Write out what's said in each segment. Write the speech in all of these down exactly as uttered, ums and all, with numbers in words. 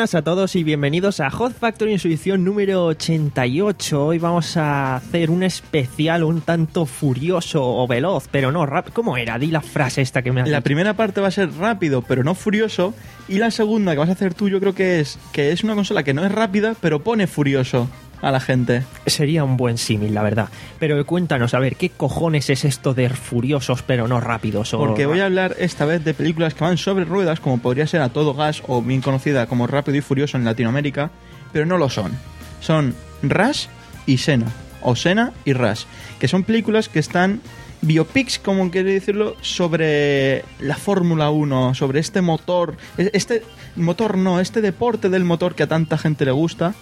buenas a todos y bienvenidos a Hot Factory en su edición número ochenta y ocho. Hoy vamos a hacer un especial un tanto furioso o veloz, pero no rápido. ¿Cómo era? Di la frase esta que me has La dicho. primera parte va a ser rápido, pero no furioso. Y la segunda que vas a hacer tú, yo creo que es que es una consola que no es rápida, pero pone furioso a la gente. Sería un buen símil, la verdad. Pero cuéntanos, a ver, ¿qué cojones es esto de furiosos pero no rápidos? O Porque voy a hablar esta vez de películas que van sobre ruedas, como podría ser A Todo Gas o bien conocida como Rápido y Furioso en Latinoamérica, pero no lo son. Son Rush y Senna, o Senna y Rush, que son películas que están biopics, como quiere decirlo, sobre la Fórmula uno, sobre este motor, este motor no, este deporte del motor que a tanta gente le gusta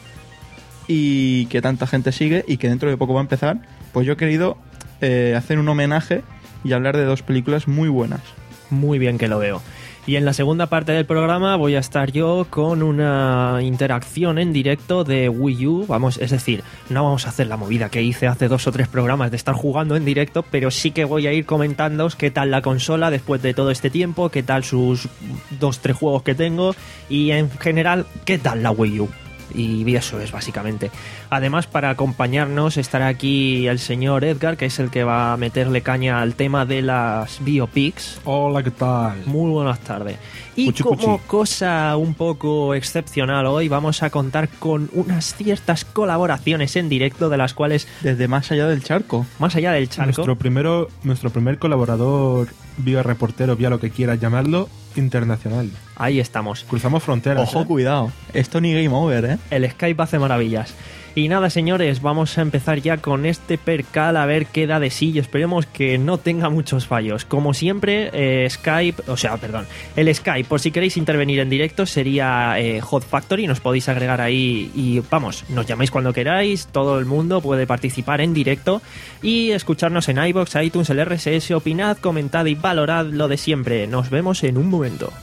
y que tanta gente sigue y que dentro de poco va a empezar. Pues yo he querido eh, hacer un homenaje y hablar de dos películas muy buenas. Muy bien que lo veo. Y en la segunda parte del programa voy a estar yo con una interacción en directo de Wii U. Vamos, es decir, no vamos a hacer la movida que hice hace dos o tres programas de estar jugando en directo, pero sí que voy a ir comentándoos qué tal la consola después de todo este tiempo, qué tal sus dos, tres juegos que tengo y en general, qué tal la Wii U. Y eso es básicamente. Además, para acompañarnos estará aquí el señor Edgar, que es el que va a meterle caña al tema de las biopics. Hola, ¿qué tal? Muy buenas tardes. Y Cuchi, como cuchi. cosa un poco excepcional hoy, vamos a contar con unas ciertas colaboraciones en directo, de las cuales, Desde más allá del charco. más allá del charco, Nuestro primero, nuestro primer colaborador, vía reportero, vía lo que quieras llamarlo, internacional. ahí estamos. Cruzamos fronteras. Ojo, ¿eh? cuidado. Esto ni game over, ¿eh? El Skype hace maravillas. Y nada, señores, vamos a empezar ya con este percal a ver qué da de sí y esperemos que no tenga muchos fallos. Como siempre, eh, Skype, o sea, perdón, el Skype, por si queréis intervenir en directo, sería eh, Hot Factory, nos podéis agregar ahí y vamos, nos llamáis cuando queráis, todo el mundo puede participar en directo y escucharnos en iVoox, iTunes, el R S S, opinad, comentad y valorad lo de siempre. Nos vemos en un momento.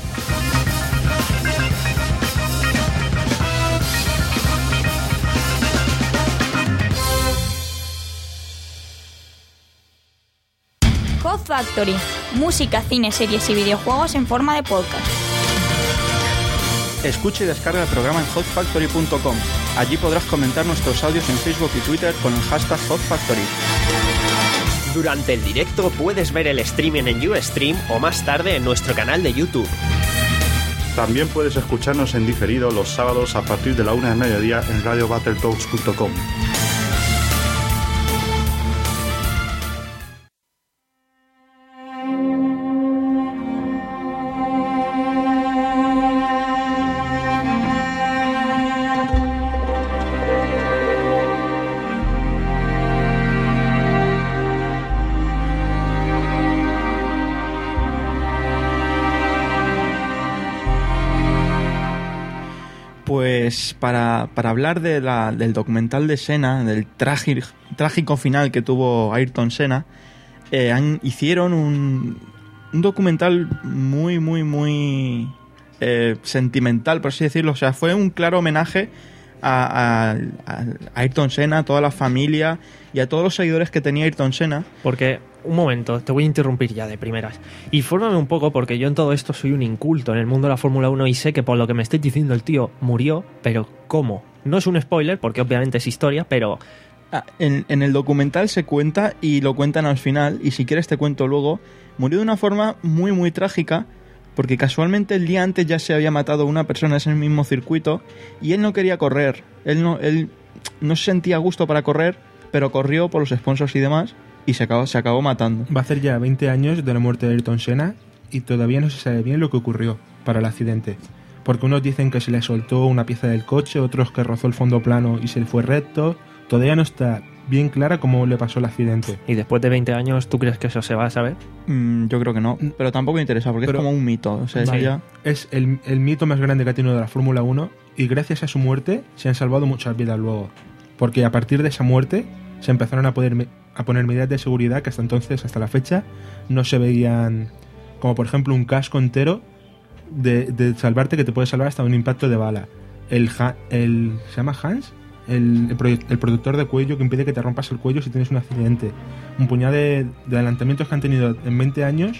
Hot Factory, música, cine, series y videojuegos en forma de podcast. Escucha y descarga el programa en hot factory punto com. Allí podrás comentar nuestros audios en Facebook y Twitter con el hashtag Hot Factory. Durante el directo puedes ver el streaming en Ustream o más tarde en nuestro canal de YouTube. También puedes escucharnos en diferido los sábados a partir de la una del mediodía en radio battletoads punto com. Pues para, para hablar de la, del documental de Senna, del trágico, trágico final que tuvo Ayrton Senna, eh, han, hicieron un, un documental muy, muy, muy eh, sentimental, por así decirlo. O sea, fue un claro homenaje a, a, a Ayrton Senna, a toda la familia y a todos los seguidores que tenía Ayrton Senna. Porque, un momento, te voy a interrumpir ya de primeras. Infórmame un poco, porque yo en todo esto soy un inculto en el mundo de la Fórmula uno y sé que por lo que me estáis diciendo el tío murió, pero ¿cómo? No es un spoiler, porque obviamente es historia, pero... Ah, en, en el documental se cuenta y lo cuentan al final, y si quieres te cuento luego. Murió de una forma muy muy trágica, porque casualmente el día antes ya se había matado una persona en ese mismo circuito y él no quería correr, él no, él no se sentía a gusto para correr, pero corrió por los sponsors y demás y se acabó, se acabó matando. Va a hacer ya veinte años de la muerte de Ayrton Senna y todavía no se sabe bien lo que ocurrió para el accidente. Porque unos dicen que se le soltó una pieza del coche, otros que rozó el fondo plano y se le fue recto. Todavía no está bien clara cómo le pasó el accidente. ¿Y después de veinte años tú crees que eso se va a saber? Mm, yo creo que no, pero tampoco me interesa porque Pero- es como un mito. O sea, eso Vale. ya... Es el, el mito más grande que ha tenido de la Fórmula uno y gracias a su muerte se han salvado muchas vidas luego. Porque a partir de esa muerte se empezaron a, poder, a poner medidas de seguridad que hasta entonces, hasta la fecha, no se veían, como por ejemplo un casco entero de, de salvarte que te puede salvar hasta un impacto de bala. El, Ha- el ¿se llama Hans? El, el, proye- el protector de cuello que impide que te rompas el cuello si tienes un accidente. Un puñado de, de adelantamientos que han tenido en veinte años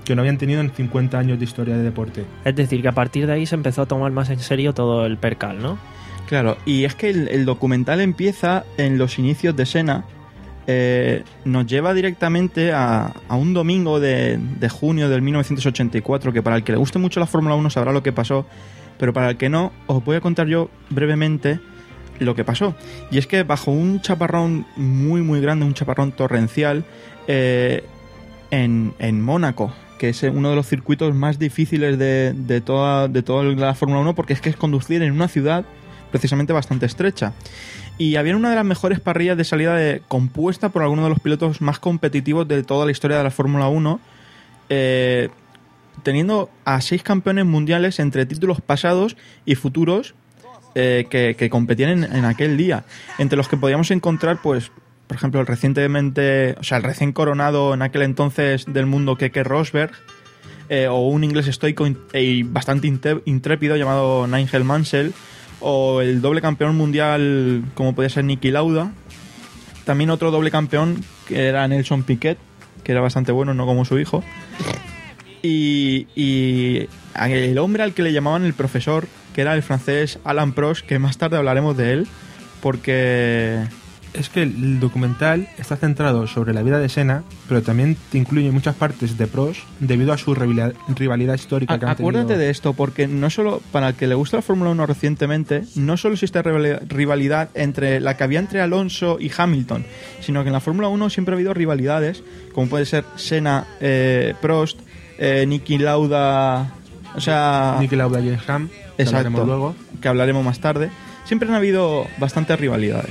que no habían tenido en cincuenta años de historia de deporte. Es decir, que a partir de ahí se empezó a tomar más en serio todo el percal, ¿no? Claro, y es que el, el documental empieza en los inicios de Senna. Eh, nos lleva directamente a, a un domingo de, de junio del mil novecientos ochenta y cuatro, que para el que le guste mucho la Fórmula uno sabrá lo que pasó, pero para el que no, os voy a contar yo brevemente lo que pasó. Y es que bajo un chaparrón muy muy grande, un chaparrón torrencial, eh, en, en Mónaco, que es uno de los circuitos más difíciles de, de, toda, de toda la Fórmula uno, porque es que es conducir en una ciudad precisamente bastante estrecha. Y había una de las mejores parrillas de salida de, compuesta por algunos de los pilotos más competitivos de toda la historia de la Fórmula uno, eh, teniendo a seis campeones mundiales entre títulos pasados y futuros eh, que, que competían en, en aquel día, entre los que podíamos encontrar, pues, por ejemplo, el recientemente, o sea, el recién coronado en aquel entonces del mundo Keke Rosberg, eh, o un inglés estoico y bastante intrépido llamado Nigel Mansell, o el doble campeón mundial como podía ser Niki Lauda. También otro doble campeón que era Nelson Piquet, que era bastante bueno, no como su hijo. Y, y el hombre al que le llamaban el profesor, que era el francés Alain Prost, que más tarde hablaremos de él, porque... Es que el documental está centrado sobre la vida de Senna, pero también te incluye muchas partes de Prost debido a su rivalidad, rivalidad histórica A, que han acuérdate tenido. de esto, porque no solo para el que le gusta la Fórmula uno recientemente, no solo existe rivalidad, rivalidad entre la que había entre Alonso y Hamilton, sino que en la Fórmula uno siempre ha habido rivalidades, como puede ser Senna, eh, Prost, eh, Niki Lauda, o sea... Niki Lauda y Ham, que hablaremos luego. Que hablaremos más tarde. Siempre han habido bastantes rivalidades.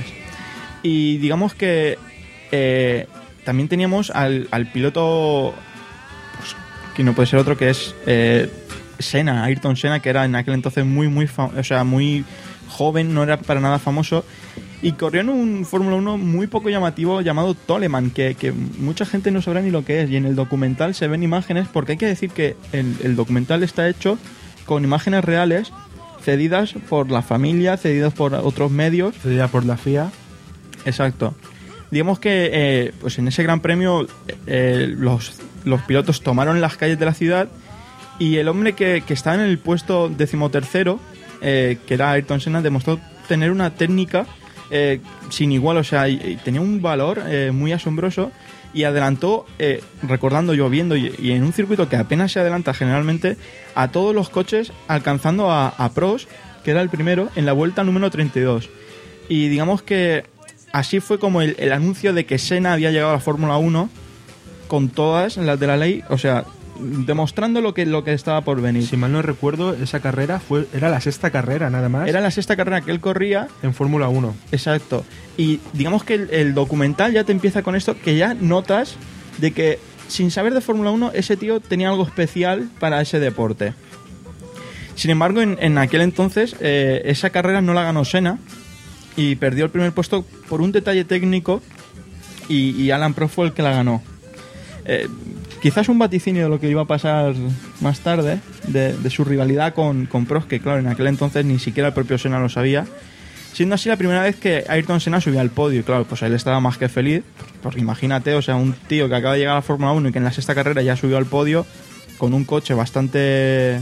Y digamos que eh, también teníamos al, al piloto, pues, que no puede ser otro, que es eh, Senna, Ayrton Senna, que era en aquel entonces muy muy fam- o sea, muy joven, no era para nada famoso, y corrió en un Fórmula uno muy poco llamativo llamado Toleman, que, que mucha gente no sabrá ni lo que es, y en el documental se ven imágenes, porque hay que decir que el, el documental está hecho con imágenes reales cedidas por la familia, cedidas por otros medios. Cedida por la F I A. Exacto. Digamos que eh, pues en ese gran premio eh, los, los pilotos tomaron las calles de la ciudad, y el hombre que, que estaba en el puesto decimotercero, eh, que era Ayrton Senna, demostró tener una técnica eh, sin igual, o sea, y, y tenía un valor eh, muy asombroso, y adelantó, eh, recordando, lloviendo, y, y en un circuito que apenas se adelanta generalmente, a todos los coches, alcanzando a, a Prost, que era el primero, en la vuelta número treinta y dos. Y digamos que así fue como el, el anuncio de que Senna había llegado a la Fórmula uno con todas las de la ley, o sea, demostrando lo que, lo que estaba por venir. Si mal no recuerdo, esa carrera fue era la sexta carrera nada más. Era la sexta carrera que él corría. En Fórmula uno. Exacto. Y digamos que el, el documental ya te empieza con esto, que ya notas de que, sin saber de Fórmula uno, ese tío tenía algo especial para ese deporte. Sin embargo, en, en aquel entonces, eh, esa carrera no la ganó Senna, y perdió el primer puesto por un detalle técnico, y, y Alain Prost fue el que la ganó. Eh, quizás un vaticinio de lo que iba a pasar más tarde, de, de su rivalidad con, con Prost, que claro, en aquel entonces ni siquiera el propio Senna lo sabía, siendo así la primera vez que Ayrton Senna subía al podio, y claro, pues él estaba más que feliz, porque imagínate, o sea, un tío que acaba de llegar a la Fórmula uno y que en la sexta carrera ya subió al podio con un coche bastante...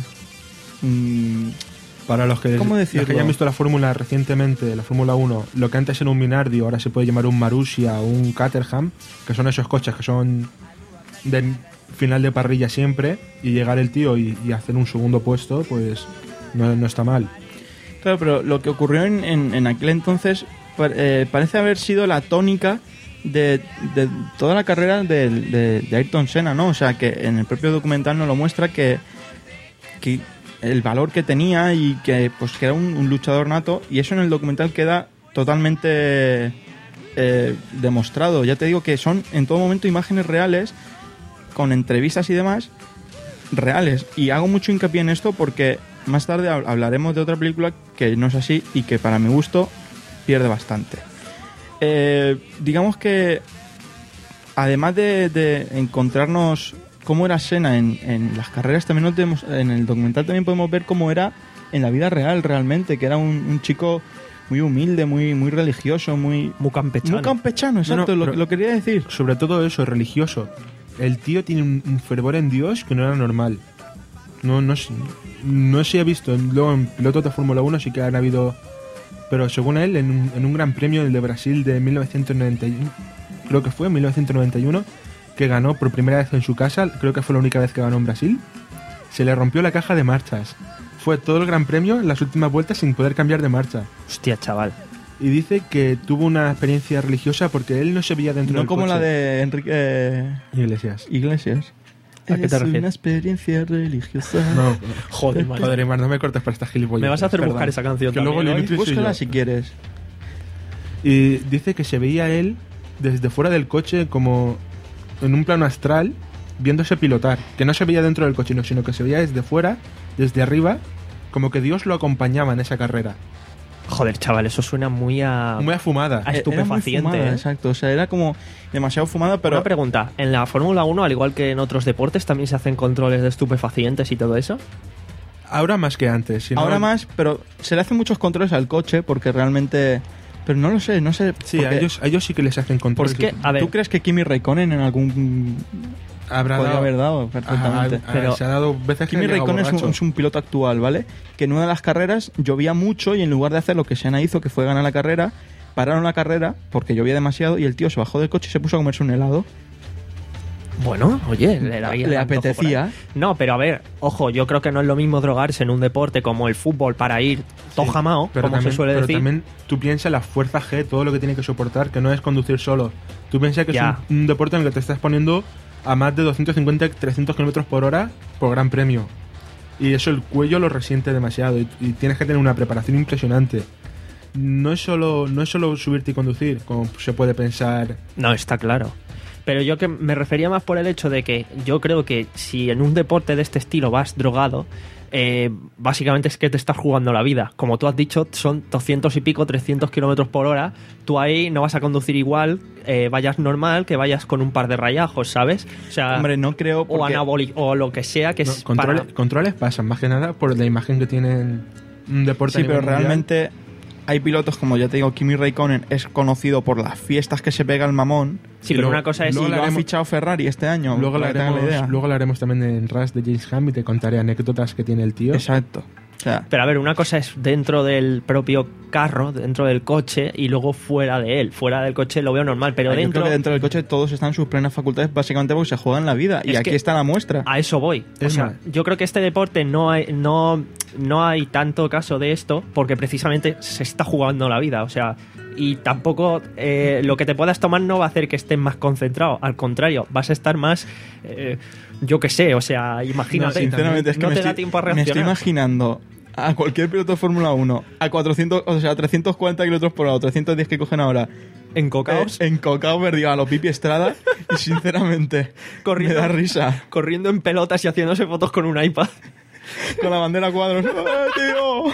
Mmm, Para los que, ¿Cómo los que decirlo? hayan visto la Fórmula recientemente, la Fórmula uno, lo que antes era un Minardi ahora se puede llamar un Marussia o un Caterham, que son esos coches que son del final de parrilla siempre, y llegar el tío y, y hacer un segundo puesto, pues no, no está mal. Claro, pero lo que ocurrió en, en, en aquel entonces eh, parece haber sido la tónica de, de toda la carrera de, de, de Ayrton Senna, ¿no? O sea, que en el propio documental nos lo muestra que... que el valor que tenía, y que pues que era un, un luchador nato, y eso en el documental queda totalmente eh, demostrado. Ya te digo que son en todo momento imágenes reales, con entrevistas y demás reales, y hago mucho hincapié en esto porque más tarde hablaremos de otra película que no es así y que para mi gusto pierde bastante. Eh, digamos que además de, de encontrarnos cómo era Senna en, en las carreras, también nos demos, en el documental también podemos ver cómo era en la vida real realmente, que era un, un chico muy humilde, muy muy religioso, muy muy campechano. Muy campechano, exacto, No, no, lo, lo quería decir. Sobre todo eso, religioso. el tío tiene un, un fervor en Dios que no era normal. No, no, sé- no se ha visto. En- Luego en pilotos de Fórmula uno sí que han habido... Pero según él, en un, en un gran premio, el de Brasil de mil novecientos noventa y uno, creo que fue, mil novecientos noventa y uno, que ganó por primera vez en su casa, creo que fue la única vez que ganó en Brasil, se le rompió la caja de marchas. Fue todo el gran premio en las últimas vueltas sin poder cambiar de marcha. Hostia, chaval. Y dice que tuvo una experiencia religiosa porque él no se veía dentro No del como coche. la de Enrique eh, Iglesias. Iglesias. ¿A qué te Es refieres? una experiencia religiosa. No, Joder, madre. joder, Imar, no me cortes para esta gilipollas. Me vas a hacer Perdón. buscar esa canción Que luego también, el ¿eh? inútil soy Búscala yo. si quieres. Y dice que se veía él desde fuera del coche como en un plano astral viéndose pilotar, que no se veía dentro del coche, no, sino que se veía desde fuera, desde arriba, como que Dios lo acompañaba en esa carrera. Joder, chaval, eso suena muy a... Muy afumada. Ah, Era muy estupefaciente, fumada, ¿eh? exacto. O sea, era como demasiado fumada, pero Una pregunta, ¿en la Fórmula uno, al igual que en otros deportes, también se hacen controles de estupefacientes y todo eso? Ahora más que antes. si no- ahora más, pero se le hacen muchos controles al coche porque realmente... Pero no lo sé, no sé. Sí, porque a ellos, a ellos sí que les hacen control. Es que, a ver, ¿Tú crees que Kimi Raikkonen en algún... Habrá podría dado- haber dado Ajá, perfectamente? ah, Pero- se ha dado veces que Kimi ha llegado Raikkonen es un, borracho. es un piloto actual, ¿vale? Que en una de las carreras llovía mucho y en lugar de hacer lo que Senna hizo, que fue ganar la carrera, pararon la carrera porque llovía demasiado y el tío se bajó del coche y se puso a comerse un helado. bueno, oye, le, da ahí el Le antojo por apetecía. ahí. No, pero a ver, ojo, yo creo que no es lo mismo drogarse en un deporte como el fútbol para ir todo jamao, Pero como también, se suele pero decir. también tú piensas la fuerza G, todo lo que tiene que soportar, que no es conducir solo. Tú piensas que Ya. es un, un deporte en el que te estás poniendo a más de doscientos cincuenta, trescientos kilómetros por hora por gran premio. Y eso el cuello lo resiente demasiado y, y tienes que tener una preparación impresionante. No es solo no es solo subirte y conducir, como se puede pensar. No, está claro. Pero yo que me refería más por el hecho de que yo creo que si en un deporte de este estilo vas drogado, eh, básicamente es que te estás jugando la vida. Como tú has dicho, son doscientos y pico, trescientos kilómetros por hora. Tú ahí no vas a conducir igual, eh, vayas normal, que vayas con un par de rayajos, ¿sabes? O sea, Hombre, no creo o porque... anabólico, o lo que sea que No, es controles, para... controles pasan, más que nada por la imagen que tienen un deporte a Sí, pero nivel mundial. realmente hay pilotos, como ya te digo, Kimi Raikkonen es conocido por las fiestas que se pega el mamón. Sí, Y pero luego- una cosa es... Y luego lo la ha haremos- fichado Ferrari este año. Luego para que te hagas la hablaremos, idea. luego hablaremos también en Rush de James Hunt y te contaré anécdotas que tiene el tío. Exacto. O sea, Pero a ver, una cosa es dentro del propio carro, dentro del coche, y luego fuera de él. Fuera del coche lo veo normal, pero yo dentro... creo que dentro del coche todos están en sus plenas facultades básicamente porque se juegan la vida. Y Es aquí que- está la muestra. A eso voy. O Es sea, más. yo creo que este deporte no hay, no, no hay tanto caso de esto porque precisamente se está jugando la vida. O sea, y tampoco eh, lo que te puedas tomar no va a hacer que estés más concentrado. Al contrario, vas a estar más, eh, yo qué sé, o sea, imagínate. Sinceramente, es que no me, te estoy, da tiempo a me estoy reaccionar. imaginando a cualquier piloto de Fórmula uno a cuatrocientos, o sea, a trescientos cuarenta kilómetros por hora o trescientos diez que cogen ahora. Encocaos, Eh, encocado perdido a los Pipi Estrada y sinceramente Corriendo. me da risa corriendo en pelotas y haciéndose fotos con un iPad. con la bandera a cuadros. ¡Eh, tío!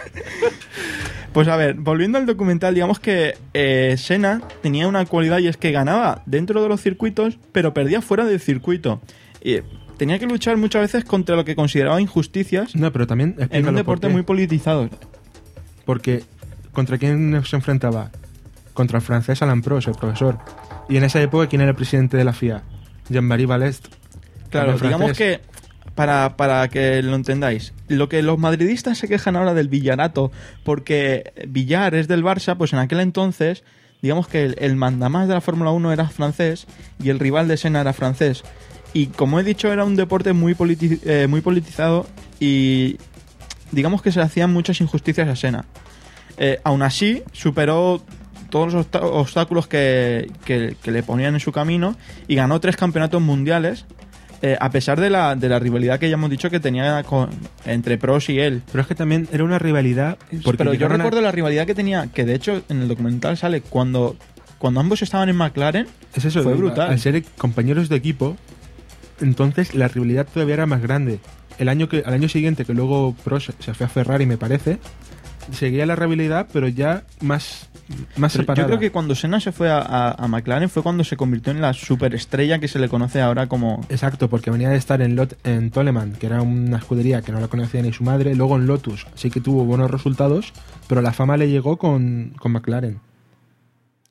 Pues a ver, volviendo al documental, digamos que eh, Senna tenía una cualidad y es que ganaba dentro de los circuitos, pero perdía fuera del circuito. Y tenía que luchar muchas veces contra lo que consideraba injusticias No, pero también en un explícalo deporte por qué. muy politizado. Porque ¿contra quién se enfrentaba? Contra el francés Alain Prost, el profesor. Y en esa época, ¿quién era el presidente de la F I A? Jean-Marie Balest. Claro, También digamos francés. que, para, para que lo entendáis, lo que los madridistas se quejan ahora del Villarato, porque Villar es del Barça, pues en aquel entonces, digamos que el, el mandamás de la Fórmula uno era francés y el rival de Senna era francés. Y como he dicho, era un deporte muy, politi- eh, muy politizado y digamos que se le hacían muchas injusticias a Senna. Eh, aún así, superó todos los obsta- obstáculos que, que- que le ponían en su camino y ganó tres campeonatos mundiales, eh, a pesar de la, de la rivalidad que ya hemos dicho que tenía con- entre Prost y él. Pero es que también era una rivalidad. Porque Pero yo llegaron a- recuerdo la rivalidad que tenía, que de hecho en el documental sale cuando, cuando ambos estaban en McLaren. es eso, fue digo, brutal. Al ser compañeros de equipo, entonces la rivalidad todavía era más grande. El año que, al año siguiente, que luego Prost se fue a Ferrari, me parece, seguía la rivalidad, pero ya más, más Pero separada. yo creo que cuando Senna se fue a, a- a McLaren fue cuando se convirtió en la superestrella que se le conoce ahora como... Exacto, porque venía de estar en, Lot, en Toleman, que era una escudería que no la conocía ni su madre, luego en Lotus sí que tuvo buenos resultados, pero la fama le llegó con, con McLaren.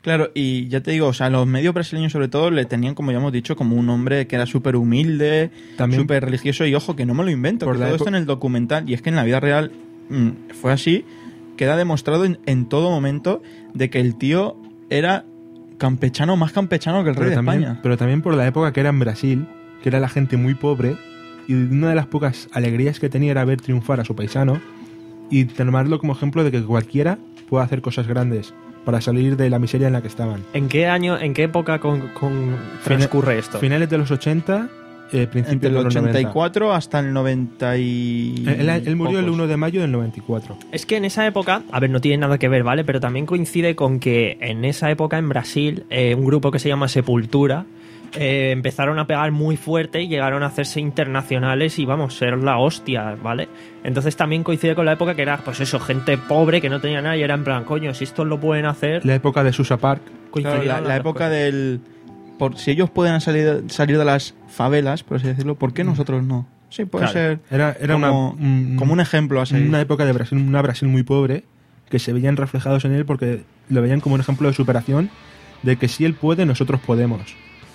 Claro, y ya te digo, o sea, los medios brasileños sobre todo le tenían, como ya hemos dicho, como un hombre que era súper humilde, También- súper religioso, y ojo, que no me lo invento, Por que la todo epo- esto en el documental, y es que en la vida real mm, fue así, queda demostrado en, en todo momento de que el tío era campechano, más campechano que el rey Pero de también, España. pero también por la época que era en Brasil, que era la gente muy pobre, y una de las pocas alegrías que tenía era ver triunfar a su paisano y tomarlo como ejemplo de que cualquiera puede hacer cosas grandes para salir de la miseria en la que estaban. ¿En qué año, en qué época con, con transcurre esto? Finales de los ochenta, eh, principios Entre el de los ochenta y noventa. cuatro hasta el noventa y... Él, él murió el pocos. uno de mayo del noventa y cuatro. Es que en esa época, a ver, no tiene nada que ver, ¿vale? Pero también coincide con que en esa época en Brasil, eh, un grupo que se llama Sepultura eh, empezaron a pegar muy fuerte y llegaron a hacerse internacionales y vamos, ser la hostia, ¿vale? Entonces también coincide con la época que era, pues eso, gente pobre que no tenía nada y era en plan, coño, si estos lo pueden hacer, La época de Susa Park. Claro, coincidieron la, las la dos época cosas. del... Por, si ellos pueden salir, salir de las favelas, por así decirlo, ¿por qué nosotros no? Sí, puede Claro. ser Era, era como, una, un, como un ejemplo a seguir. una época de Brasil, una Brasil muy pobre, que se veían reflejados en él porque lo veían como un ejemplo de superación, de que si él puede, nosotros podemos.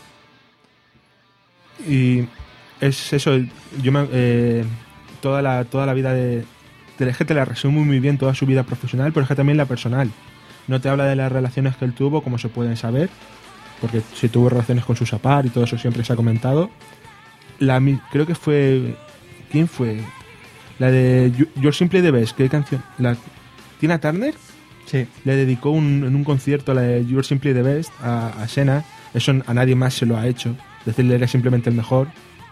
Y es eso, yo me, eh, toda, la, toda la vida de, de la gente la resume muy bien, toda su vida profesional, pero es que también la personal. No te habla de las relaciones que él tuvo, como se pueden saber, porque si tuvo relaciones con su sapar y todo eso siempre se ha comentado. La, mi- creo que fue... ¿Quién fue? La de You- You're Simply the Best. ¿Qué canción? La, Tina Turner Sí. le dedicó un- en un concierto la de You're Simply the Best a, a Senna. Eso a nadie más se lo ha hecho. Decirle eres simplemente el mejor.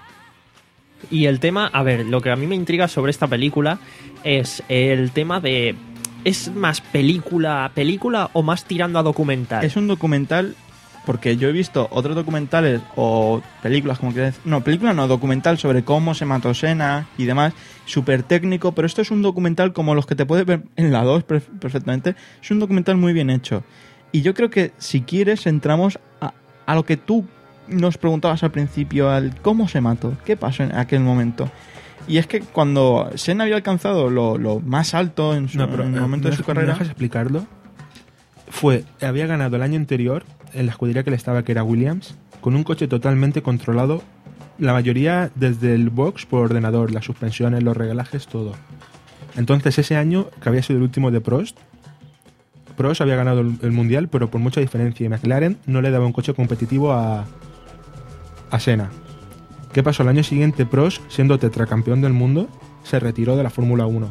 Y el tema, a ver, lo que a mí me intriga sobre esta película es el tema de... ¿Es más película, película o más tirando a documental? Es un documental, porque yo he visto otros documentales o películas, como quieras decir. No, película no, documental sobre cómo se mató Senna y demás, súper técnico, pero esto es un documental como los que te puedes ver en la dos per- perfectamente. Es un documental muy bien hecho. Y yo creo que si quieres entramos a, a lo que tú nos preguntabas al principio, al cómo se mató, qué pasó en aquel momento. Y es que cuando Senna había alcanzado lo, lo más alto en, su, No, pero, en el eh, momento ¿me de su dejas- ¿me carrera... dejas explicarlo? Fue, había ganado el año anterior en la escudería que le estaba, que era Williams, con un coche totalmente controlado, la mayoría desde el box por ordenador, las suspensiones, los reglajes, todo. Entonces ese año, que había sido el último de Prost, Prost había ganado el, el mundial, pero por mucha diferencia, y McLaren no le daba un coche competitivo a, a Senna. ¿Qué pasó? El año siguiente Prost, siendo tetracampeón del mundo, se retiró de la Fórmula uno.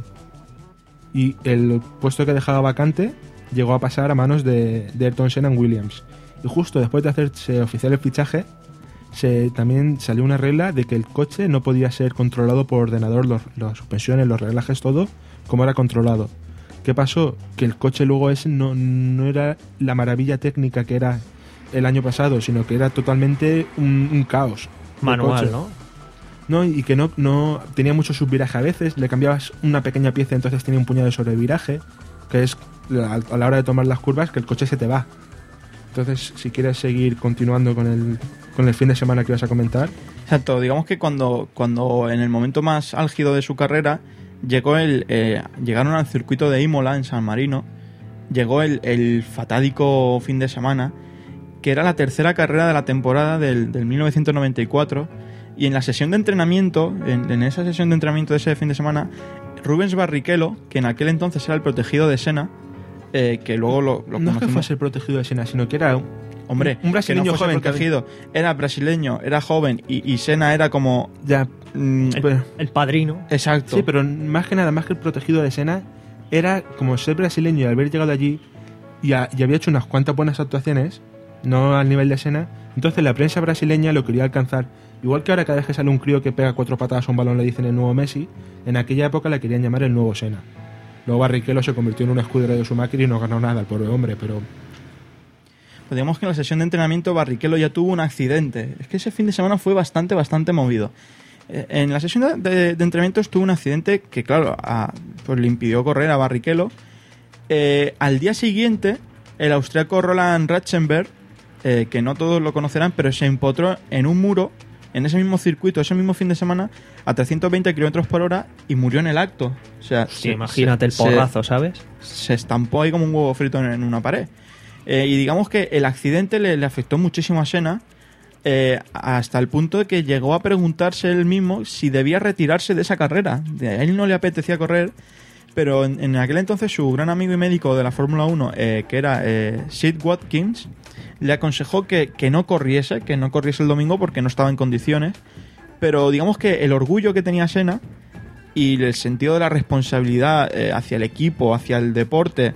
Y el puesto que dejaba vacante llegó a pasar a manos de, de Ayrton Senna en Williams. Y justo después de hacerse oficial el fichaje, se, también salió una regla de que el coche no podía ser controlado por ordenador, los, las suspensiones, los reglajes, todo, como era controlado. ¿Qué pasó? Que el coche luego ese no, no era la maravilla técnica que era el año pasado, sino que era totalmente un, un caos. de Manual, coche. ¿no? No, y que no, no tenía mucho subviraje a veces, le cambiabas una pequeña pieza, entonces tenía un puñado de sobreviraje, que es a a la hora de tomar las curvas que el coche se te va. Entonces, si quieres seguir continuando con el, con el fin de semana que vas a comentar, Exacto, digamos que cuando, cuando en el momento más álgido de su carrera llegó el, eh, llegaron al circuito de Imola en San Marino, llegó el, el fatídico fin de semana, que era la tercera carrera de la temporada del, del mil novecientos noventa y cuatro, y en la sesión de entrenamiento, en, en esa sesión de entrenamiento de ese fin de semana, Rubens Barrichello, que en aquel entonces era el protegido de Senna, eh, que luego lo, lo no es que conocimos- fuese protegido de Senna, sino que era un, Hombre, un brasileño que no fuese joven que- protegido, era brasileño, era joven, y, y Senna era como... ya, mm, El, pero- el padrino. exacto. sí, pero más que nada, más que el protegido de Senna, era como ser brasileño y haber llegado allí y, a- y había hecho unas cuantas buenas actuaciones, no al nivel de Senna, entonces la prensa brasileña lo quería alcanzar. Igual que ahora cada vez que sale un crío que pega cuatro patadas a un balón le dicen el nuevo Messi, en aquella época le querían llamar el nuevo Senna. Luego Barrichello se convirtió en un escudero de Schumacher y no ganó nada el pobre hombre, pero Pues digamos que en la sesión de entrenamiento Barrichello ya tuvo un accidente. Es que ese fin de semana fue bastante, bastante movido. Eh, En la sesión de, de- de entrenamiento tuvo un accidente que, claro, a- pues le impidió correr a Barrichello. Eh, al día siguiente, el austriaco Roland Ratzenberg, eh, que no todos lo conocerán, pero se empotró en un muro, en ese mismo circuito, ese mismo fin de semana, a trescientos veinte kilómetros por hora y murió en el acto. O sea, Sí, se- imagínate el se- porrazo, ¿sabes? se estampó ahí como un huevo frito en, en una pared. Eh, y digamos que el accidente le, le afectó muchísimo a Senna, eh, hasta el punto de que llegó a preguntarse él mismo si debía retirarse de esa carrera. De, a él no le apetecía correr, pero en, en aquel entonces su gran amigo y médico de la Fórmula uno, eh, que era eh, Sid Watkins, le aconsejó que, que no corriese, que no corriese el domingo porque no estaba en condiciones. Pero digamos que el orgullo que tenía Senna y el sentido de la responsabilidad eh, hacia el equipo, hacia el deporte,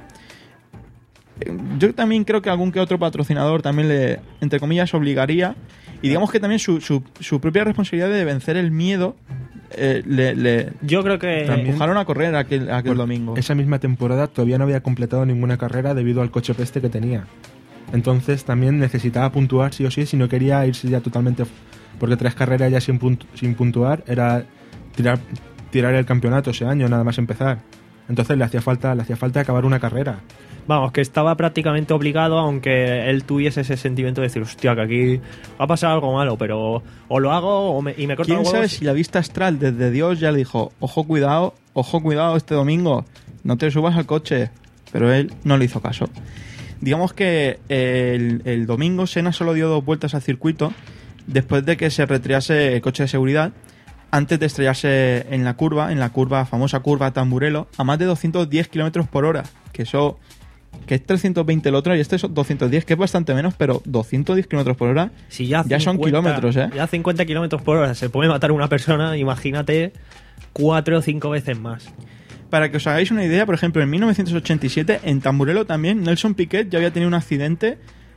eh, yo también creo que algún que otro patrocinador también le, entre comillas, obligaría. Y digamos que también su, su, su propia responsabilidad de vencer el miedo eh, le, le Yo creo que También- empujaron a correr aquel, aquel Por- domingo. Esa misma temporada todavía no había completado ninguna carrera debido al coche peste que tenía. Entonces también necesitaba puntuar sí o sí si no quería irse ya totalmente... Porque tres carreras ya sin, puntu- sin puntuar era tirar, tirar el campeonato ese año, nada más empezar. Entonces le hacía falta, le hacía falta acabar una carrera. Vamos, que estaba prácticamente obligado, aunque él tuviese ese sentimiento de decir, hostia, que aquí va a pasar algo malo, pero o lo hago o me, y me corto ¿Quién los sabe huevos. si la vista astral desde Dios ya le dijo, ojo cuidado, ojo cuidado este domingo, no te subas al coche? Pero él no le hizo caso. Digamos que el, el domingo Senna solo dio dos vueltas al circuito después de que se retirase el coche de seguridad, antes de estrellarse en la curva, en la curva, famosa curva Tamburello, a más de doscientos diez kilómetros por hora, que eso, que es trescientos veinte el otro y este es doscientos diez, que es bastante menos, pero doscientos diez kilómetros por hora Si ya, ya son kilómetros, ¿eh? Ya cincuenta kilómetros por hora se puede matar una persona, imagínate cuatro o cinco veces más. Para que os hagáis una idea, por ejemplo, en mil novecientos ochenta y siete, en Tamburello también, Nelson Piquet ya había tenido un accidente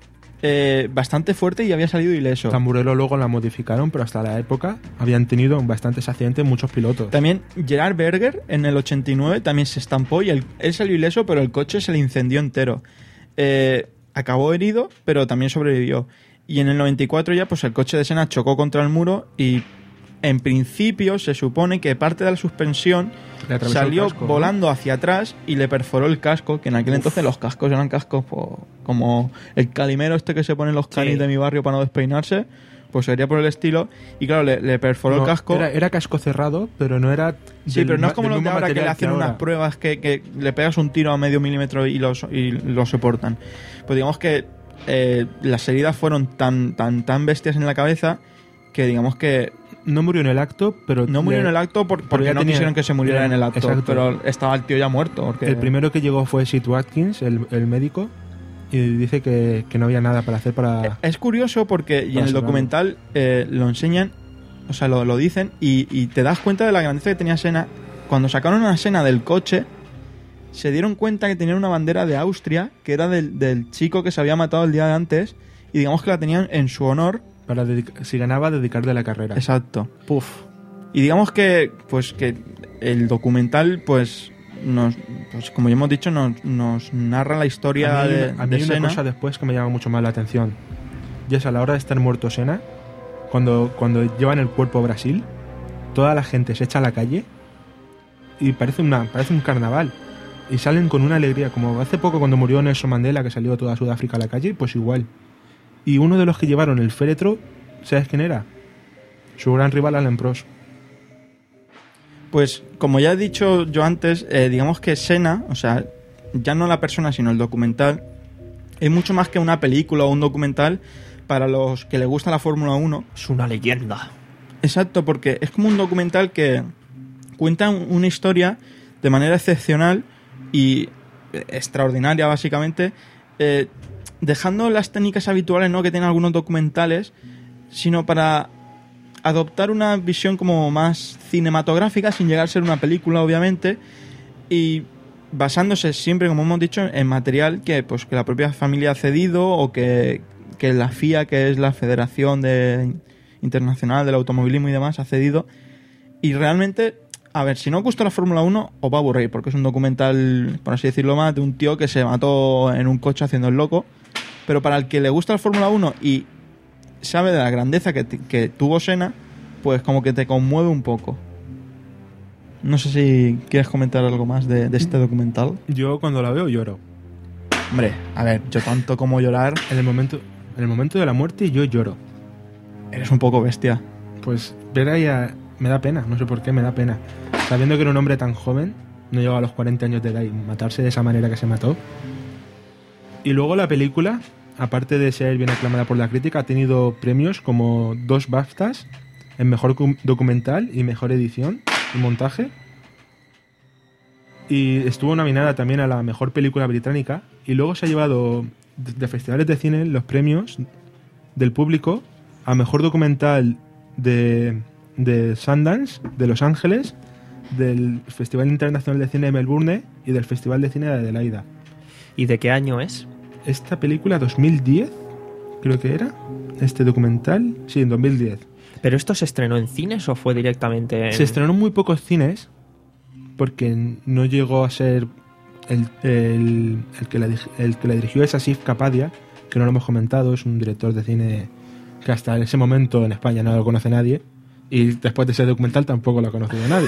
eh, bastante fuerte y había salido ileso. Tamburello luego la modificaron, pero hasta la época habían tenido bastantes accidentes muchos pilotos. También Gerard Berger en el ochenta y nueve también se estampó y el- él salió ileso, pero el coche se le incendió entero. Eh, acabó herido, pero también sobrevivió. Y en el noventa y cuatro ya, pues el coche de Senna chocó contra el muro y en principio se supone que parte de la suspensión Le atravesó el salió casco, ¿no? volando hacia atrás y le perforó el casco, que en aquel entonces los cascos eran cascos po, como el calimero este que se ponen los canis Sí. de mi barrio para no despeinarse, pues sería por el estilo. Y claro, le, le perforó No, el casco. Era, era casco cerrado, pero no era... Sí, del pero no ma- es como del los de mismo ahora que le material hacen que unas ahora. pruebas que, que le pegas un tiro a medio milímetro y los, y los soportan. Pues digamos que eh, las heridas fueron tan, tan, tan bestias en la cabeza que digamos que No murió en el acto, pero... no murió le- en el acto por- pero porque ya no tenía- quisieron que se muriera ya- en el acto. exacto. Pero estaba el tío ya muerto. Porque El primero que llegó fue Sid Watkins, el, el médico, y dice que, que no había nada para hacer para... Es curioso porque y en Para el salvarlo. documental eh, lo enseñan, o sea, lo, lo dicen y, y te das cuenta de la grandeza que tenía Senna. Cuando sacaron a Senna del coche, se dieron cuenta que tenían una bandera de Austria, que era del, del chico que se había matado el día de antes, y digamos que la tenían en su honor. para dedica- si ganaba, dedicarle la carrera. Exacto. Puf. Y digamos que, pues que el documental, pues, nos, pues como ya hemos dicho, nos, nos narra la historia a mí, de, a mí de hay una Senna. cosa después que me llama mucho más la atención. Y es a la hora de estar muerto Senna, cuando, cuando llevan el cuerpo a Brasil, toda la gente se echa a la calle y parece, una, parece un carnaval. Y salen con una alegría, como hace poco cuando murió Nelson Mandela, que salió toda Sudáfrica a la calle, pues igual. Y uno de los que llevaron el féretro, ¿sabes quién era? Su gran rival Alain Prost. Pues como ya he dicho yo antes, eh, digamos que Senna, o sea, ya no la persona sino el documental, es mucho más que una película o un documental para los que les gusta la Fórmula uno. Es una leyenda. Exacto, porque es como un documental que cuenta un- una historia de manera excepcional y eh, extraordinaria básicamente, eh, dejando las técnicas habituales, ¿no?, que tienen algunos documentales, sino para adoptar una visión como más cinematográfica sin llegar a ser una película, obviamente, y basándose siempre, como hemos dicho, en material que pues que la propia familia ha cedido o que, que la F I A, que es la Federación de, Internacional del Automovilismo y demás, ha cedido. Y realmente, a ver, si no os gusta la Fórmula uno, os va a aburrir, porque es un documental, por así decirlo más, de un tío que se mató en un coche haciendo el loco. Pero para el que le gusta la Fórmula uno y sabe de la grandeza que, que tuvo Senna, pues como que te conmueve un poco. No sé si quieres comentar algo más de, de este documental. Yo cuando la veo lloro. Hombre, a ver, yo tanto como llorar, En el momento, en el momento de la muerte yo lloro. eres un poco bestia. Pues ver ahí a... me da pena, no sé por qué, me da pena. Sabiendo que era un hombre tan joven, no llegaba a los cuarenta años de edad y matarse de esa manera que se mató. Y luego la película, aparte de ser bien aclamada por la crítica, ha tenido premios como dos BAFTAs en Mejor Documental y Mejor Edición y Montaje. Y estuvo nominada también a la Mejor Película Británica. Y luego se ha llevado de, de festivales de cine los premios del público a Mejor Documental de, de Sundance, de Los Ángeles, del Festival Internacional de Cine de Melbourne y del Festival de Cine de Adelaida. ¿Y de qué año es? Esta película, dos mil diez, creo que era. Este documental, sí, en dos mil diez. ¿Pero esto se estrenó en cines o fue directamente en...? Se estrenó en muy pocos cines porque no llegó a ser el, el, el, que, la, el que la dirigió es Asif Kapadia, que no lo hemos comentado, es un director de cine que hasta ese momento en España no lo conoce nadie y después de ese documental tampoco lo ha conocido nadie.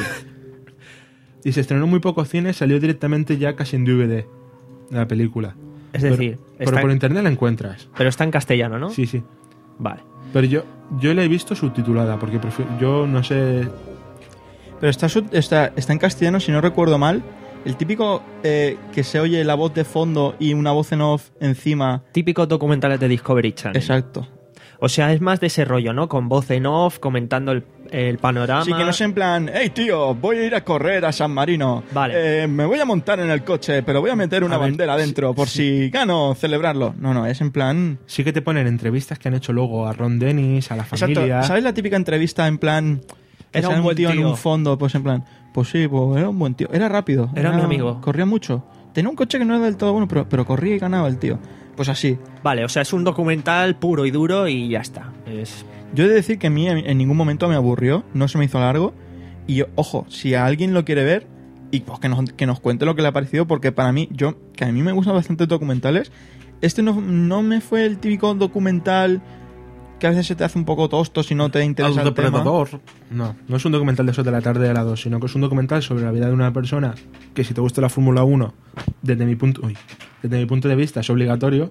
Y se estrenó en muy pocos cines, salió directamente ya casi en D V D la película. Es decir, pero, pero está por en... internet la encuentras. Pero está en castellano, ¿no? Sí, sí. Vale. Pero yo, yo la he visto subtitulada porque prefiero, yo no sé... Pero está, sub- está, está en castellano, si no recuerdo mal. El típico eh, que se oye la voz de fondo y una voz en off encima. Típicos documentales de Discovery Channel. Exacto. O sea, es más de ese rollo, ¿no? Con voz en off, comentando el, el panorama. Sí, que no es en plan, hey tío, voy a ir a correr a San Marino. Vale. Eh, me voy a montar en el coche, pero voy a meter una A ver, bandera dentro por si gano celebrarlo. No, no, es en plan... Sí que te ponen entrevistas que han hecho luego a Ron Dennis, a la familia... Exacto. ¿Sabes la típica entrevista en plan... Que Era sale un buen tío en tío. un fondo, pues en plan... Pues sí, pues era un buen tío. Era rápido. Era mi amigo. Corría mucho. Tenía un coche que no era del todo bueno, pero, pero corría y ganaba el tío. Pues así. Vale, o sea, es un documental puro y duro y ya está. Es... Yo he de decir que a mí en en ningún momento me aburrió, no se me hizo largo. Y ojo, si a alguien lo quiere ver, y pues que nos, que nos cuente lo que le ha parecido, porque para mí, yo, que a mí me gustan bastante documentales, este no, no me fue el típico documental que a veces se te hace un poco tosto si no te interesa Al el tema. depredador. No, no es un documental de esos de la tarde de la dos, sino que es un documental sobre la vida de una persona que si te gusta la Fórmula uno, desde mi punto, uy, desde mi punto de vista es obligatorio.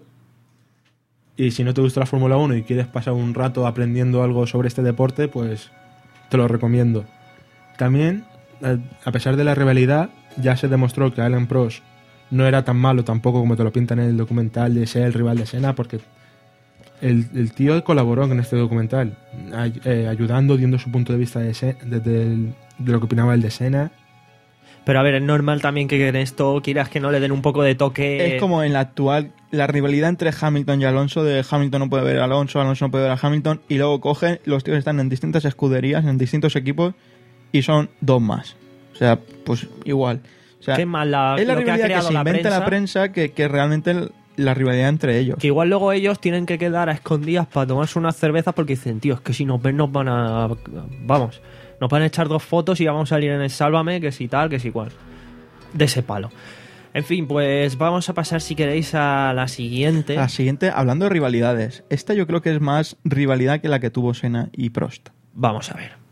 Y si no te gusta la Fórmula uno y quieres pasar un rato aprendiendo algo sobre este deporte, pues te lo recomiendo. También, a pesar de la rivalidad, ya se demostró que Alain Prost no era tan malo tampoco como te lo pintan en el documental de ser el rival de Senna, porque el, el tío colaboró con este documental, ay, eh, ayudando, dando su punto de vista de, Se- desde el- de lo que opinaba el de Senna. Pero a ver, es normal también que en esto quieras que no le den un poco de toque... Es como en la actual, la rivalidad entre Hamilton y Alonso, de Hamilton no puede ver a Alonso, Alonso no puede ver a Hamilton, y luego cogen, los tíos están en distintas escuderías, en distintos equipos, y son dos más. O sea, pues igual. O sea, Qué mal la, es la lo que ha rivalidad que, creado se la inventa prensa, la prensa que, que realmente la rivalidad entre ellos. que igual luego ellos tienen que quedar a escondidas para tomarse unas cervezas porque dicen, tío, es que si nos ven nos van a... Vamos, nos van a echar dos fotos y vamos a salir en el Sálvame, que si tal, que si cual. De ese palo. En fin, pues vamos a pasar, si queréis, a la siguiente. La siguiente, hablando de rivalidades, esta yo creo que es más rivalidad que la que tuvo Senna y Prost. Vamos a ver.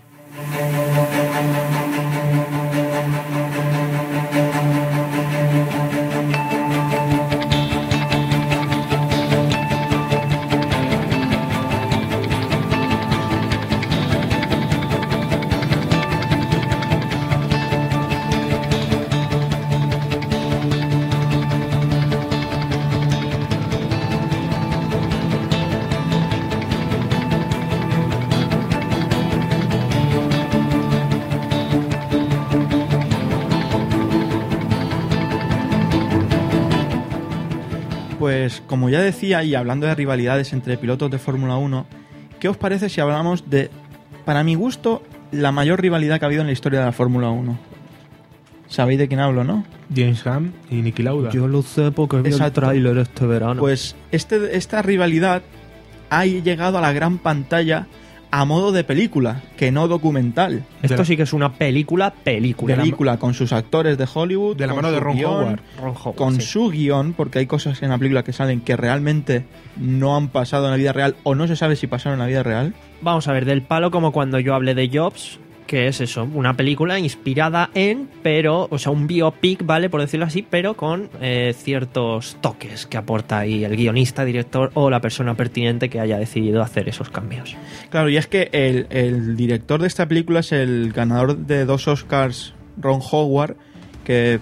Pues como ya decía, y hablando de rivalidades entre pilotos de Fórmula uno, ¿qué os parece si hablamos de, para mi gusto, la mayor rivalidad que ha habido en la historia de la Fórmula uno? ¿Sabéis de quién hablo, no? James Hunt y Niki Lauda. Yo lo sé porque vi el Exacto. tráiler este verano. Pues este, esta rivalidad ha llegado a la gran pantalla a modo de película, que no documental. Esto de la- sí que es una película, película. Película con sus actores de Hollywood, de la con mano de su Ron guión, Howard. Ron Howard, con sí. su guión, porque hay cosas en la película que salen que realmente no han pasado en la vida real o no se sabe si pasaron en la vida real. Vamos a ver, del palo como cuando yo hablé de Jobs, que es eso, una película inspirada en, pero, o sea, un biopic, ¿vale? Por decirlo así, pero con eh, ciertos toques que aporta ahí el guionista, director o la persona pertinente que haya decidido hacer esos cambios. Claro, y es que el, el director de esta película es el ganador de dos Oscars, Ron Howard, que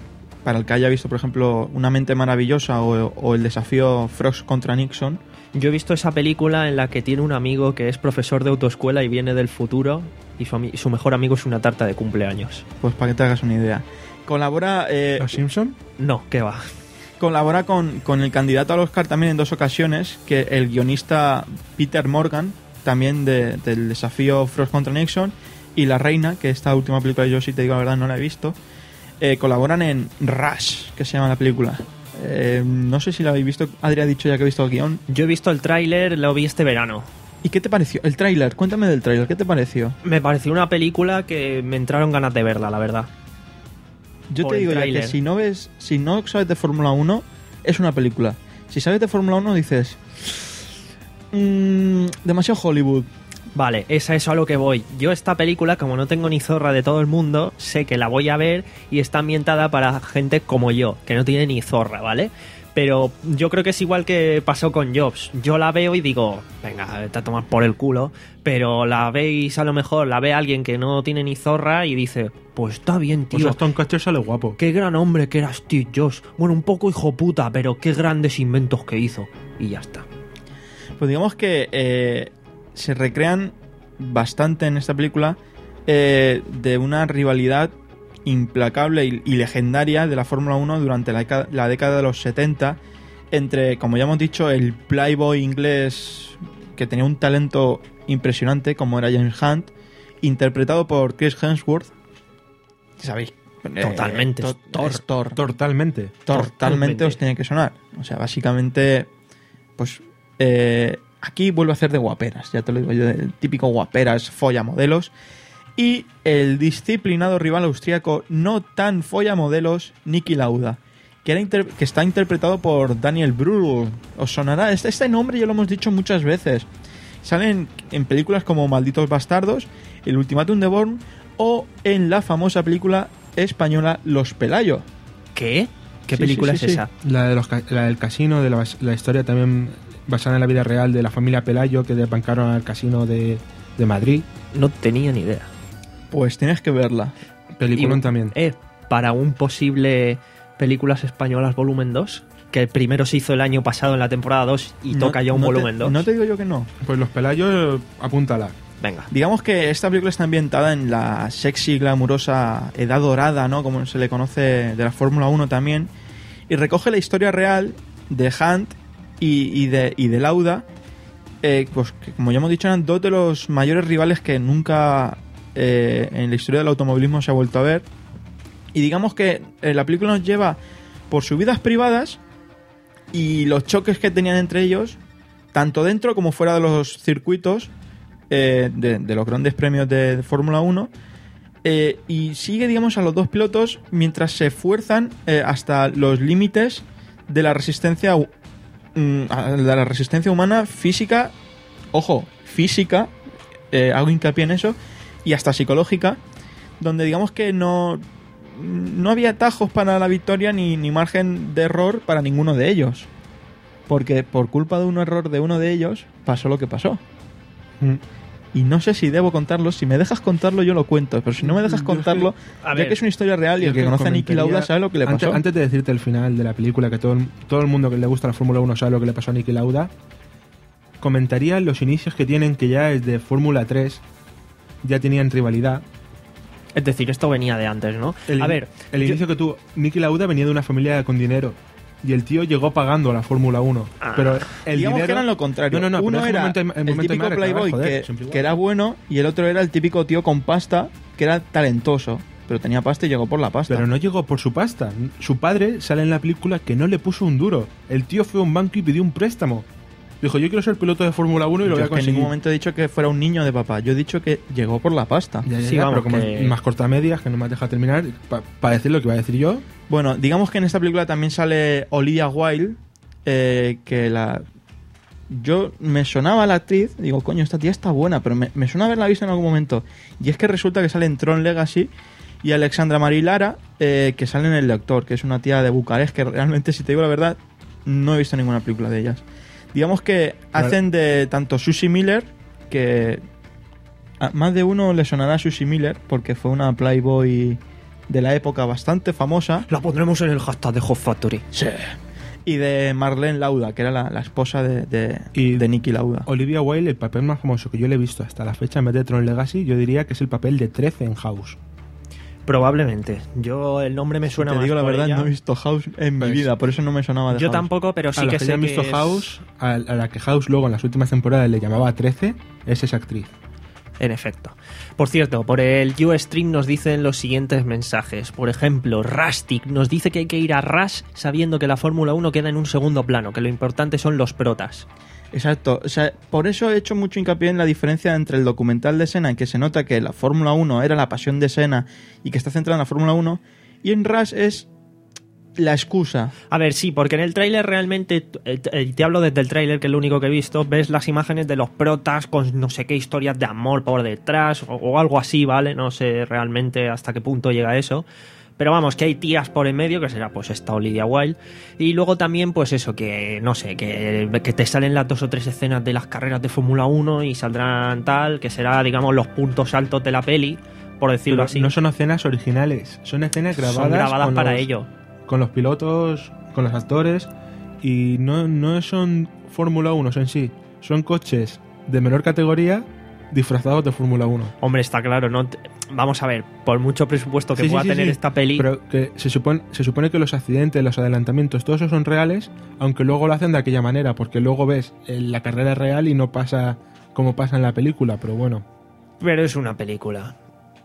para el que haya visto, por ejemplo, Una mente maravillosa o, o el desafío Frost contra Nixon. Yo he visto esa película en la que tiene un amigo que es profesor de autoescuela y viene del futuro y su, ami- su mejor amigo es una tarta de cumpleaños. Pues para que te hagas una idea. Colabora, eh, ¿Los Simpson? No, ¿qué va? colabora con, con el candidato al Oscar también en dos ocasiones, que el guionista Peter Morgan, también de- del desafío Frost contra Nixon, y La Reina, que esta última película yo sí te digo la verdad no la he visto, eh, colaboran en Rush, que se llama la película. Eh, no sé si la habéis visto. Adri ha dicho ya que he visto el guión. Yo he visto el tráiler, lo vi este verano. ¿Y qué te pareció? El tráiler, cuéntame del tráiler, ¿qué te pareció? Me pareció una película que me entraron ganas de verla, la verdad. Yo Por te el digo ya que tráiler. si no ves, si no sabes de Fórmula uno, es una película. Si sabes de Fórmula uno dices, mmm, demasiado Hollywood. Vale, esa es a lo que voy. Yo esta película, como no tengo ni zorra de todo el mundo, sé que la voy a ver y está ambientada para gente como yo, que no tiene ni zorra, ¿vale? Pero yo creo que es igual que pasó con Jobs. Yo la veo y digo, venga, vete a tomar por el culo. Pero la veis, a lo mejor, la ve alguien que no tiene ni zorra y dice, pues está bien, Pues tío. Aston Kutcher sale guapo. Qué gran hombre que era Steve Jobs. Bueno, un poco hijo puta, pero qué grandes inventos que hizo. Y ya está. Pues digamos que eh, se recrean bastante en esta película eh, de una rivalidad implacable y, y legendaria de la Fórmula uno durante la, deca- la década de los setenta entre, como ya hemos dicho, el playboy inglés que tenía un talento impresionante como era James Hunt, interpretado por Chris Hemsworth. ¿Sabéis? Eh, Totalmente, to- es Thor. es Thor. Totalmente. Totalmente Totalmente. os tiene que sonar. O sea, básicamente, pues eh, aquí vuelve a hacer de guaperas, ya te lo digo yo, el típico guaperas follamodelos. Y el disciplinado rival austríaco no tan follamodelos, Niki Lauda, que, era inter- que está interpretado por Daniel Brühl. ¿Os sonará? Este, este nombre ya lo hemos dicho muchas veces. Salen en películas como Malditos Bastardos, El Ultimátum de Bourne o en la famosa película española Los Pelayo. ¿Qué? ¿Qué Sí, película sí, sí, es sí. esa? La, de los, ca- la del casino, de la, bas- la historia también basada en la vida real de la familia Pelayo que desbancaron al casino de, de Madrid. No tenía ni idea. Pues tienes que verla. Peliculón Y, también. Eh, para un posible Películas Españolas volumen dos, que el primero se hizo el año pasado en la temporada dos y No- toca ya un no te- volumen dos. No te digo yo que no. Pues los Pelayo, apúntala. Venga. Digamos que esta película está ambientada en la sexy, glamurosa edad dorada, ¿no? Como se le conoce de la Fórmula uno también. Y recoge la historia real de Hunt y, y de, y de Lauda. eh, pues que, como ya hemos dicho, eran dos de los mayores rivales que nunca eh, en la historia del automovilismo se ha vuelto a ver. Y digamos que eh, la película nos lleva por sus vidas privadas y los choques que tenían entre ellos, tanto dentro como fuera de los circuitos eh, de, de los grandes premios de, de Fórmula uno. Eh, y sigue, digamos, a los dos pilotos mientras se esfuerzan eh, hasta los límites de la resistencia hu- mm, a- de la resistencia humana física, ojo, física, eh, hago hincapié en eso, y hasta psicológica, donde digamos que no no había atajos para la victoria ni, ni margen de error para ninguno de ellos, porque por culpa de un error de uno de ellos pasó lo que pasó. Mm. Y no sé si debo contarlo. Si me dejas contarlo, yo lo cuento. Pero si no me dejas Yo contarlo, A ya ver, que es una historia real y Yo el que es que conoce a Niki comentaría- Lauda sabe lo que le pasó. Antes, antes de decirte el final de la película, que todo el, todo el mundo que le gusta la Fórmula uno sabe lo que le pasó a Niki Lauda, comentaría los inicios que tienen, que ya desde Fórmula tres ya tenían rivalidad. Es decir, esto venía de antes, ¿no? El, a ver, el yo- inicio que tuvo Niki Lauda venía de una familia con dinero y el tío llegó pagando a la Fórmula uno. Ah. Pero el Digamos dinero... que eran lo contrario. No, no, no, Uno pero es un era momento- un el momento típico de marca, playboy joder, que, siempre igual. que era bueno y el otro era el típico tío con pasta que era talentoso. Pero tenía pasta y llegó por la pasta. Pero no llegó por su pasta. Su padre sale en la película que no le puso un duro. El tío fue a un banco y pidió un préstamo. Dijo, yo quiero ser piloto de Fórmula uno y lo Yo voy a es que en conseguir. ningún momento he dicho que fuera un niño de papá. Yo he dicho que llegó por la pasta. Ya, ya, Sí, ya, vamos, pero como que- es más cortamedias, que no me has dejado terminar, para decir lo que iba a decir yo. Bueno, digamos que en esta película también sale Olivia Wilde, eh, que la... Yo me sonaba la actriz, digo, coño, esta tía está buena, pero me, me suena haberla visto en algún momento. Y es que resulta que sale en Tron Legacy y Alexandra Marie Lara, eh, que sale en El Lector, que es una tía de Bucarest, que realmente, si te digo la verdad, no he visto ninguna película de ellas. Digamos que Pero- hacen de tanto Susie Miller, que a más de uno le sonará Susie Miller, porque fue una Playboy de la época bastante famosa. La pondremos en el hashtag de Hot Factory. Sí. Y de Marlene Lauda, que era la, la esposa de, de, Y de Niki Lauda. Olivia Wilde, el papel más famoso que yo le he visto hasta la fecha en vez de Tron Legacy, yo diría que es el papel de trece en House. Probablemente. Yo el nombre me suena Te más digo la por verdad, ella. no he visto House en mi Pues, vida, por eso no me sonaba de Yo House. tampoco, pero sí a los que que sé hayan que visto es- House, a, a la que House luego en las últimas temporadas le llamaba trece, es esa actriz. En efecto. Por cierto, por el Ustream nos dicen los siguientes mensajes. Por ejemplo, Rustic nos dice que hay que ir a Rush sabiendo que la Fórmula uno queda en un segundo plano, que lo importante son los protas. Exacto, o sea, por eso he hecho mucho hincapié en la diferencia entre el documental de Senna, en que se nota que la Fórmula uno era la pasión de Senna y que está centrada en la Fórmula uno, y en Rush es la excusa. A ver, sí, porque en el tráiler realmente, eh, eh, te hablo desde el tráiler, que es lo único que he visto, ves las imágenes de los protas con no sé qué historias de amor por detrás o, o algo así, ¿vale? No sé realmente hasta qué punto llega eso. Pero vamos, que hay tías por en medio, que será pues esta Olivia Wilde. Y luego también, pues eso, que no sé, que, que te salen las dos o tres escenas de las carreras de Fórmula uno y saldrán tal, que será, digamos, los puntos altos de la peli, por decirlo Pero así. no son escenas originales, son escenas grabadas, Son grabadas con para los- ello. con los pilotos, con los actores, y no, no son Fórmula uno en sí, son coches de menor categoría disfrazados de Fórmula uno. Hombre, está claro, no te- vamos a ver, por mucho presupuesto que Sí, sí, pueda sí, tener sí. esta peli, Pero que se supone, se supone que los accidentes, los adelantamientos, todo eso son reales, aunque luego lo hacen de aquella manera, porque luego ves eh, la carrera real y no pasa como pasa en la película, pero bueno. pero es una película.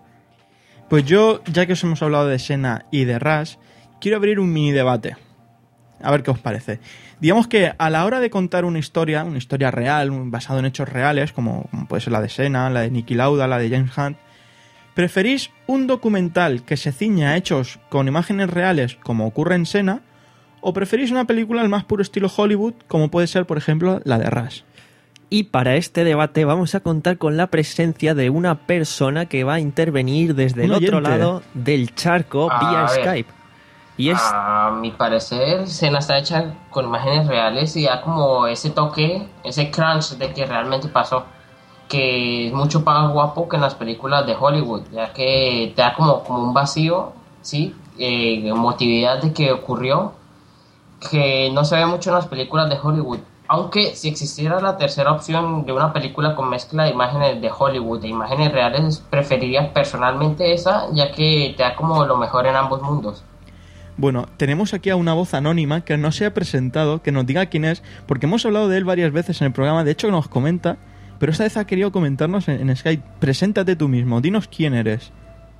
Pues yo, ya que os hemos hablado de Senna y de Rush, quiero abrir un mini debate. A ver qué os parece. Digamos que a la hora de contar una historia, una historia real, un- basado en hechos reales, como, como puede ser la de Senna, la de Niki Lauda, la de James Hunt, ¿preferís un documental que se ciña a hechos con imágenes reales, como ocurre en Senna, o preferís una película al más puro estilo Hollywood, como puede ser, por ejemplo, la de Rush? Y para este debate vamos a contar con la presencia de una persona que va a intervenir desde el Un otro oyente. lado del charco A vía ver. Skype. Y es A mi parecer, Senna está hecha con imágenes reales y da como ese toque, ese crunch de que realmente pasó, que es mucho más guapo que en las películas de Hollywood, ya que te da como, como un vacío, ¿sí? Eh, emotividad de que ocurrió, que no se ve mucho en las películas de Hollywood. Aunque si existiera la tercera opción de una película con mezcla de imágenes de Hollywood e imágenes reales, preferiría personalmente esa, ya que te da como lo mejor en ambos mundos. Bueno, tenemos aquí a una voz anónima que no se ha presentado, que nos diga quién es, porque hemos hablado de él varias veces en el programa, de hecho nos comenta, pero esta vez ha querido comentarnos en, en Skype. Preséntate tú mismo, dinos quién eres.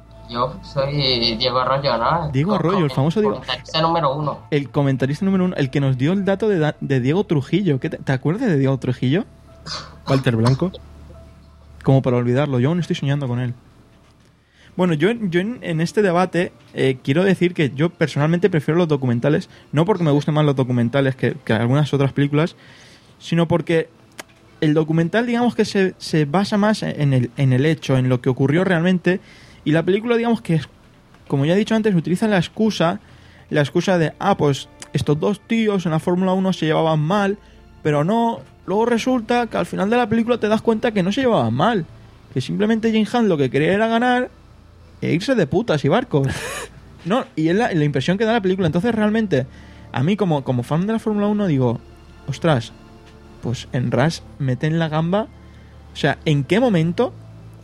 Yo soy Diego Arroyo, ¿no? Diego Arroyo, el famoso Diego. Comentarista número uno. El comentarista número uno, el que nos dio el dato de, da- de Diego Trujillo. ¿Qué te, ¿Te acuerdas de Diego Trujillo? Walter Blanco. Como para olvidarlo, yo aún estoy soñando con él. Bueno, yo, yo en, en este debate eh, quiero decir que yo personalmente prefiero los documentales, no porque me gusten más los documentales que, que algunas otras películas, sino porque el documental, digamos que se, se basa más en el, en el hecho, en lo que ocurrió realmente, y la película, digamos que, es, como ya he dicho antes, utiliza la excusa, la excusa de, ah, pues estos dos tíos en la Fórmula uno se llevaban mal, pero no, luego resulta que al final de la película te das cuenta que no se llevaban mal, que simplemente James Hunt lo que quería era ganar e irse de putas y barcos. No, y es la, la impresión que da la película. Entonces realmente, a mí como, como fan de la Fórmula uno digo, ostras, pues en Rush meten la gamba. O sea, ¿en qué momento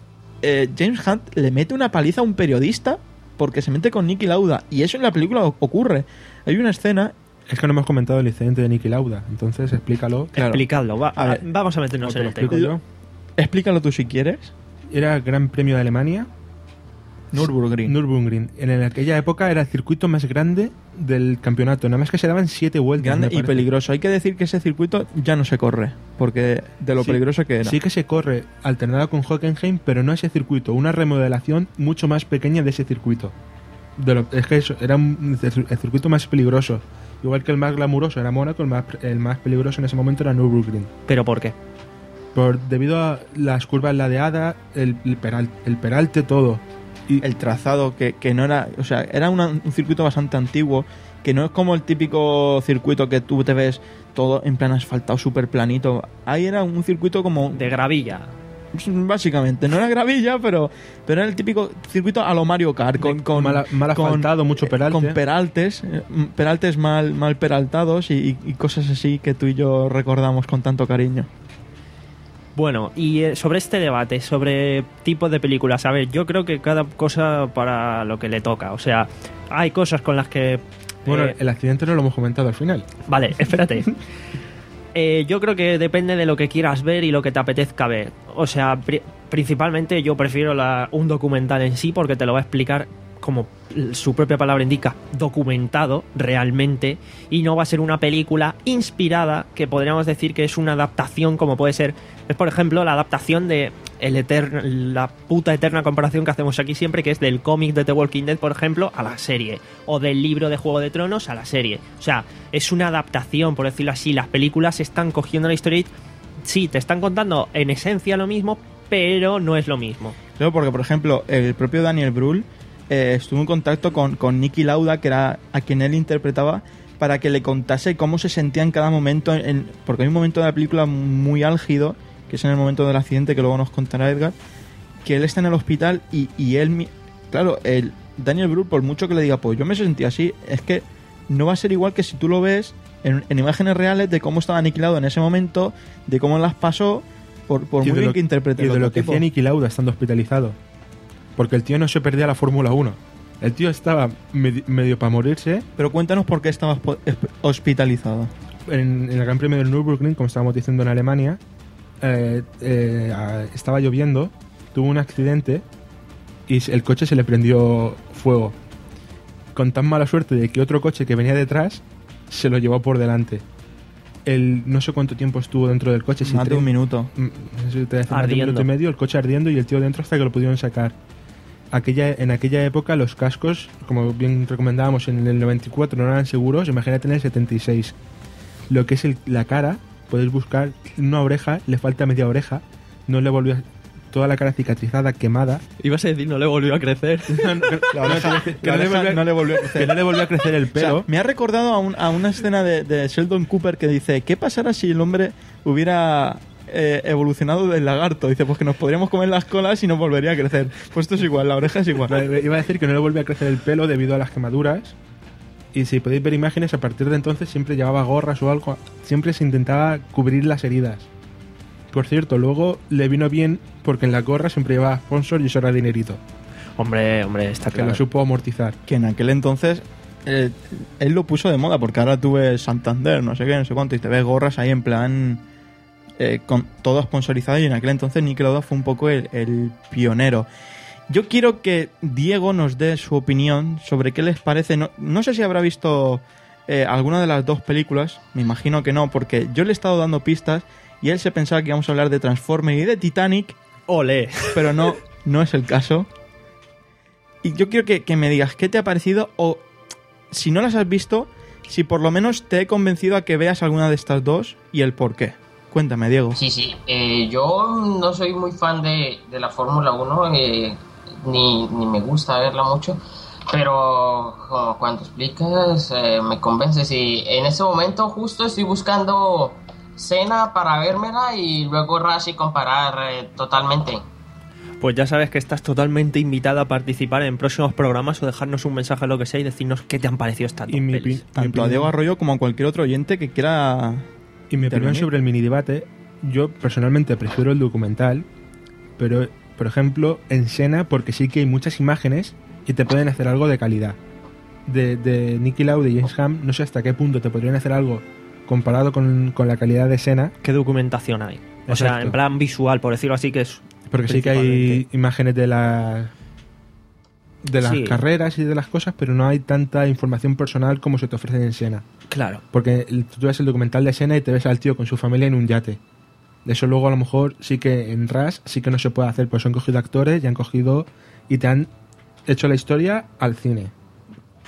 eh, James Hunt le mete una paliza a un periodista porque se mete con Niki Lauda? Y eso en la película o- ocurre. Hay una escena... Es que no hemos comentado el incidente de Niki Lauda, entonces explícalo. Claro. Explicadlo, va, A ver. vamos a meternos ¿O te en lo el tema. explico yo? Explícalo tú si quieres. Era Gran Premio de Alemania, Nürburgring. Nürburgring. En aquella época era el circuito más grande del campeonato, nada más que se daban siete vueltas. Grande me y parece. peligroso. Hay que decir que ese circuito ya no se corre, porque de lo Sí, peligroso que era. Sí que se corre alternado con Hockenheim, pero no ese circuito, una remodelación mucho más pequeña de ese circuito. De lo- es que eso, era un- el circuito más peligroso. Igual que el más glamuroso era Mónaco, el más, el más peligroso en ese momento era Nürburgring. ¿Pero por qué? Por, debido a las curvas ladeadas, el, el, peral- el peralte, todo. Y El trazado que, que no era, o sea, era una- un circuito bastante antiguo, que no es como el típico circuito que tú te ves todo en plan asfaltado, súper planito. Ahí era un circuito como De gravilla. básicamente. No era gravilla, pero, pero era el típico circuito a lo Mario Kart, con, con, mal, mal asfaltado, con, mucho peralte. Con peraltes, eh, peraltes mal, mal peraltados y, y cosas así que tú y yo recordamos con tanto cariño. Bueno, y eh, sobre este debate, sobre tipos de películas, a ver, yo creo que cada cosa para lo que le toca. O sea, hay cosas con las que... Bueno, eh, el accidente no lo hemos comentado al final. Vale, espérate. eh, yo creo que depende de lo que quieras ver y lo que te apetezca ver. O sea, pri- principalmente yo prefiero la, un documental en sí porque te lo va a explicar como su propia palabra indica, documentado realmente, y no va a ser una película inspirada, que podríamos decir que es una adaptación, como puede ser, es por ejemplo la adaptación de el eterno, la puta eterna comparación que hacemos aquí siempre, que es del cómic de The Walking Dead, por ejemplo, a la serie, o del libro de Juego de Tronos a la serie. O sea, es una adaptación, por decirlo así. Las películas están cogiendo la historia y sí, te están contando en esencia lo mismo, pero no es lo mismo. Claro, porque por ejemplo, el propio Daniel Brühl eh, estuvo en contacto con, con Niki Lauda, que era a quien él interpretaba, para que le contase cómo se sentía en cada momento, en, porque hay un momento de la película muy álgido, que es en el momento del accidente, que luego nos contará Edgar, que él está en el hospital y, y él, claro, el Daniel Brühl, por mucho que le diga, pues yo me sentí así, es que no va a ser igual que si tú lo ves en, en imágenes reales de cómo estaba Niki Lauda en ese momento, de cómo las pasó, por, por muy bien lo, que interprete. Y de lo que hacía Niki Lauda estando hospitalizado. Porque el tío no se perdía la Fórmula uno. El tío estaba medio, medio para morirse. Pero cuéntanos por qué estaba hospitalizado. En, en el Gran Premio del Nürburgring, como estábamos diciendo en Alemania, eh, eh, estaba lloviendo, tuvo un accidente y el coche se le prendió fuego. Con tan mala suerte de que otro coche que venía detrás se lo llevó por delante. El, no sé cuánto tiempo estuvo dentro del coche. Más de un minuto. No sé si te decía, más de un minuto y medio, el coche ardiendo y el tío dentro hasta que lo pudieron sacar. Aquella, en aquella época los cascos, como bien recomendábamos en el noventa y cuatro, no eran seguros. Imagínate en el setenta y seis. Lo que es el, la cara, podéis buscar una oreja, le falta media oreja, no le volvió a, toda la cara cicatrizada, quemada. Ibas a decir, no le volvió a crecer. No, no, la oreja, que, la no oreja volvió, no le volvió a crecer. Que no le volvió a crecer el pelo. O sea, me ha recordado a, un, a una escena de, de Sheldon Cooper que dice, ¿qué pasará si el hombre hubiera eh, evolucionado del lagarto? Dice, pues que nos podríamos comer las colas y nos volvería a crecer. Pues esto es igual, la oreja es igual. Iba a decir que no le volvió a crecer el pelo debido a las quemaduras. Y si podéis ver imágenes, a partir de entonces siempre llevaba gorras o algo. Siempre se intentaba cubrir las heridas. Por cierto, luego le vino bien porque en la gorra siempre llevaba sponsor y eso era dinerito. Hombre, hombre, está Que claro. lo supo amortizar. Que en aquel entonces eh, él lo puso de moda, porque ahora tú ves Santander, no sé qué, no sé cuánto, y te ves gorras ahí en plan eh, con todo sponsorizado, y en aquel entonces Niki Lauda fue un poco el, el pionero. Yo quiero que Diego nos dé su opinión sobre qué les parece. No, no sé si habrá visto eh, alguna de las dos películas, me imagino que no, porque yo le he estado dando pistas y él se pensaba que íbamos a hablar de Transformers y de Titanic. Ole. Pero no, no es el caso. Y yo quiero que, que me digas qué te ha parecido, o si no las has visto, si por lo menos te he convencido a que veas alguna de estas dos y el por qué. Cuéntame, Diego. Sí, sí. Eh, yo no soy muy fan de, de la Fórmula uno, eh, ni, ni me gusta verla mucho, pero como cuando explicas eh, me convences, y en ese momento justo estoy buscando Senna para vérmela y luego Rush y comparar eh, totalmente. Pues ya sabes que estás totalmente invitada a participar en próximos programas o dejarnos un mensaje o lo que sea y decirnos qué te han parecido estas dos Y mi, pelis. opi- mi Tanto a opinión- Diego Arroyo como a cualquier otro oyente que quiera... Y mi opinión intervenir. sobre el mini debate, yo personalmente prefiero el documental, pero por ejemplo en Senna, porque sí que hay muchas imágenes y te pueden hacer algo de calidad. De, de Niki Lauda y James Ham, no sé hasta qué punto te podrían hacer algo comparado con, con la calidad de Senna, ¿Qué documentación hay? O sea, Exacto. en plan visual, por decirlo así, que es... porque sí que hay principalmente. imágenes de la de las Sí. carreras y de las cosas, pero no hay tanta información personal como se te ofrece en Senna. Claro. Porque el- tú ves el documental de Senna y te ves al tío con su familia en un yate. De eso luego a lo mejor sí que en Rush sí que no se puede hacer, pues han cogido actores y han cogido y te han hecho la historia al cine.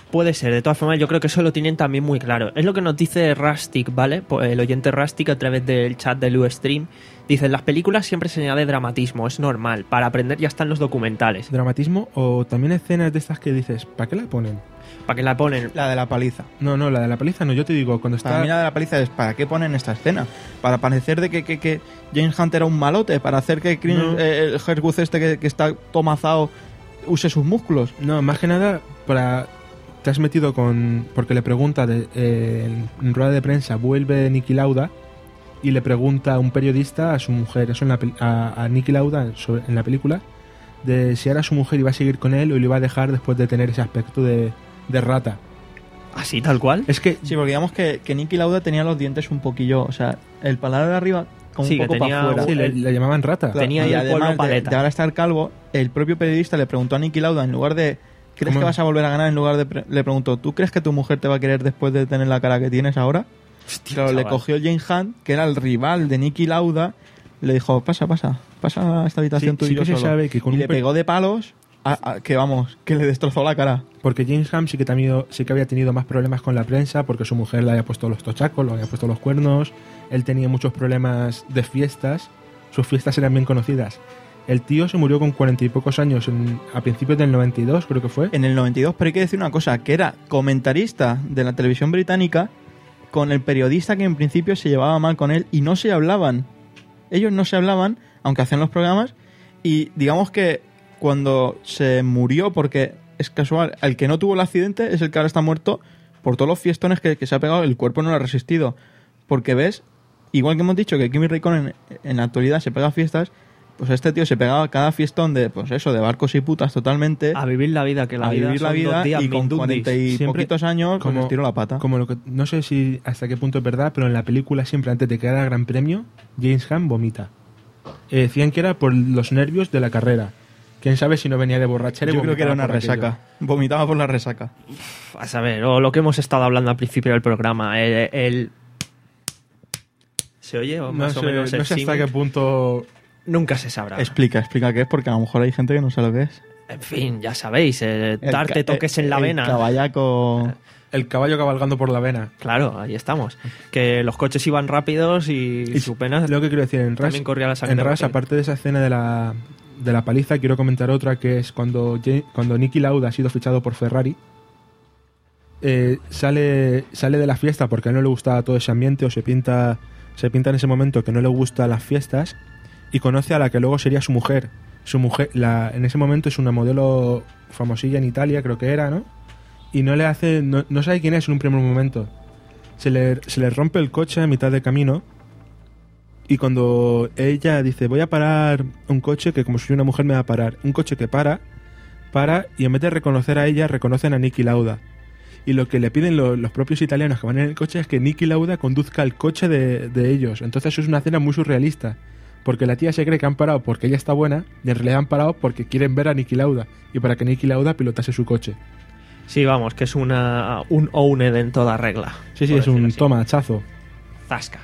Puede ser, de todas formas yo creo que eso lo tienen también muy claro. Es lo que nos dice Rustic, ¿vale? El oyente Rustic a través del chat del Ustream. Dice, en las películas siempre se añade dramatismo, es normal. Para aprender ya están los documentales. Dramatismo o también escenas de estas que dices, ¿para qué la ponen? ¿Para qué la ponen? La de la paliza. No, no, la de la paliza no, yo te digo, cuando está... Para mí la de la paliza es, ¿para qué ponen esta escena? Para parecer de que, que, que James Hunt era un malote, para hacer que Chris, No. eh, el Hercules este que, que está tomazado use sus músculos. No, más que nada para... Te has metido con... Porque le pregunta de, eh, en rueda de prensa, vuelve Niki Lauda y le pregunta a un periodista a su mujer, eso en la, pel- a, a Niki Lauda sobre- en la película, de si ahora su mujer iba a seguir con él o le iba a dejar después de tener ese aspecto de, de rata. ¿Así, tal cual? Es que Sí, porque digamos que, que Niki Lauda tenía los dientes un poquillo, o sea, el paladar de arriba como Sí, un que poco tenía para afuera. sí, le, el- le llamaban rata. Claro, tenía y ahí el además polvo de- paleta. De, ahora estar calvo, el propio periodista le preguntó a Niki Lauda, en lugar de ¿crees ¿Cómo? que vas a volver a ganar? En lugar de pre- le preguntó, ¿tú crees que tu mujer te va a querer después de tener la cara que tienes ahora? Hostia, Claro, le chaval. cogió James Hunt, que era el rival de Niki Lauda, le dijo, pasa, pasa, pasa a esta habitación Sí, tú y sí yo que se solo. sabe que con y un le pe- pegó de palos, a- a- que vamos, que le destrozó la cara. Porque James Hunt sí que, tenido, sí que había tenido más problemas con la prensa porque su mujer le había puesto los tochacos, le había puesto los cuernos, él tenía muchos problemas de fiestas, sus fiestas eran bien conocidas. El tío se murió con cuarenta y pocos años, en- a principios del noventa y dos creo que fue. En el noventa y dos, pero hay que decir una cosa, que era comentarista de la televisión británica con el periodista que en principio se llevaba mal con él y no se hablaban. Ellos no se hablaban, aunque hacían los programas, y digamos que cuando se murió, porque es casual, el que no tuvo el accidente es el que ahora está muerto por todos los fiestones que, que se ha pegado, el cuerpo no lo ha resistido. Porque ves, igual que hemos dicho que Kimi Raikkonen en, en la actualidad se pega fiestas, pues este tío se pegaba cada fiestón de, pues eso, de barcos y putas totalmente, A vivir la vida, que la a vida vivir la son dos vida días y con mindundis. cuarenta y Siempre poquitos años pues como- les tiró la pata. Como lo que, no sé si hasta qué punto es verdad, pero en la película siempre antes de que haga el Gran Premio, James Hunt vomita. Eh, decían que era por los nervios de la carrera. Quién sabe si no venía de borrachera y Yo creo que era vomitaba una por aquello. resaca. Vomitaba por la resaca. A saber, o lo que hemos estado hablando al principio del programa, el... el- ¿Se oye? O No más sé, o menos el no sé hasta símil. qué punto... Nunca se sabrá. Explica, explica qué es, porque a lo mejor hay gente que no sabe lo que es. En fin, ya sabéis, eh, El darte ca- toques en la el vena. caballaco. El caballo cabalgando por la vena. Claro, ahí estamos. Que los coches iban rápidos y, Y su pena Lo que quiero decir, en Rush, también corría la sangre en Rush, rápido. aparte de esa escena de la, de la paliza, quiero comentar otra que es cuando, Ja- cuando Niki Lauda ha sido fichado por Ferrari, eh, sale, sale de la fiesta porque a él no le gusta todo ese ambiente o se pinta, se pinta en ese momento que no le gustan las fiestas y conoce a la que luego sería su mujer. Su mujer, la, en ese momento es una modelo famosilla en Italia, creo que era, ¿no? Y no le hace, no, no sabe quién es en un primer momento. Se le, se le rompe el coche a mitad de camino y cuando ella dice voy a parar un coche que como soy una mujer me va a parar, un coche que para, para y en vez de reconocer a ella reconocen a Niki Lauda. Y lo que le piden lo- los propios italianos que van en el coche es que Niki Lauda conduzca el coche de, de ellos. Entonces eso es una escena muy surrealista. Porque la tía se cree que han parado porque ella está buena y en realidad han parado porque quieren ver a Niki Lauda y para que Niki Lauda pilotase su coche. Sí, vamos, que es una un owned en toda regla. Sí, sí, por es un decirlo así. toma, hachazo. Zasca.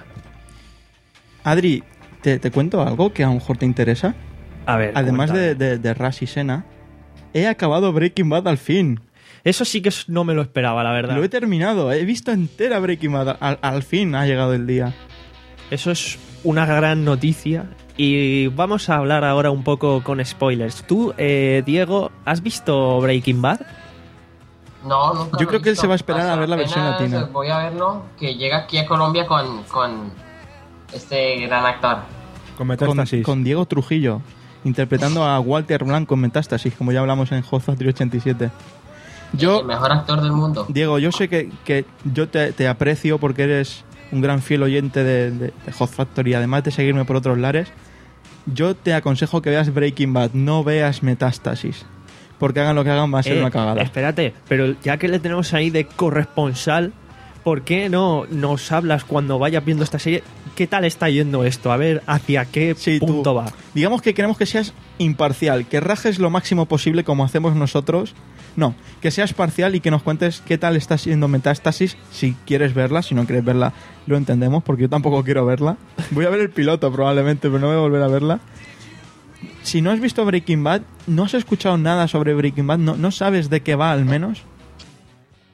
Adri, ¿te, te cuento algo que a lo mejor te interesa? A ver, Además cuéntame. de, de, de Rush y Senna, he acabado Breaking Bad al fin. Eso sí que es- no me lo esperaba, la verdad. Lo he terminado, he visto entera Breaking Bad. Al, al fin ha llegado el día. Eso es una gran noticia. Y vamos a hablar ahora un poco con spoilers. Tú, eh, Diego, ¿has visto Breaking Bad? No, nunca Yo lo he creo que él visto. se va a esperar a Hasta ver la versión apenas latina. Voy a verlo, que llega aquí a Colombia con, con este gran actor. Con Con, Metástasis. con Diego Trujillo, interpretando a Walter Blanco en Metástasis, como ya hablamos en Hot Factory ochenta y siete. Yo, El mejor actor del mundo. Diego, yo sé que, que yo te, te aprecio porque eres un gran fiel oyente de, de, de Hot Factory, además de seguirme por otros lares. Yo te aconsejo que veas Breaking Bad, no veas Metástasis. Porque hagan lo que hagan va a ser Eh, una cagada. Espérate, pero ya que le tenemos ahí de corresponsal, ¿por qué no nos hablas cuando vayas viendo esta serie? ¿Qué tal está yendo esto? A ver, ¿hacia qué Sí, tú. punto va? Digamos que queremos que seas imparcial, que rajes lo máximo posible como hacemos nosotros. No, que seas parcial y que nos cuentes qué tal está siendo Metástasis, si quieres verla, si no quieres verla lo entendemos, porque yo tampoco quiero verla. Voy a ver el piloto probablemente, pero no voy a volver a verla. Si no has visto Breaking Bad, no has escuchado nada sobre Breaking Bad, no, no sabes de qué va al menos.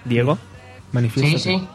Diego. Manifiéstate. Sí, sí.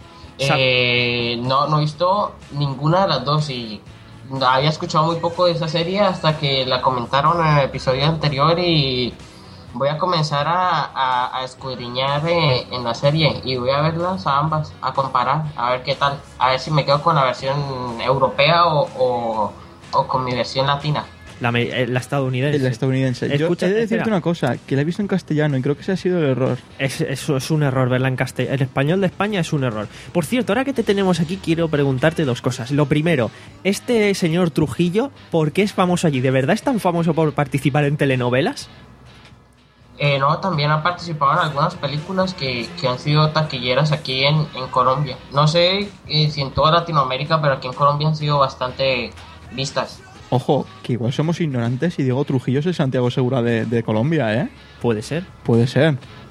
Eh, no, no he visto ninguna de las dos y había escuchado muy poco de esa serie hasta que la comentaron en el episodio anterior y voy a comenzar a, a, a escudriñar eh, en la serie y voy a verlas a ambas, a comparar, a ver qué tal, a ver si me quedo con la versión europea o, o, o con mi versión latina. La, la estadounidense. La estadounidense. Escucha, Yo he de decirte espera. una cosa, que la he visto en castellano y creo que ese ha sido el error. Es, eso es un error verla en castellano. El español de España es un error. Por cierto, ahora que te tenemos aquí, quiero preguntarte dos cosas. Lo primero, este señor Trujillo, ¿por qué es famoso allí? ¿De verdad es tan famoso por participar en telenovelas? Eh, no, también ha participado en algunas películas que, que han sido taquilleras aquí en, en Colombia. No sé eh, si en toda Latinoamérica, pero aquí en Colombia han sido bastante vistas. Ojo, que igual somos ignorantes y Diego Trujillo es el Santiago Segura de, de Colombia, ¿eh? Puede ser. Puede ser.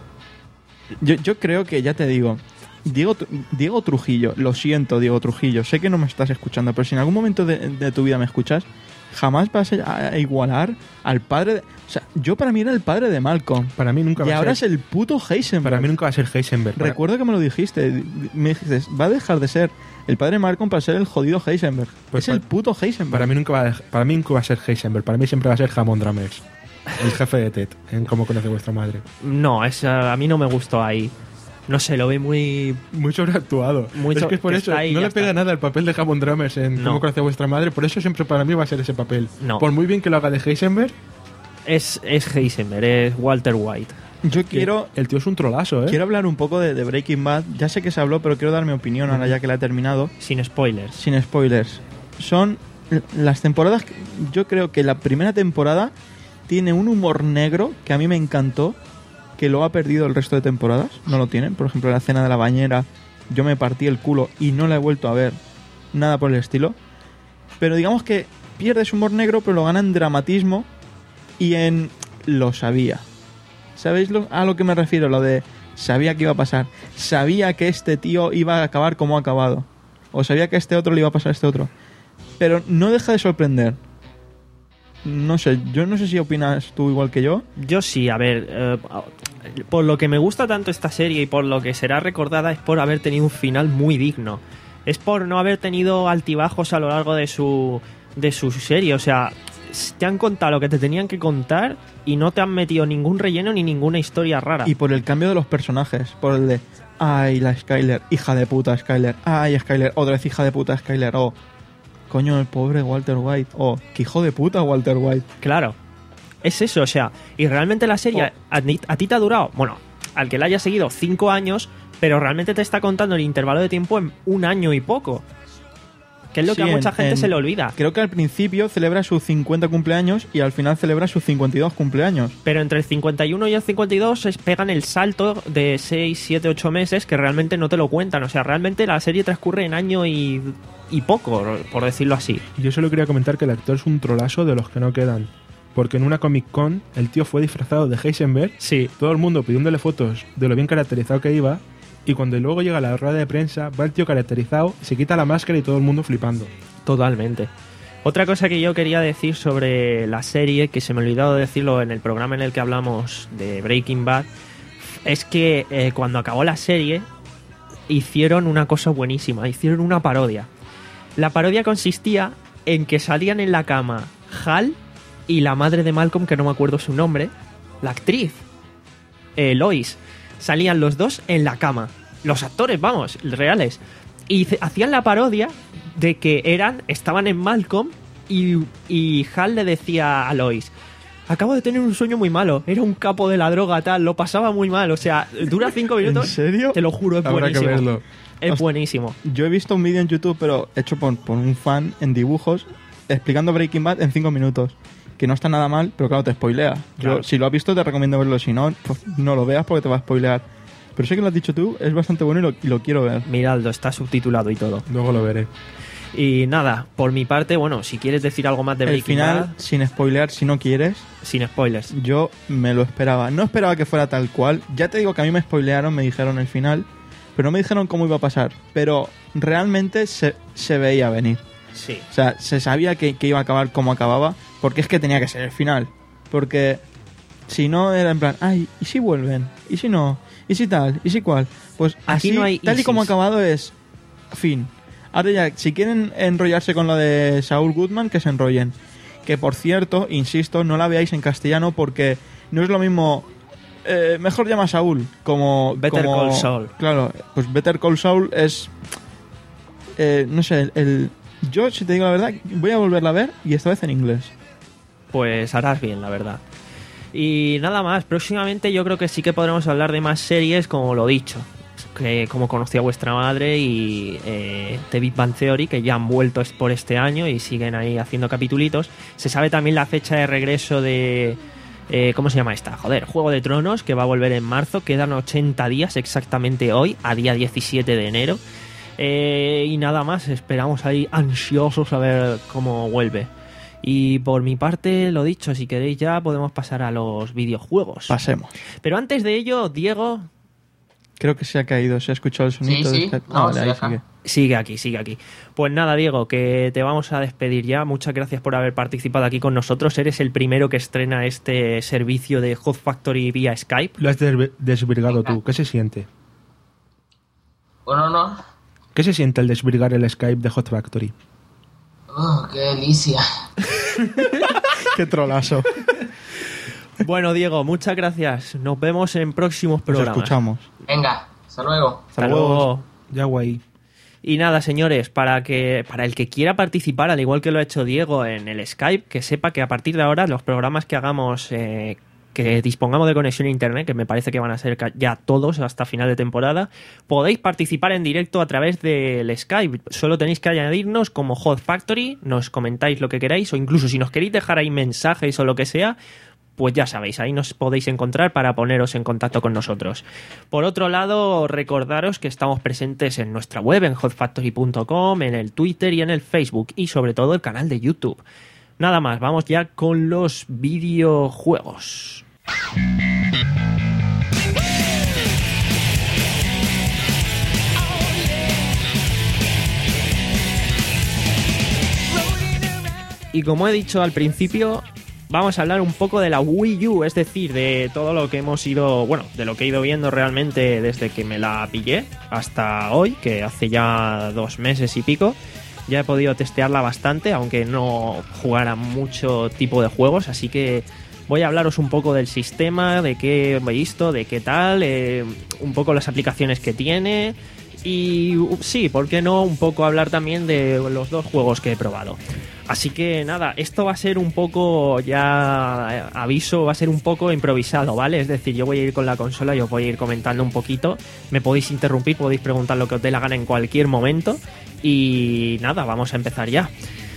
Yo, yo creo que, ya te digo, Diego, Diego Trujillo, lo siento, Diego Trujillo, sé que no me estás escuchando, pero si en algún momento de, de tu vida me escuchas, jamás vas a, a igualar al padre de... O sea, yo para mí era el padre de Malcolm. Para mí nunca Y va a ahora ser... es el puto Heisenberg. Para mí nunca va a ser Heisenberg. Para- Recuerdo que me lo dijiste. Me dijiste, va a dejar de ser el padre de Malcolm para ser el jodido Heisenberg. Pues es el pa- puto Heisenberg. Para mí nunca va a, para mí nunca va a ser Heisenberg. Para mí siempre va a ser Hammond Drummers. El jefe de Ted, en Cómo conoce vuestra madre. No, es, a mí no me gustó ahí. No sé, lo vi muy... Muy sobreactuado. Muy es so- que es por que eso, está ahí, no ya le pega está. nada el papel de Hammond Drummers en No. Cómo conoce vuestra madre. Por eso siempre para mí va a ser ese papel. No. Por muy bien que lo haga de Heisenberg, Es, es Heisenberg, es Walter White. Yo que quiero, el tío es un trolazo, ¿eh? quiero hablar un poco de, de Breaking Bad. Ya sé que se habló, pero quiero dar mi opinión ahora ya que la he terminado. Sin spoilers. Sin spoilers. Son las temporadas... que- Yo creo que la primera temporada tiene un humor negro que a mí me encantó, que lo ha perdido el resto de temporadas. No lo tienen. Por ejemplo, la escena de la bañera, yo me partí el culo y no la he vuelto a ver. Nada por el estilo. Pero digamos que pierde su humor negro, pero lo gana en dramatismo y en... Lo sabía. ¿Sabéis lo- a lo que me refiero? Lo de... Sabía que iba a pasar. Sabía que este tío iba a acabar como ha acabado. O sabía que a este otro le iba a pasar a este otro. Pero no deja de sorprender. No sé, yo no sé si opinas tú igual que yo. Yo sí, a ver, eh, por lo que me gusta tanto esta serie y por lo que será recordada es por haber tenido un final muy digno. Es por no haber tenido altibajos a lo largo de su, de su serie. O sea, te han contado lo que te tenían que contar y no te han metido ningún relleno ni ninguna historia rara. Y por el cambio de los personajes. Por el de... Ay, la Skyler. Hija de puta Skyler. Ay, Skyler. Otra vez hija de puta Skyler. Oh, coño, el pobre Walter White. Oh, qué hijo de puta Walter White. Claro, es eso, o sea, y realmente la serie Oh. a, ti- a ti te ha durado, bueno, al que la haya seguido cinco años, pero realmente te está contando el intervalo de tiempo en un año y poco. Que es lo Sí, que a mucha en- gente en- se le olvida. Creo que al principio celebra sus cincuenta cumpleaños y al final celebra sus cincuenta y dos cumpleaños. Pero entre el cincuenta y uno y el cincuenta y dos es, pegan el salto de seis, siete, ocho meses que realmente no te lo cuentan. O sea, realmente la serie transcurre en año y, y poco, por decirlo así. Yo solo quería comentar que el actor es un trolazo de los que no quedan. Porque en una Comic Con el tío fue disfrazado de Heisenberg. Sí. Todo el mundo pidiéndole fotos de lo bien caracterizado que iba. Y cuando luego llega la rueda de prensa, va el tío caracterizado, se quita la máscara y todo el mundo flipando. Totalmente. Otra cosa que yo quería decir sobre la serie, que se me ha olvidado decirlo en el programa en el que hablamos de Breaking Bad, es que eh, cuando acabó la serie hicieron una cosa buenísima, hicieron una parodia. La parodia consistía en que salían en la cama Hal y la madre de Malcolm, que no me acuerdo su nombre, la actriz, eh, Lois. Salían los dos en la cama. Los actores, vamos, reales. Y ce- hacían la parodia de que eran, estaban en Malcolm y, y Hal le decía a Lois: acabo de tener un sueño muy malo, era un capo de la droga, tal, lo pasaba muy mal. O sea, dura cinco minutos. ¿En serio? Te lo juro, es Habrá que buenísimo. verlo. Es Hostia. buenísimo. Yo he visto un vídeo en YouTube, pero hecho por, por un fan en dibujos, explicando Breaking Bad en cinco minutos. Que no está nada mal, pero claro, te spoilea. Claro. Yo, si lo has visto, te recomiendo verlo. Si no, pues no lo veas porque te va a spoilear. Pero sé que lo has dicho tú, es bastante bueno y lo, y lo quiero ver. Miradlo, está subtitulado y todo. Luego lo veré. Y nada, por mi parte, bueno, si quieres decir algo más de El Breaking final, Bad, sin spoilear, si no quieres, sin spoilers. yo me lo esperaba. No esperaba que fuera tal cual. Ya te digo que a mí me spoilearon, me dijeron el final, pero no me dijeron cómo iba a pasar. Pero realmente se, se veía venir. Sí. O sea, se sabía que, que iba a acabar como acababa, porque es que tenía que ser el final. Porque si no era en plan, ay, ¿y si vuelven? ¿Y si no? ¿Y si tal? ¿Y si cual? Pues Aquí así, no hay tal y como ha ISIS. acabado es fin. Ahora ya, si quieren enrollarse con lo de Saul Goodman, que se enrollen. Que por cierto, insisto, no la veáis en castellano porque no es lo mismo. Eh, mejor llama a Saúl como Better como- Call Saul. Claro, pues Better Call Saul es eh, no sé, el, el- yo si te digo la verdad voy a volverla a ver y esta vez en inglés. Pues harás bien, la verdad. Y nada más, próximamente yo creo que sí que podremos hablar de más series, como lo dicho. Que como conocí a vuestra madre y eh, The Big Bang Theory, que ya han vuelto es- por este año y siguen ahí haciendo capitulitos. Se sabe también la fecha de regreso de... eh, ¿Cómo se llama esta? Joder, Juego de Tronos, que va a volver en marzo. Quedan ochenta días exactamente hoy, a día diecisiete de enero. Eh, y nada más, esperamos ahí ansiosos a ver cómo vuelve. Y por mi parte, lo dicho, si queréis ya podemos pasar a los videojuegos. Pasemos. Pero antes de ello, Diego, Creo que se ha caído, se ha escuchado el sonido Sí, de sí. Skype. No, vale, estoy ahí acá. sigue. sigue aquí, sigue aquí. Pues nada, Diego, que te vamos a despedir ya. Muchas gracias por haber participado aquí con nosotros. Eres el primero que estrena este servicio de Hot Factory vía Skype. Lo has desvi- desvirgado tú. ¿Qué se siente? Bueno, no. ¿Qué se siente el desvirgar el Skype de Hot Factory? Oh, qué delicia. Qué trolazo. Bueno, Diego, muchas gracias. Nos vemos en próximos Nos programas. escuchamos. Venga, hasta luego. Hasta luego. Ya, guay. Y nada, señores, para que para el que quiera participar, al igual que lo ha hecho Diego en el Skype, que sepa que a partir de ahora los programas que hagamos, eh, que dispongamos de conexión a internet, que me parece que van a ser ca- ya todos hasta final de temporada, podéis participar en directo a través del Skype. Solo tenéis que añadirnos como Hot Factory, nos comentáis lo que queráis, o incluso si nos queréis dejar ahí mensajes o lo que sea, pues ya sabéis, ahí nos podéis encontrar para poneros en contacto con nosotros. Por otro lado, recordaros que estamos presentes en nuestra web, en hot factory punto com, en el Twitter y en el Facebook, y sobre todo el canal de YouTube. Nada más, vamos ya con los videojuegos. Y como he dicho al principio, vamos a hablar un poco de la Wii U, es decir, de todo lo que hemos ido, bueno, de lo que he ido viendo realmente desde que me la pillé hasta hoy, que hace ya dos meses y pico. Ya he podido testearla bastante, aunque no jugara mucho tipo de juegos, así que voy a hablaros un poco del sistema, de qué he visto, de qué tal, eh, un poco las aplicaciones que tiene y uh, sí, ¿por qué no? Un poco hablar también de los dos juegos que he probado. Así que nada, esto va a ser un poco, ya eh, aviso, va a ser un poco improvisado, ¿vale? Es decir, yo voy a ir con la consola y os voy a ir comentando un poquito. Me podéis interrumpir, podéis preguntar lo que os dé la gana en cualquier momento. Y nada, vamos a empezar ya.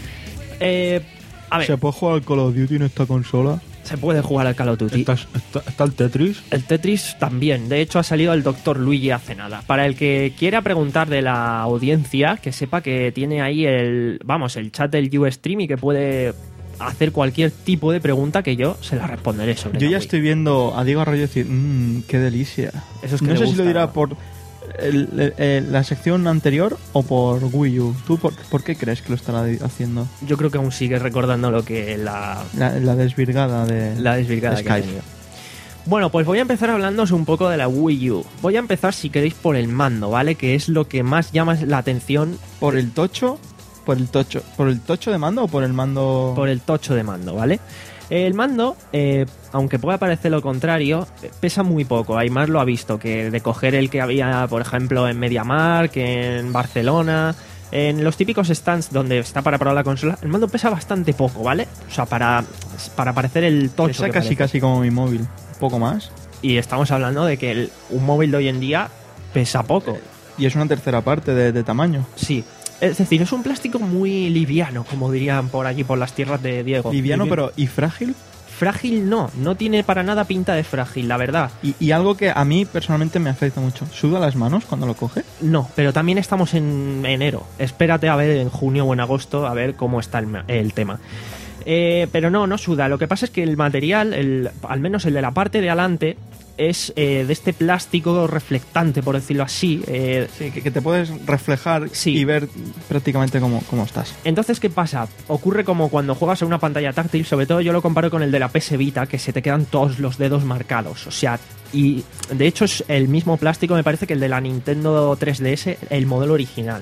Eh, a ver, ¿Se puede jugar al Call of Duty en esta consola? se puede jugar al Call of Duty. ¿Está, está, está el Tetris? El Tetris también. De hecho, ha salido el doctor Luigi hace nada. Para el que quiera preguntar de la audiencia, que sepa que tiene ahí el, vamos, el chat del Ustream y que puede hacer cualquier tipo de pregunta que yo se la responderé sobre Yo la ya Wii. estoy viendo a Diego Arroyo decir, mmm, qué delicia. Eso es que no le sé si gusta, lo dirá ¿no? por el- el- el- la sección anterior o por Wii U. ¿Tú por, por qué crees que lo estará di- haciendo? Yo creo que aún sigue recordando lo que la, La, la desvirgada de la desvirgada que ha Skype. tenido. Bueno, pues voy a empezar hablándoos un poco de la Wii U. Voy a empezar, si queréis, por el mando, ¿vale? Que es lo que más llama la atención ¿Por el tocho? ¿Por el tocho? ¿Por el tocho de mando o por el mando? por el tocho de mando, ¿vale? El mando, eh, aunque pueda parecer lo contrario, eh, pesa muy poco. Aymar lo ha visto, que de coger el que había, por ejemplo, en MediaMarkt, en Barcelona, en los típicos stands donde está para probar la consola, el mando pesa bastante poco, ¿vale? O sea, para, para parecer el tocho. Pesa que casi parece. casi como mi móvil. Un poco más. Y estamos hablando de que el- un móvil de hoy en día pesa poco. Y es una tercera parte de, de tamaño. Sí. Es decir, es un plástico muy liviano, como dirían por allí, por las tierras de Diego. Liviano, Liviano. pero ¿y frágil? Frágil no, no tiene para nada pinta de frágil, la verdad. Y, y algo que a mí personalmente me afecta mucho. ¿Suda las manos cuando lo coge? No, pero también estamos en enero. Espérate a ver en junio o en agosto a ver cómo está el, ma- el tema. Eh, pero no, no suda. Lo que pasa es que el material, el, al menos el de la parte de adelante, es eh, de este plástico reflectante, por decirlo así. eh, Sí, que, que te puedes reflejar Sí. y ver prácticamente cómo, cómo estás. Entonces, ¿qué pasa? Ocurre como cuando juegas a una pantalla táctil, sobre todo yo lo comparo con el de la P S Vita, que se te quedan todos los dedos marcados. O sea, y de hecho es el mismo plástico, me parece, que el de la Nintendo tres D S, el modelo original.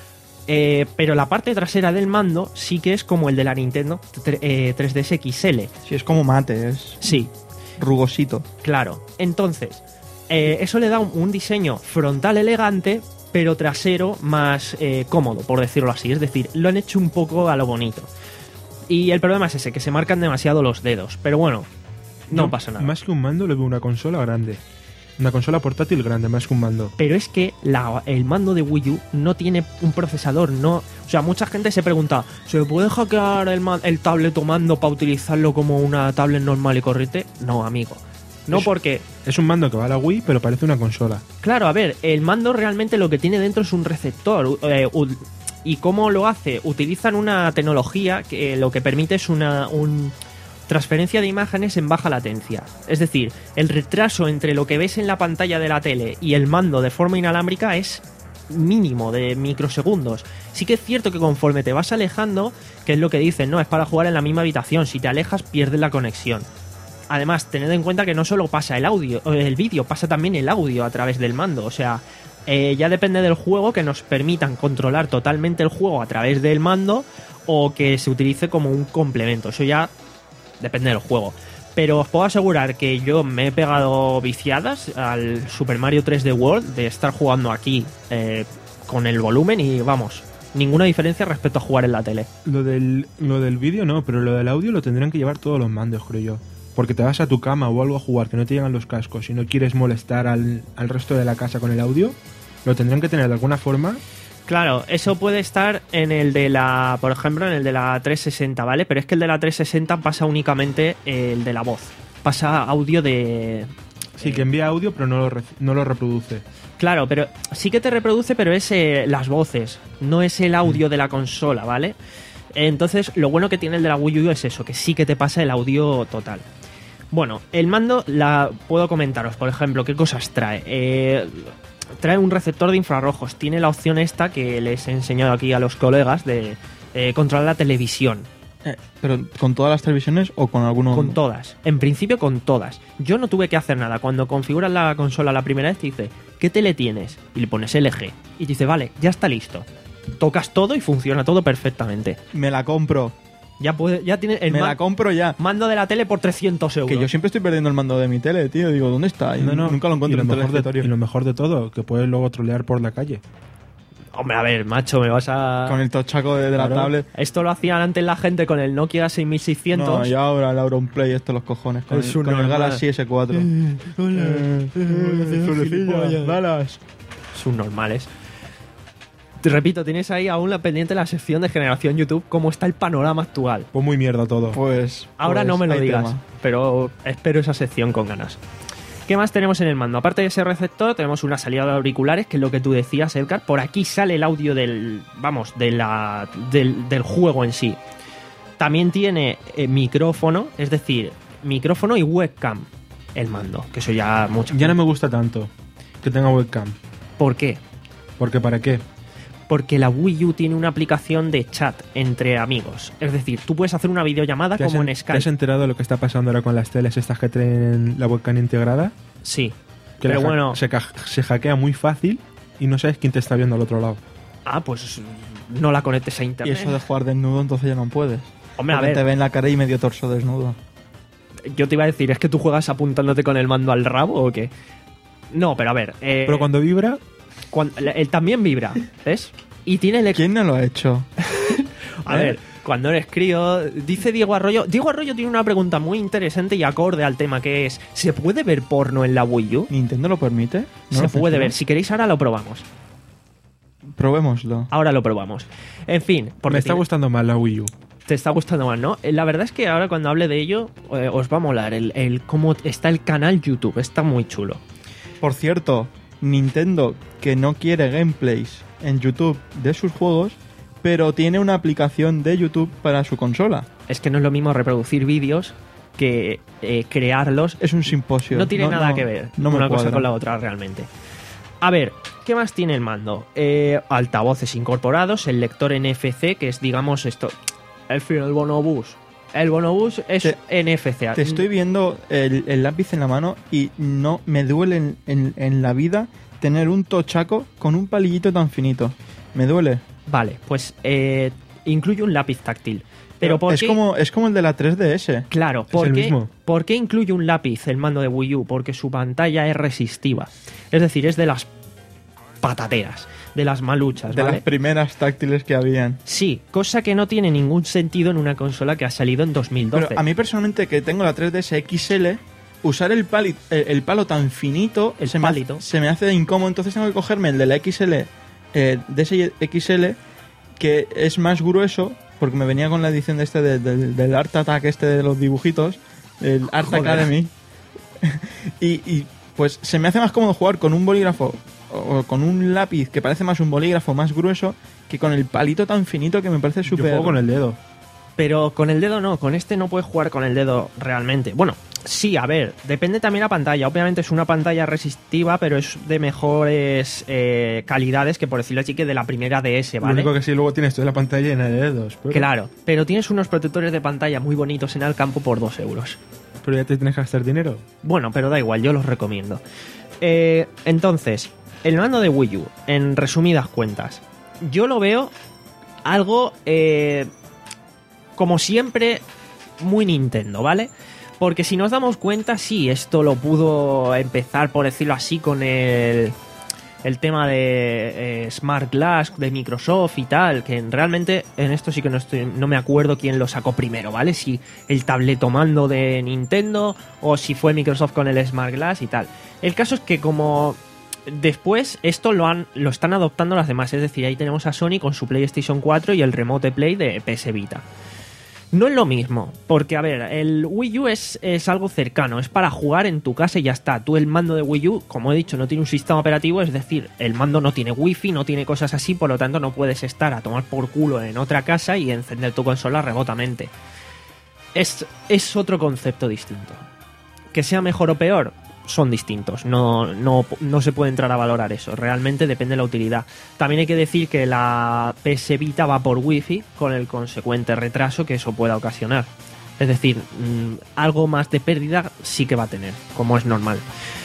Eh, pero la parte trasera del mando sí que es como el de la Nintendo eh, tres D S X L. Sí, es como mate, es Sí, rugosito. claro. Entonces, eh, eso le da un, un diseño frontal elegante, pero trasero más eh, cómodo, por decirlo así. Es decir, lo han hecho un poco a lo bonito. Y el problema es ese, que se marcan demasiado los dedos. Pero bueno, no Yo, pasa nada. Más que un mando, le veo una consola grande. Una consola portátil grande, más que un mando. Pero es que la- el mando de Wii U no tiene un procesador, no. O sea, mucha gente se pregunta, ¿se puede hackear el, ma- el tablet o mando para utilizarlo como una tablet normal y corriente? No, amigo. No, Es- porque, Es un mando que va a la Wii, pero parece una consola. claro, a ver, el mando realmente lo que tiene dentro es un receptor. eh, u- ¿Y cómo lo hace? Utilizan una tecnología que lo que permite es una un transferencia de imágenes en baja latencia. Es decir, el retraso entre lo que ves en la pantalla de la tele y el mando de forma inalámbrica es mínimo, de microsegundos. Sí que es cierto que conforme te vas alejando, que es lo que dicen, no, es para jugar en la misma habitación, si te alejas pierdes la conexión. Además, tened en cuenta que no solo pasa el audio, eh, el vídeo, pasa también el audio a través del mando. O sea, eh, ya depende del juego que nos permitan controlar totalmente el juego a través del mando o que se utilice como un complemento. Eso ya depende del juego. Pero os puedo asegurar que yo me he pegado viciadas al Super Mario tres D World de estar jugando aquí eh, con el volumen y vamos, ninguna diferencia respecto a jugar en la tele. Lo del, lo del vídeo no, pero lo del audio lo tendrán que llevar todos los mandos, creo yo. Porque te vas a tu cama o algo a jugar que no te llegan los cascos y no quieres molestar al, al resto de la casa con el audio, lo tendrán que tener de alguna forma. Claro, eso puede estar en el de la, por ejemplo, en el de la trescientos sesenta, ¿vale? Pero es que el de la trescientos sesenta pasa únicamente el de la voz. Pasa audio de... Sí, que envía audio, pero no lo, re- no lo reproduce. Claro, pero sí que te reproduce, pero es eh, las voces, no es el audio de la consola, ¿vale? Entonces, lo bueno que tiene el de la Wii U es eso, que sí que te pasa el audio total. Bueno, el mando, la puedo comentaros, por ejemplo, qué cosas trae. Eh, trae un receptor de infrarrojos, tiene la opción esta que les he enseñado aquí a los colegas de eh, controlar la televisión. Eh, ¿Pero con todas las televisiones o con alguno? Con todas, en principio con todas. Yo no tuve que hacer nada. Cuando configuras la consola la primera vez te dice, ¿qué tele tienes? Y le pones L G. Y te dice, vale, ya está listo. Tocas todo y funciona todo perfectamente. Me la compro. Ya puede, ya tiene el Me ma- la compro ya. mando de la tele por trescientos euros. Que yo siempre estoy perdiendo el mando de mi tele, tío. Digo, ¿dónde está? Y nunca lo encuentro y en lo el mejor de, escritorio. y lo mejor de todo, que puedes luego trolear por la calle. Hombre, a ver, macho, me vas a... Con el tochaco de, de la Claro. tablet. Esto lo hacían antes la gente con el Nokia seis mil seiscientos. No, y ahora el Auronplay, esto los cojones. Con, Es el, un con el normal. Galaxy S cuatro. Balas. Subnormales. Te repito, tienes ahí aún la pendiente la sección de generación YouTube, cómo está el panorama actual. Pues muy mierda todo. Pues. Ahora pues no me lo hay digas, tema. pero espero esa sección con ganas. ¿Qué más tenemos en el mando? Aparte de ese receptor, tenemos una salida de auriculares, que es lo que tú decías, Edgar. Por aquí sale el audio del, vamos, de la, del, del juego en sí. También tiene eh, micrófono, es decir, micrófono y webcam el mando, que eso ya mucho. Ya no me gusta tanto que tenga webcam. ¿Por qué? Porque ¿para qué? Porque la Wii U tiene una aplicación de chat entre amigos. Es decir, tú puedes hacer una videollamada ¿Te has, como en- en ¿Te Skype. has enterado de lo que está pasando ahora con las teles estas que traen la webcam integrada? Sí. Que Pero la ha- bueno, se, ca- se hackea muy fácil y no sabes quién te está viendo al otro lado. ah, pues no la conectes a Y internet. eso de jugar desnudo, entonces ya no puedes. Hombre, a Porque ver, te ven la cara y medio torso desnudo. yo te iba a decir, ¿es que tú juegas apuntándote con el mando al rabo o qué? No, pero a ver. eh, Pero cuando vibra, cuando- él también vibra, ¿ves? Y tiene el... ¿Quién no lo ha hecho? A ¿Eh? ver, cuando eres crío, dice Diego Arroyo... Diego Arroyo tiene una pregunta muy interesante y acorde al tema, que es, ¿se puede ver porno en la Wii U? ¿Nintendo lo permite? ¿No Se lo puede censura? ver. Si queréis, ahora lo probamos. Probémoslo. Ahora lo probamos. En fin, porque me está tiene- gustando más la Wii U. te está gustando más, ¿no? Eh, La verdad es que ahora cuando hable de ello, eh, os va a molar el, el cómo está el canal YouTube. Está muy chulo. Por cierto, Nintendo, que no quiere gameplays en YouTube de sus juegos, pero tiene una aplicación de YouTube para su consola. Es que no es lo mismo reproducir vídeos que eh, crearlos. Es un simposio. No tiene nada no- que ver no me una cosa cuadra. con la otra realmente. A ver, ¿qué más tiene el mando? Eh, altavoces incorporados, el lector N F C, que es, digamos, esto, el fin, el bonobús. El bonobús es Te- N F C. Te estoy viendo el, el lápiz en la mano y no me duele en, en- en la vida tener un tochaco con un palillito tan finito. Me duele. Vale, pues eh, incluye un lápiz táctil. Pero ¿por es qué? como es como el de la tres D S. Claro, Es ¿por el qué, mismo. ¿por qué incluye un lápiz el mando de Wii U? Porque su pantalla es resistiva. Es decir, es de las patateras, de las maluchas, De ¿vale? las primeras táctiles que habían. Sí, cosa que no tiene ningún sentido en una consola que ha salido en dos mil doce. Pero a mí personalmente, que tengo la tres D S X L, usar el, pali- el, el palo tan finito El se, me palito. hace, se me hace incómodo. Entonces tengo que cogerme el de la X L, eh, D S X L, que es más grueso, porque me venía con la edición de este de- del- del Art Attack, este de los dibujitos, el Art Joder. Academy. y, y pues se me hace más cómodo jugar con un bolígrafo o con un lápiz que parece más un bolígrafo más grueso que con el palito tan finito que me parece Yo súper... juego con el dedo. Pero con el dedo no, con este no puedes jugar con el dedo realmente. Bueno, sí, a ver, depende también la pantalla. Obviamente es una pantalla resistiva, pero es de mejores eh, calidades que, por decirlo así, que de la primera D S, Lo ¿vale? único que sí luego tienes toda la pantalla llena de dedos. Pero, Claro, pero tienes unos protectores de pantalla muy bonitos en el campo por dos euros. pero ya te tienes que gastar dinero. Bueno, pero da igual, yo los recomiendo. Eh, entonces, el mando de Wii U, en resumidas cuentas, yo lo veo algo, eh, como siempre, muy Nintendo, ¿vale? Porque si nos damos cuenta, sí, esto lo pudo empezar, por decirlo así, con el, el tema de eh, Smart Glass de Microsoft y tal, que realmente en esto sí que no, estoy, no me acuerdo quién lo sacó primero, ¿vale? Si el tabletomando de Nintendo o si fue Microsoft con el Smart Glass y tal. El caso es que como después esto lo, han, lo están adoptando las demás, es decir, ahí tenemos a Sony con su PlayStation cuatro y el Remote Play de P S Vita. No es lo mismo, porque a ver, el Wii U es, es algo cercano, es para jugar en tu casa y ya está. Tú el mando de Wii U, como he dicho, no tiene un sistema operativo, es decir, el mando no tiene wifi, no tiene cosas así, por lo tanto no puedes estar a tomar por culo en otra casa y encender tu consola remotamente. Es, es otro concepto distinto. Que sea mejor o peor, son distintos, no, no, no se puede entrar a valorar eso, realmente depende de la utilidad. También hay que decir que la P S Vita va por Wi-Fi con el consecuente retraso que eso pueda ocasionar. Es decir, mmm, algo más de pérdida sí que va a tener, como es normal.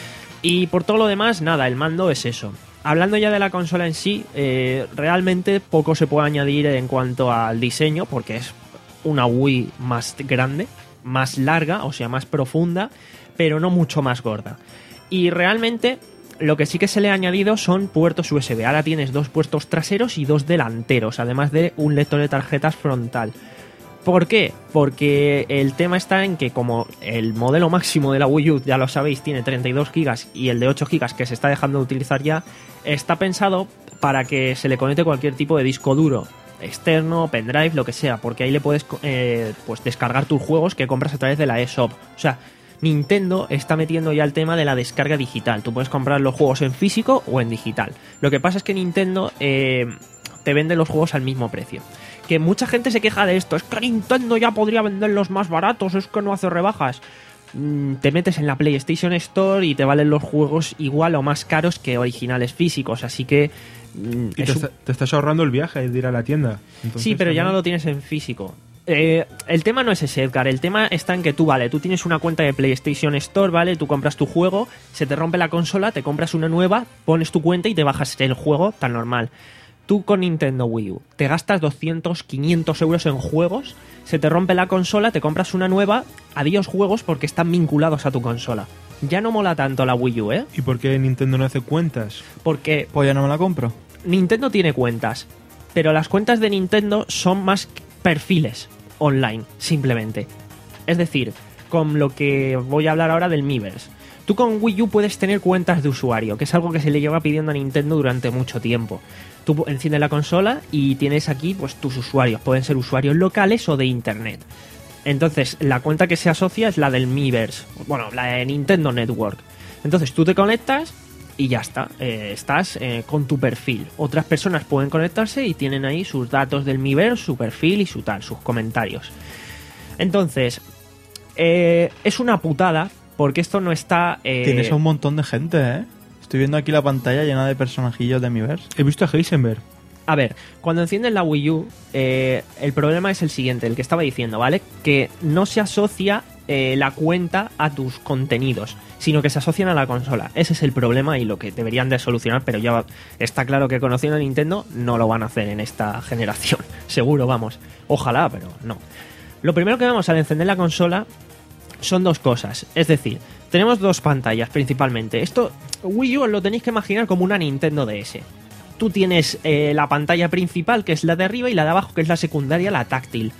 Y por todo lo demás, nada, el mando es eso. Hablando ya de la consola en sí, eh, realmente poco se puede añadir en cuanto al diseño, porque es una Wii más grande, más larga, o sea, más profunda, pero no mucho más gorda. Y realmente lo que sí que se le ha añadido son puertos U S B. Ahora tienes dos puertos traseros y dos delanteros, además de un lector de tarjetas frontal. ¿Por qué? Porque el tema está en que como el modelo máximo de la Wii U, ya lo sabéis, tiene treinta y dos gigas y el de ocho gigas que se está dejando de utilizar ya, está pensado para que se le conecte cualquier tipo de disco duro externo, pendrive, lo que sea, porque ahí le puedes eh, pues descargar tus juegos que compras a través de la eShop. O sea, Nintendo está metiendo ya el tema de la descarga digital. Tú puedes comprar los juegos en físico o en digital. Lo que pasa es que Nintendo eh, te vende los juegos al mismo precio. Que mucha gente se queja de esto. Es que Nintendo ya podría venderlos más baratos, es que no hace rebajas. Mm, te metes en la PlayStation Store y te valen los juegos igual o más caros que originales físicos. Así que... Mm, Y es te, un- está- te estás ahorrando el viaje de ir a la tienda. Entonces, Sí, pero ya no también- lo tienes en físico. Eh, el tema no es ese, Edgar. El tema está en que tú, vale, tú tienes una cuenta de PlayStation Store, ¿vale? Tú compras tu juego, se te rompe la consola, te compras una nueva, pones tu cuenta y te bajas el juego tan normal. Tú con Nintendo Wii U te gastas doscientos, quinientos euros en juegos, se te rompe la consola, te compras una nueva, adiós juegos porque están vinculados a tu consola. Ya no mola tanto la Wii U, ¿eh? ¿Y por qué Nintendo no hace cuentas? Porque Pues ya no me la compro. Nintendo tiene cuentas, pero las cuentas de Nintendo son más perfiles online, simplemente. Es decir, con lo que voy a hablar ahora del Miiverse. Tú con Wii U puedes tener cuentas de usuario, que es algo que se le lleva pidiendo a Nintendo durante mucho tiempo. Tú enciendes la consola y tienes aquí pues tus usuarios. Pueden ser usuarios locales o de internet. Entonces, la cuenta que se asocia es la del Miiverse. Bueno, la de Nintendo Network. Entonces, tú te conectas y ya está. Eh, estás eh, con tu perfil. Otras personas pueden conectarse y tienen ahí sus datos del Miiverse, su perfil y su tal, sus comentarios. Entonces, eh, es una putada porque esto no está... eh, Tienes a un montón de gente, ¿eh? Estoy viendo aquí la pantalla llena de personajillos de Miiverse. He visto a Heisenberg. A ver, cuando enciendes la Wii U, eh, el problema es el siguiente, el que estaba diciendo, ¿vale? Que no se asocia eh, la cuenta a tus contenidos, sino que se asocian a la consola. Ese es el problema y lo que deberían de solucionar, pero ya está claro que conociendo a Nintendo no lo van a hacer en esta generación. Seguro, vamos. Ojalá, pero no. Lo primero que vemos al encender la consola son dos cosas. Es decir, tenemos dos pantallas principalmente. Esto, Wii U os lo tenéis que imaginar como una Nintendo D S. Tú tienes eh, la pantalla principal, que es la de arriba, y la de abajo, que es la secundaria, la táctil.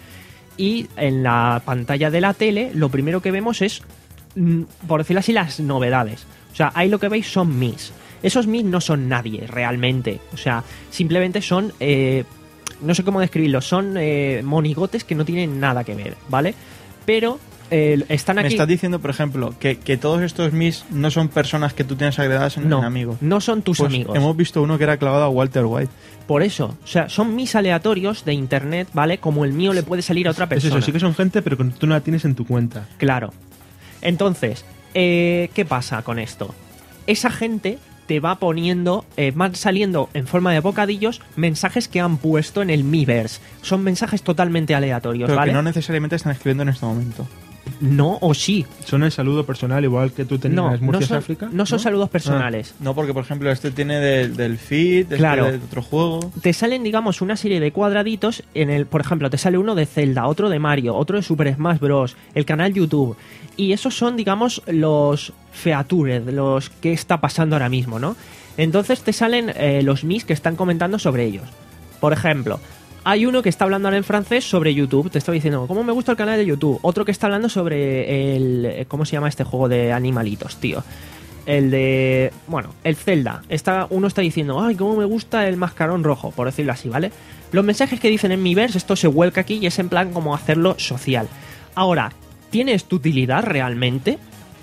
Y en la pantalla de la tele, lo primero que vemos es, mm, por decirlo así, las novedades. O sea, ahí lo que veis son Mis. Esos Mis no son nadie, realmente. O sea, simplemente son... Eh, no sé cómo describirlos. Son eh, monigotes que no tienen nada que ver, ¿vale? Pero... Eh, están aquí. Me estás diciendo, por ejemplo, que, que todos estos Mis no son personas que tú tienes agregadas en, no, en amigos. No son tus pues amigos. Hemos visto uno que era clavado a Walter White. Por eso, o sea, son Mis aleatorios de internet, ¿vale? Como el mío le puede salir a otra persona. Es eso, sí que son gente, pero que tú no la tienes en tu cuenta. Claro. Entonces, eh, ¿qué pasa con esto? Esa gente te va poniendo, eh, van saliendo en forma de bocadillos mensajes que han puesto en el Miiverse. Son mensajes totalmente aleatorios, pero ¿vale? que no necesariamente están escribiendo en este momento. No o sí. Son el saludo personal, igual que tú tenías No, en no Murcias son, África. no son ¿no? saludos personales. No, porque por ejemplo este tiene del, del feed, este Claro. de otro juego. Te salen, digamos, una serie de cuadraditos en el, por ejemplo, te sale uno de Zelda, otro de Mario, otro de Super Smash Bros, el canal YouTube. Y esos son, digamos, los features, los que está pasando ahora mismo, ¿no? Entonces te salen eh, los Mis que están comentando sobre ellos. Por ejemplo, hay uno que está hablando ahora en francés sobre YouTube. Te estoy diciendo, ¿cómo me gusta el canal de YouTube? Otro que está hablando sobre el... ¿Cómo se llama este juego de animalitos, tío? El de... Bueno, el Zelda. Está, uno está diciendo, ay, cómo me gusta el mascarón rojo, por decirlo así, ¿vale? Los mensajes que dicen en Miiverse, esto se vuelca aquí y es en plan como hacerlo social. Ahora, ¿tiene esto utilidad realmente?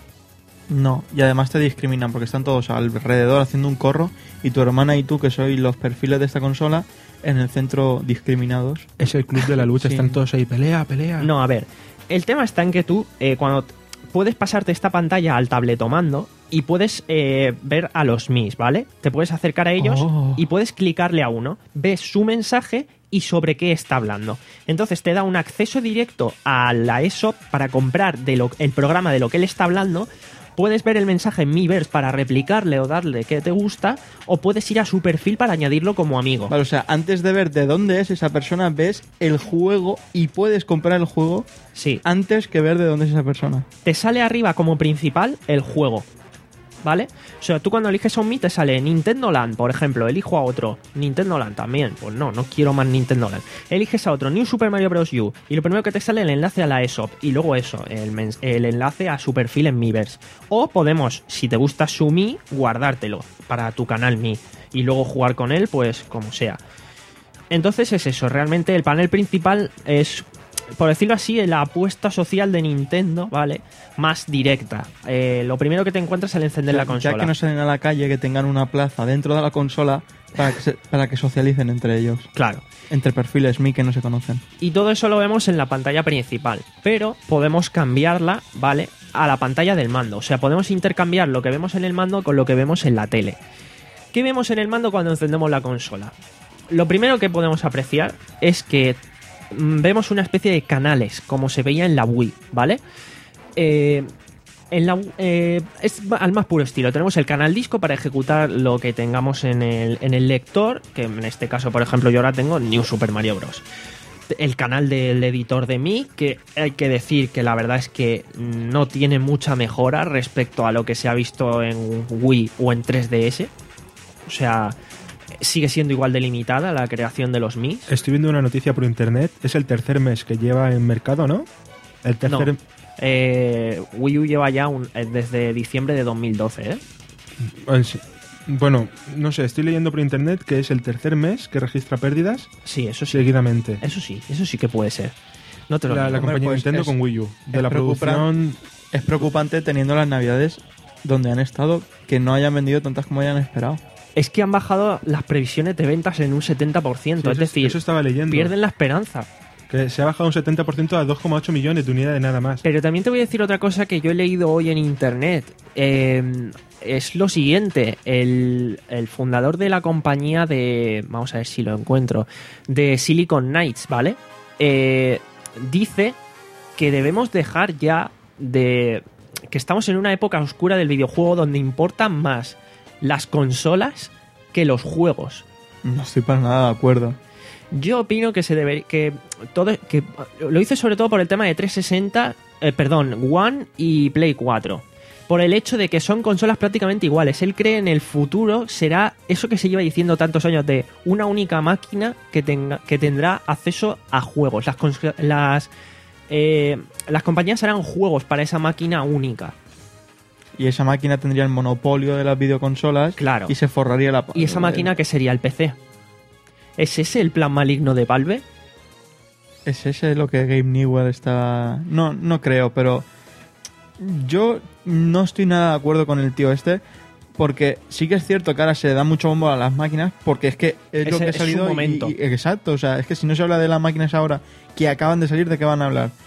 No, y además te discriminan porque están todos alrededor haciendo un corro y tu hermana y tú, que sois los perfiles de esta consola, en el centro discriminados. Es el club de la lucha, Sí. están todos ahí, pelea, pelea. No, a ver, el tema está en que tú, eh, cuando t- puedes pasarte esta pantalla al tabletomando y puedes eh, ver a los Mis, ¿vale? Te puedes acercar a ellos Oh. y puedes clicarle a uno, ves su mensaje y sobre qué está hablando. Entonces te da un acceso directo a la eShop para comprar de lo, el programa de lo que él está hablando. Puedes ver el mensaje en Miiverse para replicarle o darle que te gusta, o puedes ir a su perfil para añadirlo como amigo. Vale, o sea, antes de ver de dónde es esa persona, ves el juego y puedes comprar el juego Sí. antes que ver de dónde es esa persona. Te sale arriba como principal el juego, ¿vale? O sea, tú cuando eliges a un Mi te sale Nintendo Land, por ejemplo, elijo a otro. Nintendo Land también, pues no, no quiero más Nintendo Land. Eliges a otro, New Super Mario Bros. U, y lo primero que te sale es el enlace a la eShop, y luego eso, el, mens- el enlace a su perfil en Miiverse. O podemos, si te gusta su Mi, guardártelo para tu canal Mi, y luego jugar con él, pues como sea. Entonces es eso, realmente el panel principal es, por decirlo así, la apuesta social de Nintendo, ¿vale? Más directa. Eh, lo primero que te encuentras al encender O sea, la consola. Ya que no salen a la calle, que tengan una plaza dentro de la consola para que, se- para que socialicen entre ellos. Claro. Entre perfiles Mi que no se conocen. Y todo eso lo vemos en la pantalla principal. Pero podemos cambiarla, ¿vale? A la pantalla del mando. O sea, podemos intercambiar lo que vemos en el mando con lo que vemos en la tele. ¿Qué vemos en el mando cuando encendemos la consola? Lo primero que podemos apreciar es que mm, vemos una especie de canales, como se veía en la Wii, ¿vale? Eh, en la, eh, es al más puro estilo. Tenemos el canal disco para ejecutar lo que tengamos en el, en el lector, que en este caso, por ejemplo, yo ahora tengo New Super Mario Bros. El canal del editor de Mi, que hay que decir que la verdad es que no tiene mucha mejora respecto a lo que se ha visto en Wii o en tres D S. O sea, sigue siendo igual de limitada la creación de los Mi. Estoy viendo una noticia por internet, es el tercer mes que lleva en mercado, ¿no? El tercer... No. Eh, Wii U lleva ya un- eh, desde diciembre de dos mil doce, ¿eh? Es- Bueno, no sé, estoy leyendo por internet que es el tercer mes que registra pérdidas Sí, eso sí. seguidamente. Eso sí, eso sí que puede ser. No te lo La, la niego. Hombre, compañía pues Nintendo es- con Wii U. De es la preocupan- producción... Es preocupante teniendo las navidades donde han estado que no hayan vendido tantas como hayan esperado. Es que han bajado las previsiones de ventas en un setenta por ciento. Sí, es eso- decir, eso estaba leyendo. pierden la esperanza. Que se ha bajado un setenta por ciento a dos coma ocho millones de unidades nada más. Pero también te voy a decir otra cosa que yo he leído hoy en internet. Eh, es lo siguiente, el, el fundador de la compañía de... Vamos a ver si lo encuentro. De Silicon Knights, ¿vale? Eh, dice que debemos dejar ya de... Que estamos en una época oscura del videojuego donde importan más las consolas que los juegos. No estoy para nada de acuerdo. Yo opino que se debe que todo que lo hice sobre todo por el tema de trescientos sesenta, eh, perdón, One y Play cuatro. Por el hecho de que son consolas prácticamente iguales. Él cree en el futuro será eso que se lleva diciendo tantos años de una única máquina que tenga que tendrá acceso a juegos. Las las eh, las compañías harán juegos para esa máquina única. Y esa máquina tendría el monopolio de las videoconsolas. Claro. Y se forraría la... ¿Y esa máquina qué sería? El P C. ¿Es ese el plan maligno de Valve? ¿Es ese lo que Gabe Newell está...? No, no creo, pero... Yo no estoy nada de acuerdo con el tío este, porque sí que es cierto que ahora se da mucho bombo a las máquinas, porque es que es, Es- lo que ha es su salido y- momento. y- exacto, o sea, es que si no se habla de las máquinas ahora que acaban de salir, ¿de qué van a hablar?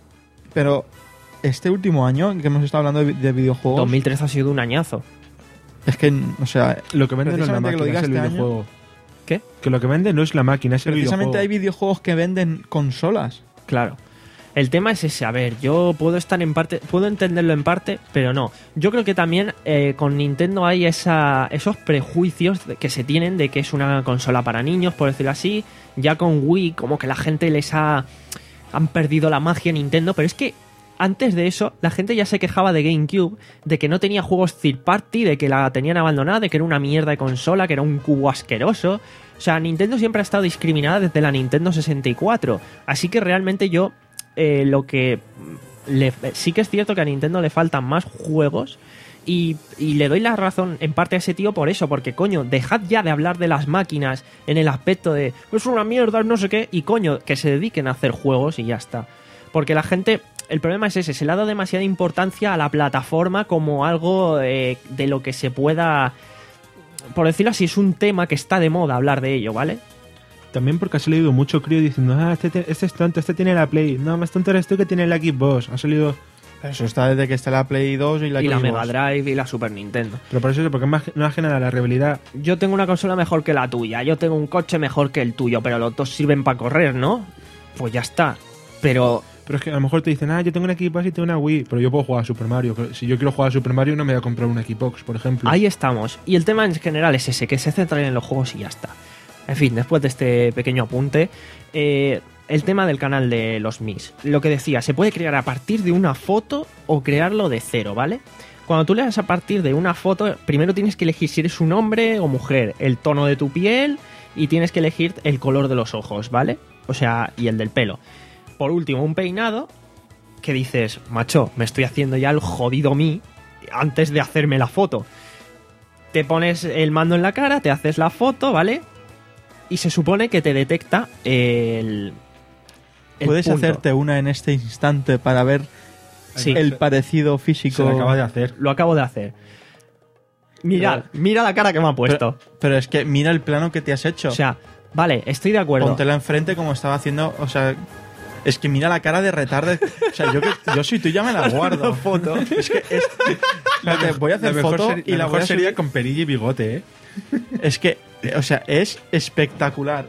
Pero este último año que hemos estado hablando de, de videojuegos, dos mil trece ha sido un añazo. es que, o sea, Lo que vende no es la precisamente que lo máquina, diga es el este año- videojuego. ¿Qué? Que lo que vende no es la máquina, es el precisamente hay videojuego. videojuegos que venden consolas. Claro. El tema es ese, a ver, yo puedo estar en parte, puedo entenderlo en parte, pero no. Yo creo que también eh, con Nintendo hay esa, esos prejuicios de- que se tienen de que es una consola para niños, por decirlo así. Ya con Wii, como que la gente les ha... han perdido la magia en Nintendo, pero es que antes de eso, la gente ya se quejaba de GameCube, de que no tenía juegos third party, de que la tenían abandonada, de que era una mierda de consola, que era un cubo asqueroso. O sea, Nintendo siempre ha estado discriminada desde la Nintendo sesenta y cuatro. Así que realmente yo, eh, lo que... Le, sí que es cierto que a Nintendo le faltan más juegos. Y, y le doy la razón en parte a ese tío por eso, porque coño, dejad ya de hablar de las máquinas en el aspecto de es una mierda, no sé qué, y coño, que se dediquen a hacer juegos y ya está. Porque la gente, el problema es ese, se le ha dado demasiada importancia a la plataforma como algo eh, de lo que se pueda, por decirlo así, es un tema que está de moda hablar de ello, ¿vale? También porque ha salido mucho crío diciendo, ah, este, te- este es tonto, este tiene la Play. No, más tonto eres tú que tiene la Xbox. Ha salido... Eso está desde que está la Play dos y la y la Xbox. Mega Drive y la Super Nintendo. Pero por eso, porque es más no ajena a la rivalidad. Yo tengo una consola mejor que la tuya, yo tengo un coche mejor que el tuyo, pero los dos sirven para correr, ¿no? Pues ya está. Pero Pero es que a lo mejor te dicen, ah, yo tengo una Xbox y tengo una Wii, pero yo puedo jugar a Super Mario. Si yo quiero jugar a Super Mario, no me voy a comprar una Xbox, por ejemplo. ahí estamos. Y el tema en general es ese, que se centran en los juegos y ya está. En fin, después de este pequeño apunte, eh, el tema del canal de los Mis. Lo que decía, se puede crear a partir de una foto o crearlo de cero, ¿vale? Cuando tú le das a partir de una foto, primero tienes que elegir si eres un hombre o mujer, el tono de tu piel y tienes que elegir el color de los ojos, ¿vale? O sea, y el del pelo. Por último, un peinado que dices, macho, me estoy haciendo ya el jodido mí antes de hacerme la foto. Te pones el mando en la cara, te haces la foto, ¿vale? Y se supone que te detecta el... el Puedes punto. hacerte una en este instante para ver Sí. el parecido Se físico. lo acaba de hacer. Lo acabo de hacer. Mirad, mira la cara que me ha puesto. Pero, pero es que mira el plano que te has hecho. O sea, vale, estoy de acuerdo. Póntela enfrente como estaba haciendo. O sea, es que mira la cara de retarde. O sea, yo, que, yo soy tú ya me la guardo. foto. Es que es, Espérate, voy a hacer La mejor foto seri- y la, la voy mejor a sería subir. con perilla y bigote, ¿eh? Es que, o sea, es espectacular.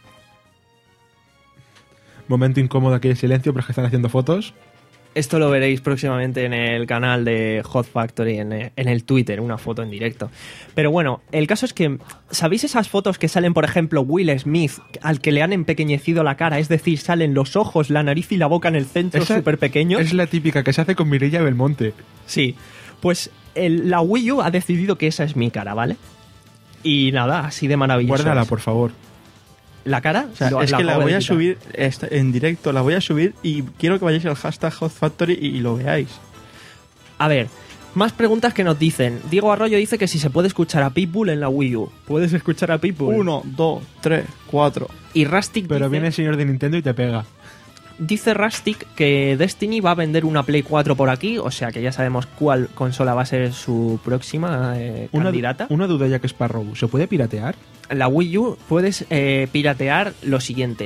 Momento incómodo aquí en silencio, pero es que están haciendo fotos. Esto lo veréis próximamente en el canal de Hot Factory, en, eh, en el Twitter, una foto en directo. Pero bueno, el caso es que, ¿sabéis esas fotos que salen, por ejemplo, Will Smith, al que le han empequeñecido la cara? Es decir, salen los ojos, la nariz y la boca en el centro Esa súper pequeños. Es la típica que se hace con Mireia Belmonte. Sí, pues el- la Wii U ha decidido que esa es mi cara, ¿vale? Y nada, así de maravilloso. Guárdala, es. por favor. ¿La cara? O sea, Lo- es que la acabo de voy a quitar. subir esta- en directo, la voy a subir y quiero que vayáis al hashtag Hot Factory y, y lo veáis. A ver, más preguntas que nos dicen. Diego Arroyo dice que si se puede escuchar a Pitbull en la Wii U. ¿Puedes escuchar a Pitbull? Uno, dos, tres, cuatro. Y Rustic Pero dice, viene el señor de Nintendo y te pega. dice Rustic que Destiny va a vender una Play cuatro por aquí, o sea que ya sabemos cuál consola va a ser su próxima eh, Una, du- candidata. una duda ya que Sparrow, ¿se puede piratear? La Wii U puedes eh, piratear lo siguiente.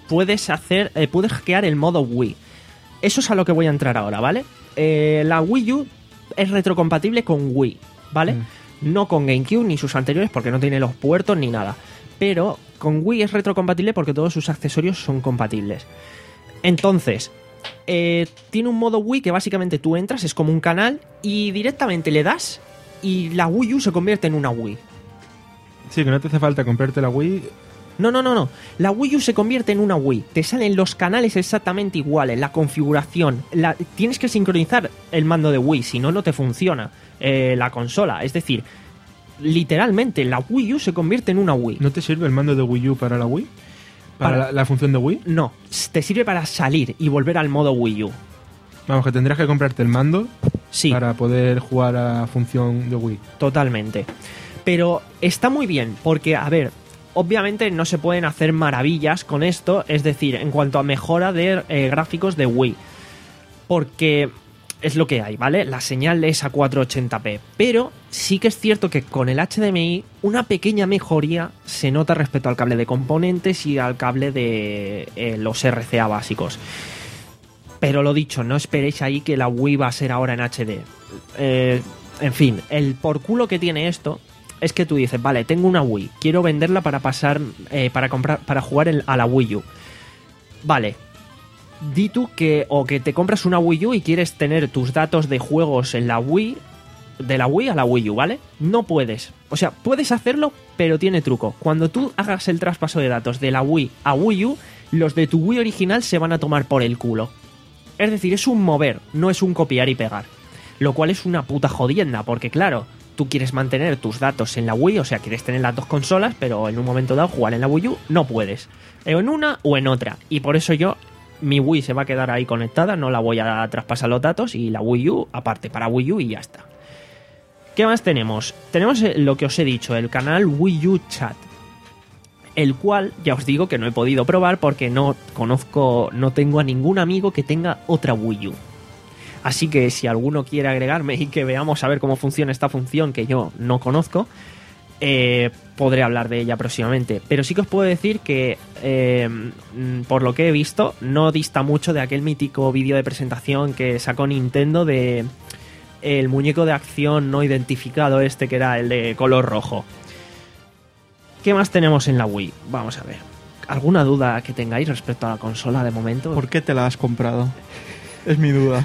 puedes hacer, eh, puedes hackear el modo Wii. Eso es a lo que voy a entrar ahora, ¿vale? Eh, la Wii U es retrocompatible con Wii, ¿vale? Mm. No con GameCube ni sus anteriores porque no tiene los puertos ni nada. Pero con Wii es retrocompatible porque todos sus accesorios son compatibles. Entonces, eh, tiene un modo Wii que básicamente tú entras, es como un canal y directamente le das y la Wii U se convierte en una Wii. Sí, que no te hace falta comprarte la Wii. No, no, no, no. La Wii U se convierte en una Wii. Te salen los canales exactamente iguales, la configuración. La... Tienes que sincronizar el mando de Wii, si no, no te funciona eh, la consola. Es decir, literalmente la Wii U se convierte en una Wii. ¿No te sirve el mando de Wii U para la Wii? ¿Para, ¿Para la, la función de Wii? No, te sirve para salir y volver al modo Wii U. Vamos, que tendrás que comprarte el mando sí. para poder jugar a la función de Wii. Totalmente. Pero está muy bien, porque, a ver, obviamente no se pueden hacer maravillas con esto, es decir, en cuanto a mejora de eh, gráficos de Wii. Porque es lo que hay, ¿vale? La señal es a cuatrocientos ochenta p. Pero sí que es cierto que con el H D M I una pequeña mejoría se nota respecto al cable de componentes y al cable de eh, los R C A básicos. Pero lo dicho, no esperéis ahí que la Wii va a ser ahora en H D. Eh, en fin, el por culo que tiene esto es que tú dices, vale, tengo una Wii, quiero venderla para pasar, eh, para comprar, para jugar el, a la Wii U. Vale, di tú que o que te compras una Wii U y quieres tener tus datos de juegos en la Wii, de la Wii a la Wii U, ¿vale? No puedes. O sea, puedes hacerlo, pero tiene truco. Cuando tú hagas el traspaso de datos de la Wii a Wii U, los de tu Wii original se van a tomar por el culo. Es decir, es un mover, no es un copiar y pegar. Lo cual es una puta jodienda, porque claro, tú quieres mantener tus datos en la Wii, o sea, quieres tener las dos consolas, pero en un momento dado jugar en la Wii U no puedes. O en una o en otra. Y por eso yo, mi Wii se va a quedar ahí conectada, no la voy a traspasar los datos, y la Wii U aparte para Wii U y ya está. ¿Qué más tenemos? Tenemos lo que os he dicho, el canal Wii U Chat, el cual ya os digo que no he podido probar porque no conozco, no tengo a ningún amigo que tenga otra Wii U. Así que si alguno quiere agregarme y que veamos a ver cómo funciona esta función que yo no conozco, eh, podré hablar de ella próximamente. Pero sí que os puedo decir que, eh, por lo que he visto, no dista mucho de aquel mítico vídeo de presentación que sacó Nintendo de el muñeco de acción no identificado este, que era el de color rojo. ¿Qué más tenemos en la Wii? Vamos a ver. ¿Alguna duda que tengáis respecto a la consola de momento? ¿Por qué te la has comprado? Es mi duda.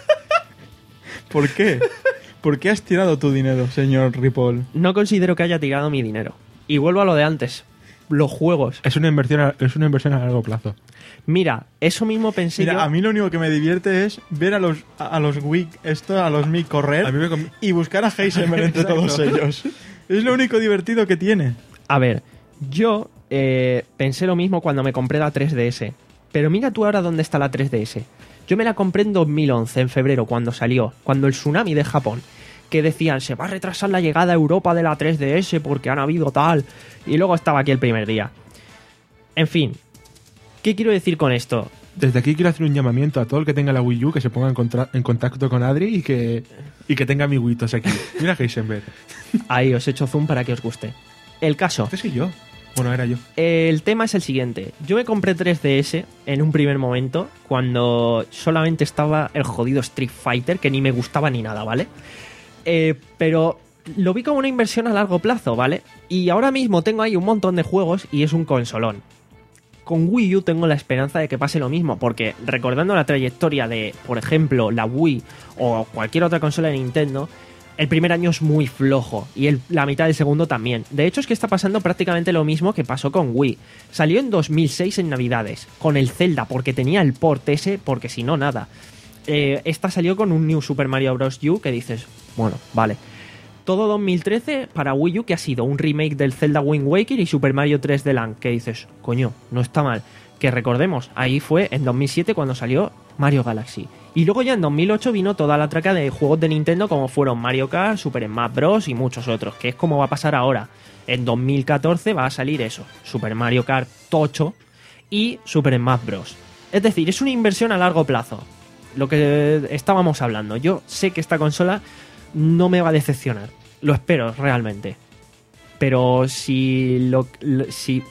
¿Por qué? ¿Por qué has tirado tu dinero, señor Ripoll? No considero que haya tirado mi dinero. Y vuelvo a lo de antes. Los juegos. Es una inversión a, es una inversión a largo plazo. Mira, eso mismo pensé Mira, yo. a mí lo único que me divierte es ver a los a los Wii, esto, a los Mi correr A mí me com- y buscar a Heisenberg entre todos ellos. Es lo único divertido que tiene. A ver, yo eh, pensé lo mismo cuando me compré la tres D S. Pero mira tú ahora dónde está la tres D S. Yo me la compré en dos mil once, en febrero, cuando salió, cuando el tsunami de Japón, que decían, se va a retrasar la llegada a Europa de la tres D S porque han habido tal, y luego estaba aquí el primer día. En fin, ¿qué quiero decir con esto? Desde aquí quiero hacer un llamamiento a todo el que tenga la Wii U que se ponga en, contra- en contacto con Adri y que, y que tenga amiguitos aquí. Mira Heisenberg. Ahí os he hecho zoom para que os guste. El caso. Este soy yo. Bueno, era yo. El tema es el siguiente. Yo me compré tres D S en un primer momento cuando solamente estaba el jodido Street Fighter, que ni me gustaba ni nada, ¿vale? Eh, pero lo vi como una inversión a largo plazo, ¿vale? Y ahora mismo tengo ahí un montón de juegos y es un consolón. Con Wii U tengo la esperanza de que pase lo mismo, porque recordando la trayectoria de, por ejemplo, la Wii o cualquier otra consola de Nintendo, el primer año es muy flojo y el, la mitad del segundo también. De hecho, es que está pasando prácticamente lo mismo que pasó con Wii. Salió en dos mil seis en Navidades, con el Zelda, porque tenía el port ese, porque si no, nada. Eh, esta salió con un New Super Mario Bros. U, que dices, bueno, vale. Todo dos mil trece para Wii U, que ha sido un remake del Zelda Wind Waker y Super Mario tres D Land, que dices, coño, no está mal. Que recordemos, ahí fue en dos mil siete cuando salió Mario Galaxy. Y luego ya en dos mil ocho vino toda la traca de juegos de Nintendo como fueron Mario Kart, Super Smash Bros. Y muchos otros, que es como va a pasar ahora. En dos mil catorce va a salir eso, Super Mario Kart ocho y Super Smash Bros. Es decir, es una inversión a largo plazo. Lo que estábamos hablando. Yo sé que esta consola no me va a decepcionar. Lo espero realmente. Pero si lo, si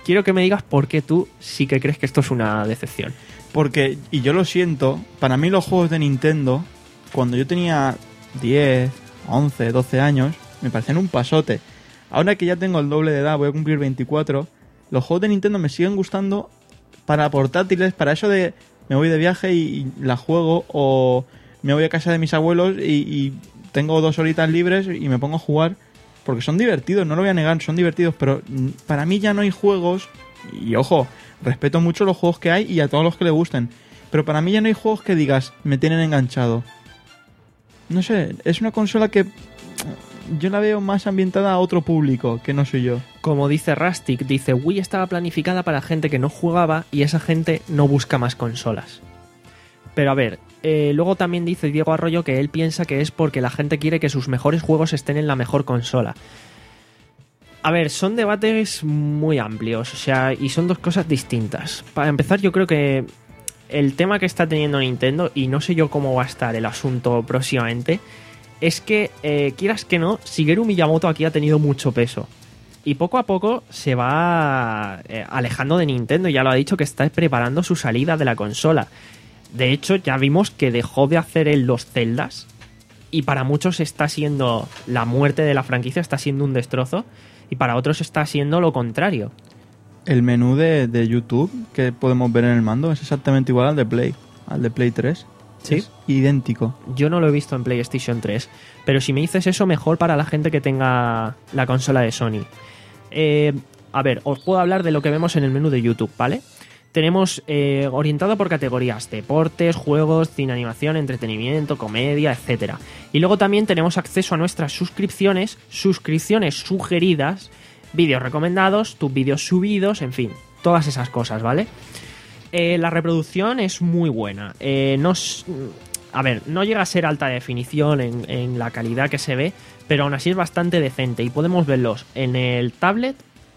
quiero que me digas por qué tú sí que crees que esto es una decepción. Porque, y yo lo siento, para mí los juegos de Nintendo, cuando yo tenía diez, once, doce años, me parecían un pasote. Ahora que ya tengo el doble de edad, voy a cumplir veinticuatro, los juegos de Nintendo me siguen gustando para portátiles, para eso de me voy de viaje y, y la juego, o me voy a casa de mis abuelos y, y tengo dos horitas libres y me pongo a jugar, porque son divertidos, no lo voy a negar, son divertidos, pero para mí ya no hay juegos, y ojo, respeto mucho los juegos que hay y a todos los que le gusten, pero para mí ya no hay juegos que digas, me tienen enganchado. No sé, es una consola que yo la veo más ambientada a otro público, que no soy yo. Como dice Rustic, dice, Wii estaba planificada para gente que no jugaba y esa gente no busca más consolas. Pero a ver, eh, luego también dice Diego Arroyo que él piensa que es porque la gente quiere que sus mejores juegos estén en la mejor consola. A ver, son debates muy amplios, o sea, y son dos cosas distintas. Para empezar, yo creo que el tema que está teniendo Nintendo, y no sé yo cómo va a estar el asunto próximamente, es que, eh, quieras que no, Shigeru Miyamoto aquí ha tenido mucho peso. Y poco a poco se va eh, alejando de Nintendo. Ya lo ha dicho que está preparando su salida de la consola. De hecho, ya vimos que dejó de hacer él los Zeldas. Y para muchos está siendo la muerte de la franquicia, está siendo un destrozo. Y para otros está siendo lo contrario. El menú de, de YouTube que podemos ver en el mando es exactamente igual al de Play, al de Play tres. ¿Sí? Es idéntico. Yo no lo he visto en PlayStation tres, pero si me dices eso, mejor para la gente que tenga la consola de Sony. Eh, a ver, os puedo hablar de lo que vemos en el menú de YouTube, ¿vale? Tenemos eh, orientado por categorías: deportes, juegos, cine, animación, entretenimiento, comedia, etcétera. Y luego también tenemos acceso a nuestras suscripciones, suscripciones sugeridas, vídeos recomendados, tus vídeos subidos, en fin, todas esas cosas, ¿vale? Eh, la reproducción es muy buena. Eh, no, a ver, no llega a ser alta definición en, en la calidad que se ve, pero aún así es bastante decente y podemos verlos en el tablet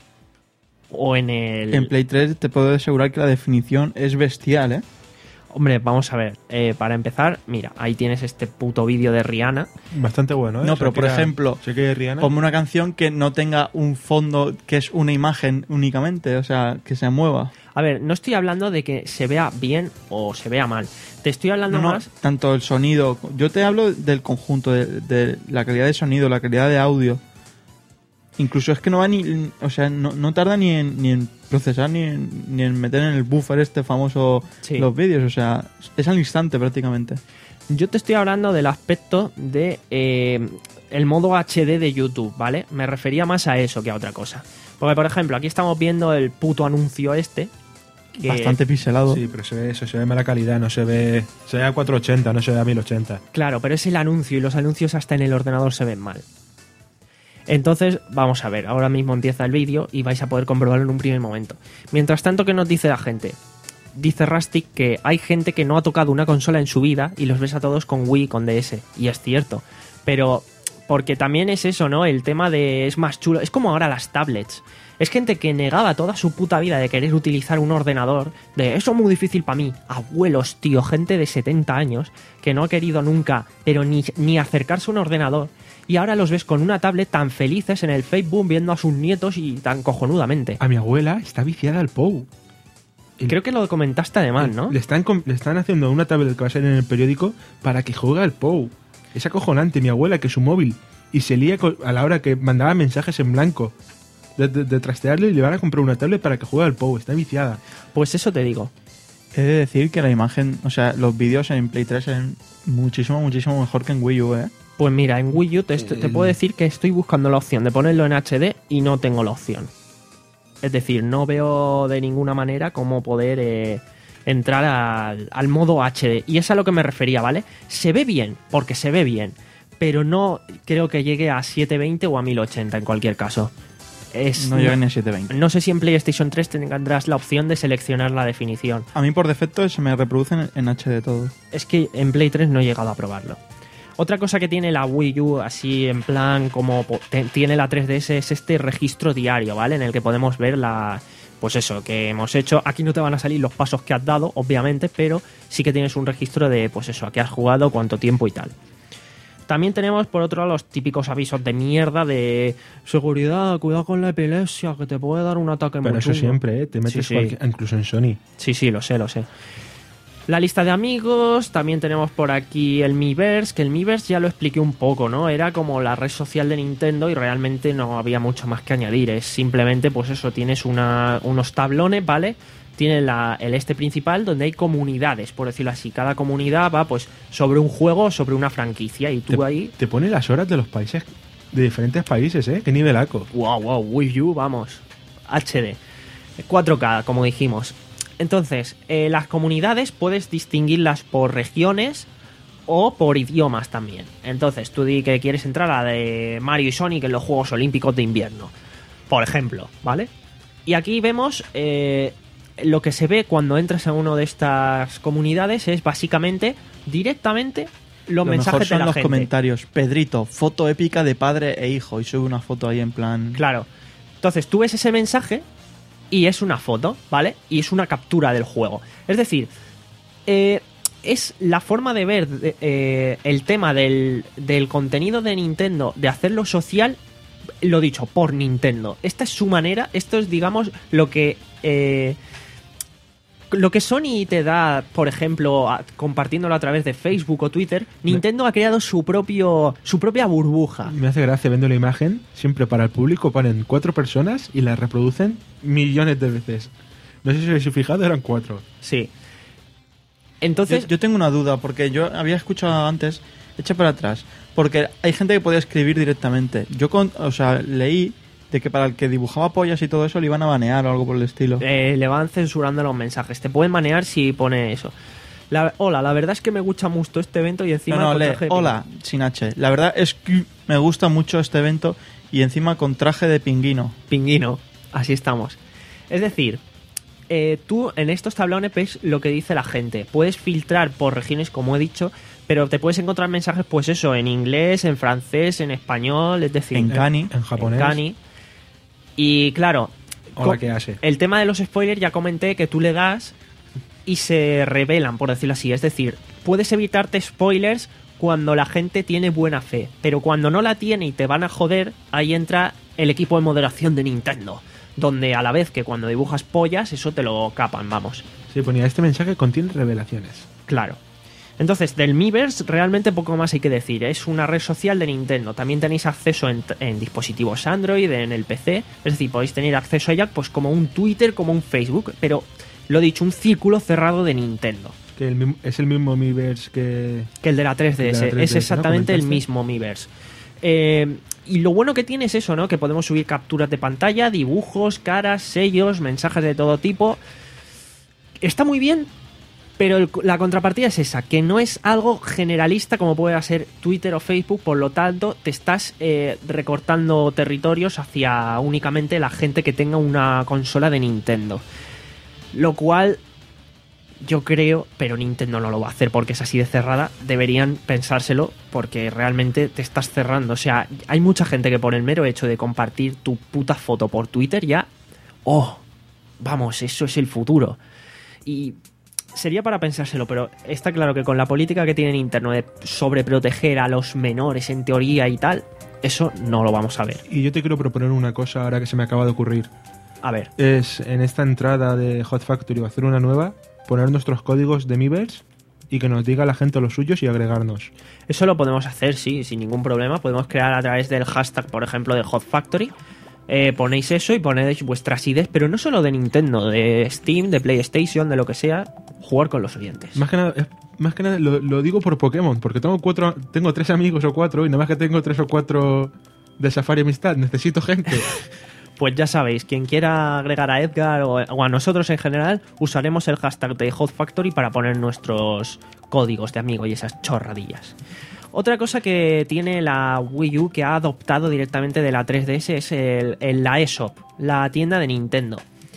o en el... En Play tres te puedo asegurar que la definición es bestial, ¿eh? Hombre, vamos a ver. Eh, para empezar, mira, ahí tienes este puto vídeo de Rihanna. Bastante bueno, ¿eh? No, pero por Shakira- ejemplo, Shakira y Rihanna. ponme una canción que no tenga un fondo que es una imagen únicamente, o sea, que se mueva. A ver, no estoy hablando de que se vea bien o se vea mal. Te estoy hablando No, no, más... tanto el sonido. Yo te hablo del conjunto, de, de la calidad de sonido, la calidad de audio. Incluso es que no va ni... O sea, no, no tarda ni en, ni en procesar, ni en, ni en meter en el buffer este famoso Sí. los vídeos. O sea, es al instante prácticamente. Yo te estoy hablando del aspecto de eh, el modo H D de YouTube, ¿vale? Me refería más a eso que a otra cosa. Porque, por ejemplo, aquí estamos viendo el puto anuncio este. Que, Bastante pixelado. Sí, pero se ve eso, se ve mala calidad, no se ve... Se ve a cuatrocientos ochenta, no se ve a mil ochenta. Claro, pero es el anuncio y los anuncios hasta en el ordenador se ven mal. Entonces, vamos a ver, ahora mismo empieza el vídeo y vais a poder comprobarlo en un primer momento. Mientras tanto, ¿qué nos dice la gente? Dice Rustic que hay gente que no ha tocado una consola en su vida y los ves a todos con Wii, con D S. Y es cierto. Pero, porque también es eso, ¿no? El tema de es más chulo. Es como ahora las tablets. Es gente que negaba toda su puta vida de querer utilizar un ordenador. De eso es muy difícil para mí. Abuelos, tío, gente de setenta años que no ha querido nunca, pero ni, ni acercarse a un ordenador. Y ahora los ves con una tablet tan felices en el Facebook viendo a sus nietos y tan cojonudamente. A mi abuela está viciada al P O U. Y creo que lo comentaste además, ¿no? Le están, com- le están haciendo una tablet que va a salir en el periódico para que juegue al P O U. Es acojonante, mi abuela, que su móvil. Y se lía co- a la hora que mandaba mensajes en blanco. De, de, de trastearle y le van a comprar una tablet para que juegue al P O U. Está viciada. Pues eso te digo. He de decir que la imagen, o sea, los vídeos en Play tres son muchísimo, muchísimo mejor que en Wii U, ¿eh? Pues mira, en Wii U te, est- te puedo decir que estoy buscando la opción de ponerlo en H D y no tengo la opción. Es decir, no veo de ninguna manera cómo poder eh, entrar al, al modo H D. Y es a lo que me refería, ¿vale? Se ve bien, porque se ve bien, pero no creo que llegue a setecientos veinte o a mil ochenta en cualquier caso. Es, No llega ni a setecientos veinte. no sé si en PlayStation tres tendrás la opción de seleccionar la definición. A mí por defecto se me reproducen en H D todo. Es que en Play tres no he llegado a probarlo. Otra cosa que tiene la Wii U, así en plan como po- te- tiene la tres D S, es este registro diario, ¿vale? En el que podemos ver la... Pues eso, que hemos hecho... Aquí no te van a salir los pasos que has dado, obviamente, pero sí que tienes un registro de, pues eso, a qué has jugado, cuánto tiempo y tal. También tenemos, por otro lado, los típicos avisos de mierda de seguridad, cuidado con la epilepsia, que te puede dar un ataque muy Pero eso chungo. siempre, ¿eh? Te metes Sí, sí. cualquier- incluso en Sony. Sí, sí, lo sé, lo sé. La lista de amigos, también tenemos por aquí el Miiverse, que el Miiverse ya lo expliqué un poco, ¿no? Era como la red social de Nintendo y realmente no había mucho más que añadir. Es simplemente, pues eso, tienes una, unos tablones, ¿vale? Tiene la, el este principal donde hay comunidades, por decirlo así. Cada comunidad va pues sobre un juego, sobre una franquicia y tú Te, ahí... te pone las horas de los países, de diferentes países, ¿eh? Qué nivelaco. Wow, wow, Wii U, vamos. H D. cuatro K, como dijimos. Entonces, eh, las comunidades puedes distinguirlas por regiones o por idiomas también. Entonces, tú di que quieres entrar a la de Mario y Sonic en los Juegos Olímpicos de Invierno, por ejemplo, ¿vale? Y aquí vemos eh, lo que se ve cuando entras a una de estas comunidades es básicamente directamente los Lo mensajes mejor de son la los gente. comentarios. Pedrito, foto épica de padre e hijo. Y sube una foto ahí en plan... Claro. Entonces tú ves ese mensaje y es una foto, ¿vale? Y es una captura del juego. Es decir, eh, es la forma de ver de- eh, el tema del, del contenido de Nintendo, de hacerlo social, lo dicho, por Nintendo. Esta es su manera, esto es, digamos, lo que... eh, lo que Sony te da, por ejemplo, a- compartiéndolo a través de Facebook o Twitter, Nintendo ha creado su propio su propia burbuja. Me hace gracia viendo la imagen, siempre para el público ponen cuatro personas y la reproducen millones de veces. No sé si os habéis fijado, eran cuatro. Sí. Yo, Entonces, yo tengo una duda, porque yo había escuchado antes, echa para atrás, porque hay gente que podía escribir directamente. Yo, con, o sea, leí de que para el que dibujaba pollas y todo eso le iban a banear o algo por el estilo. eh, le van censurando los mensajes. Te pueden manear si pone eso. La- hola, la verdad es que me gusta mucho este evento y encima... no, no, con lee, traje de hola, sin H. La verdad es que me gusta mucho este evento y encima con traje de pingüino. Pingüino. Así estamos. Es decir, eh, tú en estos tablones ves lo que dice la gente. Puedes filtrar por regiones, como he dicho, pero te puedes encontrar mensajes, pues eso, en inglés, en francés, en español, es decir... En Kani. En japonés. En Kani. Y claro... Hola, co- ¿qué hace? El tema de los spoilers ya comenté que tú le das y se revelan, por decirlo así. Es decir, puedes evitarte spoilers cuando la gente tiene buena fe, pero cuando no la tiene y te van a joder, ahí entra el equipo de moderación de Nintendo, donde a la vez que cuando dibujas pollas, eso te lo capan, vamos. Sí, ponía, este mensaje contiene revelaciones. Claro. Entonces, del Miiverse realmente poco más hay que decir. Es una red social de Nintendo. También tenéis acceso en, en dispositivos Android, en el P C. Es decir, podéis tener acceso a ella pues como un Twitter, como un Facebook. Pero, lo dicho, un círculo cerrado de Nintendo. Que el mismo- es el mismo Miiverse que... Que el de la tres D S. El de la tres D S, es exactamente ¿no? el ¿Comentaste? mismo Miiverse. Eh, y lo bueno que tiene es eso, ¿no? Que podemos subir capturas de pantalla, dibujos, caras, sellos, mensajes de todo tipo. Está muy bien, pero el- la contrapartida es esa, que no es algo generalista como puede ser Twitter o Facebook, por lo tanto te estás eh, recortando territorios hacia únicamente la gente que tenga una consola de Nintendo. Lo cual yo creo, pero Nintendo no lo va a hacer porque es así de cerrada, deberían pensárselo porque realmente te estás cerrando. O sea, hay mucha gente que por el mero hecho de compartir tu puta foto por Twitter ya... ¡Oh! Vamos, eso es el futuro. Y sería para pensárselo, pero está claro que con la política que tiene Nintendo de sobreproteger a los menores en teoría y tal, eso no lo vamos a ver. Y yo te quiero proponer una cosa ahora que se me acaba de ocurrir. A ver, Es en esta entrada de Hot Factory o hacer una nueva, poner nuestros códigos de Miiverse y que nos diga la gente los suyos y agregarnos. eso lo podemos hacer, sí, sin ningún problema. Podemos crear a través del hashtag, por ejemplo, de Hot Factory. Eh, ponéis eso y ponéis vuestras ideas, pero no solo de Nintendo, de Steam, de PlayStation, de lo que sea, jugar con los oyentes. Más que nada, es- más que nada lo, lo digo por Pokémon, porque tengo cuatro, tengo tres amigos o cuatro y nada más que tengo tres o cuatro de Safari Amistad. Necesito gente. Pues ya sabéis, quien quiera agregar a Edgar o, o a nosotros en general, usaremos el hashtag de Hot Factory para poner nuestros códigos de amigo y esas chorradillas. Otra cosa que tiene la Wii U que ha adoptado directamente de la tres D S es el, el- la eShop, la tienda de Nintendo.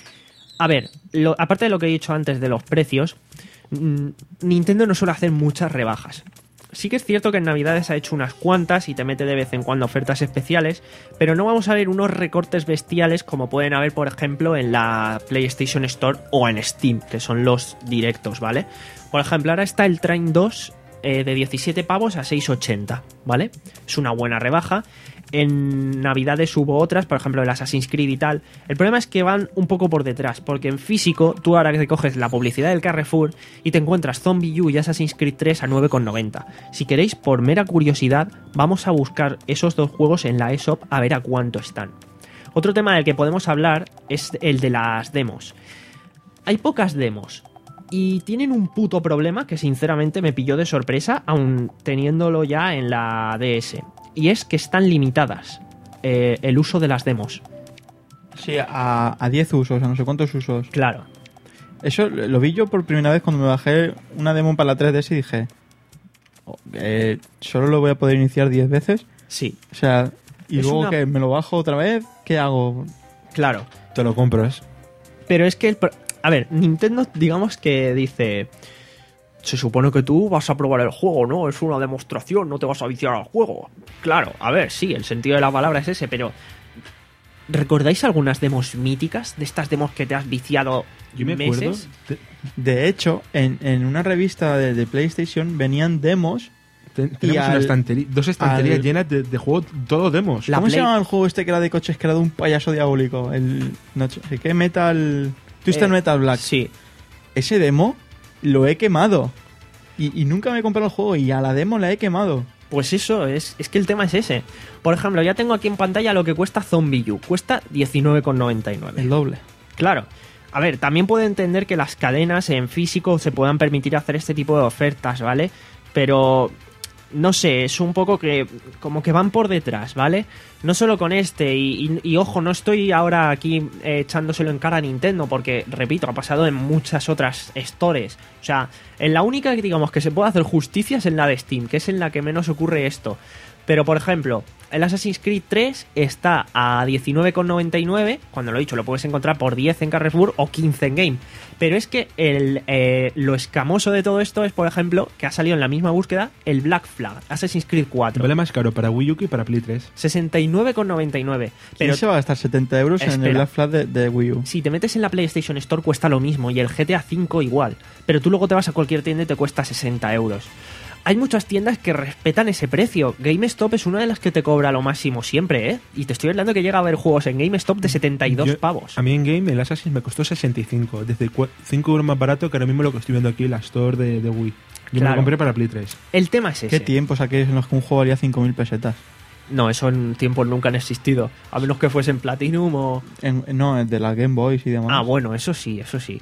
A ver, lo- aparte de lo que he dicho antes de los precios, mm, Nintendo no suele hacer muchas rebajas. Sí que es cierto que en Navidades ha hecho unas cuantas y te mete de vez en cuando ofertas especiales, pero no vamos a ver unos recortes bestiales como pueden haber, por ejemplo, en la PlayStation Store o en Steam, que son los directos, ¿vale? Por ejemplo, ahora está el Train dos eh, de diecisiete pavos a seis ochenta, ¿vale? Es una buena rebaja. En Navidades hubo otras, por ejemplo el Assassin's Creed y tal. El problema es que van un poco por detrás, porque en físico tú ahora que te coges la publicidad del Carrefour y te encuentras Zombie U y Assassin's Creed tres a nueve con noventa. Si queréis, por mera curiosidad, vamos a buscar esos dos juegos en la eShop a ver a cuánto están. Otro tema del que podemos hablar es el de las demos. Hay pocas demos y tienen un puto problema que sinceramente me pilló de sorpresa, aun teniéndolo ya en la D S. Y es que están limitadas eh, el uso de las demos. Sí, a, a diez usos, a no sé cuántos usos. Claro. Eso lo vi yo por primera vez cuando me bajé una demo para la tres D S y dije, oh, eh, ¿solo lo voy a poder iniciar diez veces? Sí. O sea, y Es luego una- que me lo bajo otra vez, ¿qué hago? Claro. Te lo compras. Pero es que, el pro- a ver, Nintendo digamos que dice... Se supone que tú vas a probar el juego, ¿no? Es una demostración, no te vas a viciar al juego. Claro, a ver, sí, el sentido de la palabra es ese, pero... ¿Recordáis algunas demos míticas? De estas demos que te has viciado Yo me acuerdo. meses. te- De hecho, en, en una revista de, de PlayStation venían demos. te- tenemos al- una estantería, dos estanterías al- llenas de, de juegos, todo demos. La ¿Cómo se Play- llamaba el juego este que era de coches que era de un payaso diabólico? El... No, ¿qué? Metal... Twisted Eh, Metal Black. Sí. Ese demo lo he quemado. Y, y nunca me he comprado el juego y a la demo la he quemado. Pues eso, es, es que el tema es ese. Por ejemplo, ya tengo aquí en pantalla lo que cuesta Zombie U. Cuesta diecinueve con noventa y nueve. El doble. Claro. A ver, también puedo entender que las cadenas en físico se puedan permitir hacer este tipo de ofertas, ¿vale? Pero... no sé, es un poco que como que van por detrás, ¿vale? No solo con este, y, y- y ojo, no estoy ahora aquí eh, echándoselo en cara a Nintendo, porque, repito, ha pasado en muchas otras stores. O sea, en la única que digamos que se puede hacer justicia es en la de Steam, que es en la que menos ocurre esto. Pero, por ejemplo, el Assassin's Creed tres está a diecinueve con noventa y nueve, cuando lo he dicho, lo puedes encontrar por diez en Carrefour o quince en Game. Pero es que el, eh, lo escamoso de todo esto es, por ejemplo, que ha salido en la misma búsqueda el Black Flag, Assassin's Creed cuatro. Vale más caro para Wii U que para Play tres. sesenta y nueve con noventa y nueve. ¿Quién Pero se va a gastar setenta euros en Espera. el Black Flag de, de Wii U? si te metes en la PlayStation Store cuesta lo mismo y el G T A cinco igual. Pero tú luego te vas a cualquier tienda y te cuesta sesenta euros. Hay muchas tiendas que respetan ese precio. GameStop es una de las que te cobra lo máximo siempre, ¿eh? Y te estoy hablando que llega a haber juegos en GameStop de setenta y dos Yo- pavos. A mí en Game el Assassin me costó sesenta y cinco, desde cua- cinco euros más barato que ahora mismo lo que estoy viendo aquí en la Store de, de Wii. Yo me Claro. lo compré para Play tres. El tema es ese. ¿Qué tiempos aquellos en los que un juego valía cinco mil pesetas? No, eso en tiempos nunca han existido. A menos que fuesen Platinum o... En- no, el de la Game Boy y demás. Ah, bueno, eso sí, eso sí.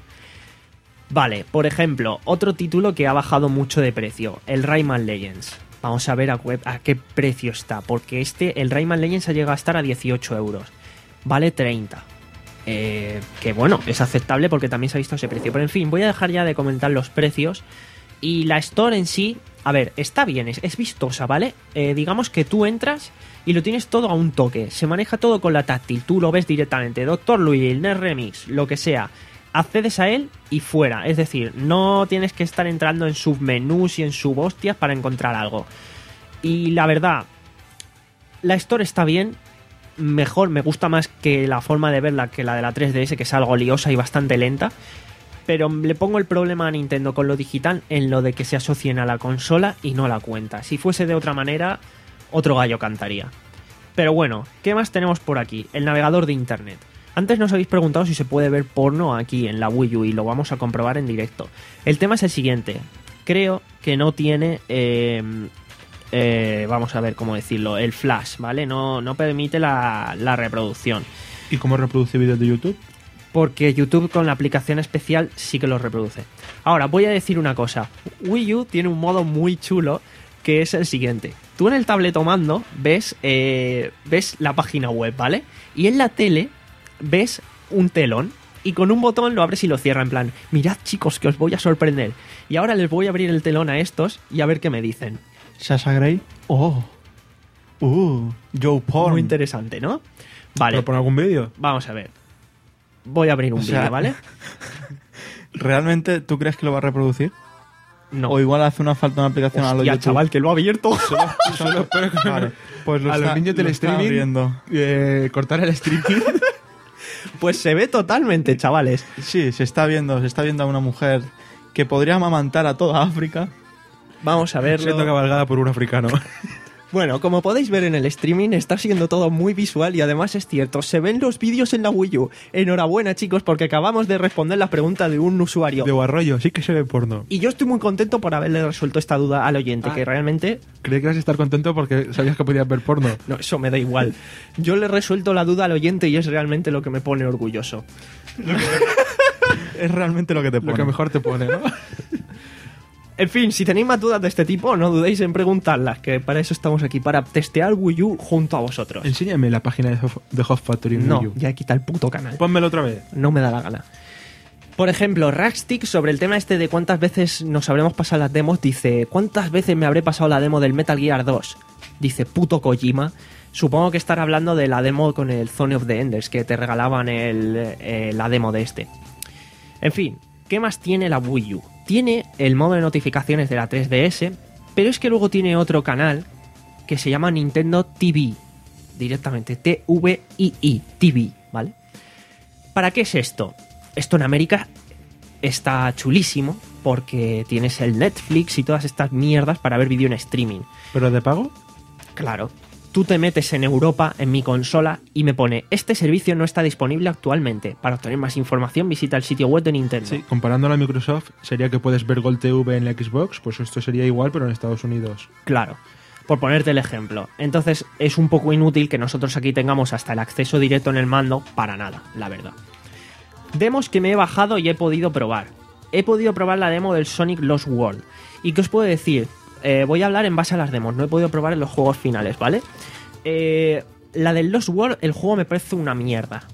Vale, por ejemplo, otro título que ha bajado mucho de precio, el Rayman Legends. Vamos a ver a, web- a qué precio está, porque este, el Rayman Legends ha llegado a estar a dieciocho euros. Vale treinta. Eh, que bueno, es aceptable porque también se ha visto ese precio. Pero en fin, voy a dejar ya de comentar los precios. Y la Store en sí, a ver, está bien, es, es vistosa, ¿vale? Eh, digamos que tú entras y lo tienes todo a un toque. Se maneja todo con la táctil, tú lo ves directamente. doctor Luis, N E S Remix, lo que sea. Accedes a él y fuera. Es decir, no tienes que estar entrando en submenús y en subhostias para encontrar algo. Y la verdad, la Store está bien. Mejor, me gusta más que la forma de verla que la de la tres D S, que es algo liosa y bastante lenta. Pero le pongo el problema a Nintendo con lo digital en lo de que se asocien a la consola y no a la cuenta. Si fuese de otra manera, otro gallo cantaría. Pero bueno, ¿qué más tenemos por aquí? El navegador de internet. Antes nos habéis preguntado si se puede ver porno aquí en la Wii U y lo vamos a comprobar en directo. El tema es el siguiente. Creo que no tiene... eh, eh, vamos a ver cómo decirlo. El flash, ¿vale? No, no permite la, la reproducción. ¿Y cómo reproduce vídeos de YouTube? Porque YouTube con la aplicación especial sí que los reproduce. Ahora, voy a decir una cosa. Wii U tiene un modo muy chulo que es el siguiente. Tú en el tabletomando ves, eh, ves la página web, ¿vale? Y en la tele ves un telón y con un botón lo abres y lo cierra en plan, mirad chicos que os voy a sorprender. Y ahora les voy a abrir el telón a estos y a ver qué me dicen. Sasha Grey. Oh. Uh. Joe Porn. Muy interesante, ¿no? Vale, ¿Pero por algún vídeo? vamos a ver. Voy a abrir un O sea, vídeo, ¿vale? ¿Realmente tú crees que lo va a reproducir? No. O igual hace una falta una aplicación a lo Hostia, YouTube. chaval, que lo ha abierto. Solo espero que Vale, pues lo a está- los niños del lo está streaming abriendo. eh, cortar el streaming. Pues se ve totalmente, chavales. Sí, se está viendo, se está viendo a una mujer que podría amamantar a toda África. Vamos a verlo. Siendo cabalgada por un africano. Bueno, como podéis ver en el streaming, está siendo todo muy visual y además es cierto, se ven los vídeos en la Wii U. Enhorabuena, chicos, porque acabamos de responder la pregunta de un usuario. De Guarrollo, sí que se ve porno. Y yo estoy muy contento por haberle resuelto esta duda al oyente, Ah. que realmente... Creí que ibas a estar contento porque sabías que podías ver porno. No, eso me da igual. Yo le he resuelto la duda al oyente y es realmente lo que me pone orgulloso. Es realmente lo que te pone. Lo que mejor te pone, ¿no? En fin, si tenéis más dudas de este tipo, no dudéis en preguntarlas, que para eso estamos aquí, para testear Wii U junto a vosotros. Enséñame la página de Hot- de Hot Factory en No, Wii U. ya he quitado el puto canal. Pónmelo otra vez. No me da la gana. Por ejemplo, Rackstick, sobre el tema este de cuántas veces nos habremos pasado las demos, dice, ¿cuántas veces me habré pasado la demo del Metal Gear dos? Dice, puto Kojima. Supongo que estará hablando de la demo con el Zone of the Enders, que te regalaban el, eh, la demo de este. En fin, ¿qué más tiene la Wii U? Tiene el modo de notificaciones de la tres D S, pero es que luego tiene otro canal que se llama Nintendo T V, directamente, T V I I, T V, ¿vale? ¿Para qué es esto? Esto en América está chulísimo porque tienes el Netflix y todas estas mierdas para ver vídeo en streaming. ¿Pero de pago? Claro, tú te metes en Europa, en mi consola, y me pone, este servicio no está disponible actualmente. Para obtener más información visita el sitio web de Nintendo. Sí, comparándolo a Microsoft, sería que puedes ver Gold T V en la Xbox, pues esto sería igual, pero en Estados Unidos. Claro, por ponerte el ejemplo. Entonces es un poco inútil que nosotros aquí tengamos hasta el acceso directo en el mando para nada, la verdad. Demos que me he bajado y he podido probar. He podido probar la demo del Sonic Lost World. ¿Y qué os puedo decir? Eh, voy a hablar en base a las demos, no he podido probar en los juegos finales, ¿vale? Eh, la del Lost World, el juego me parece una mierda.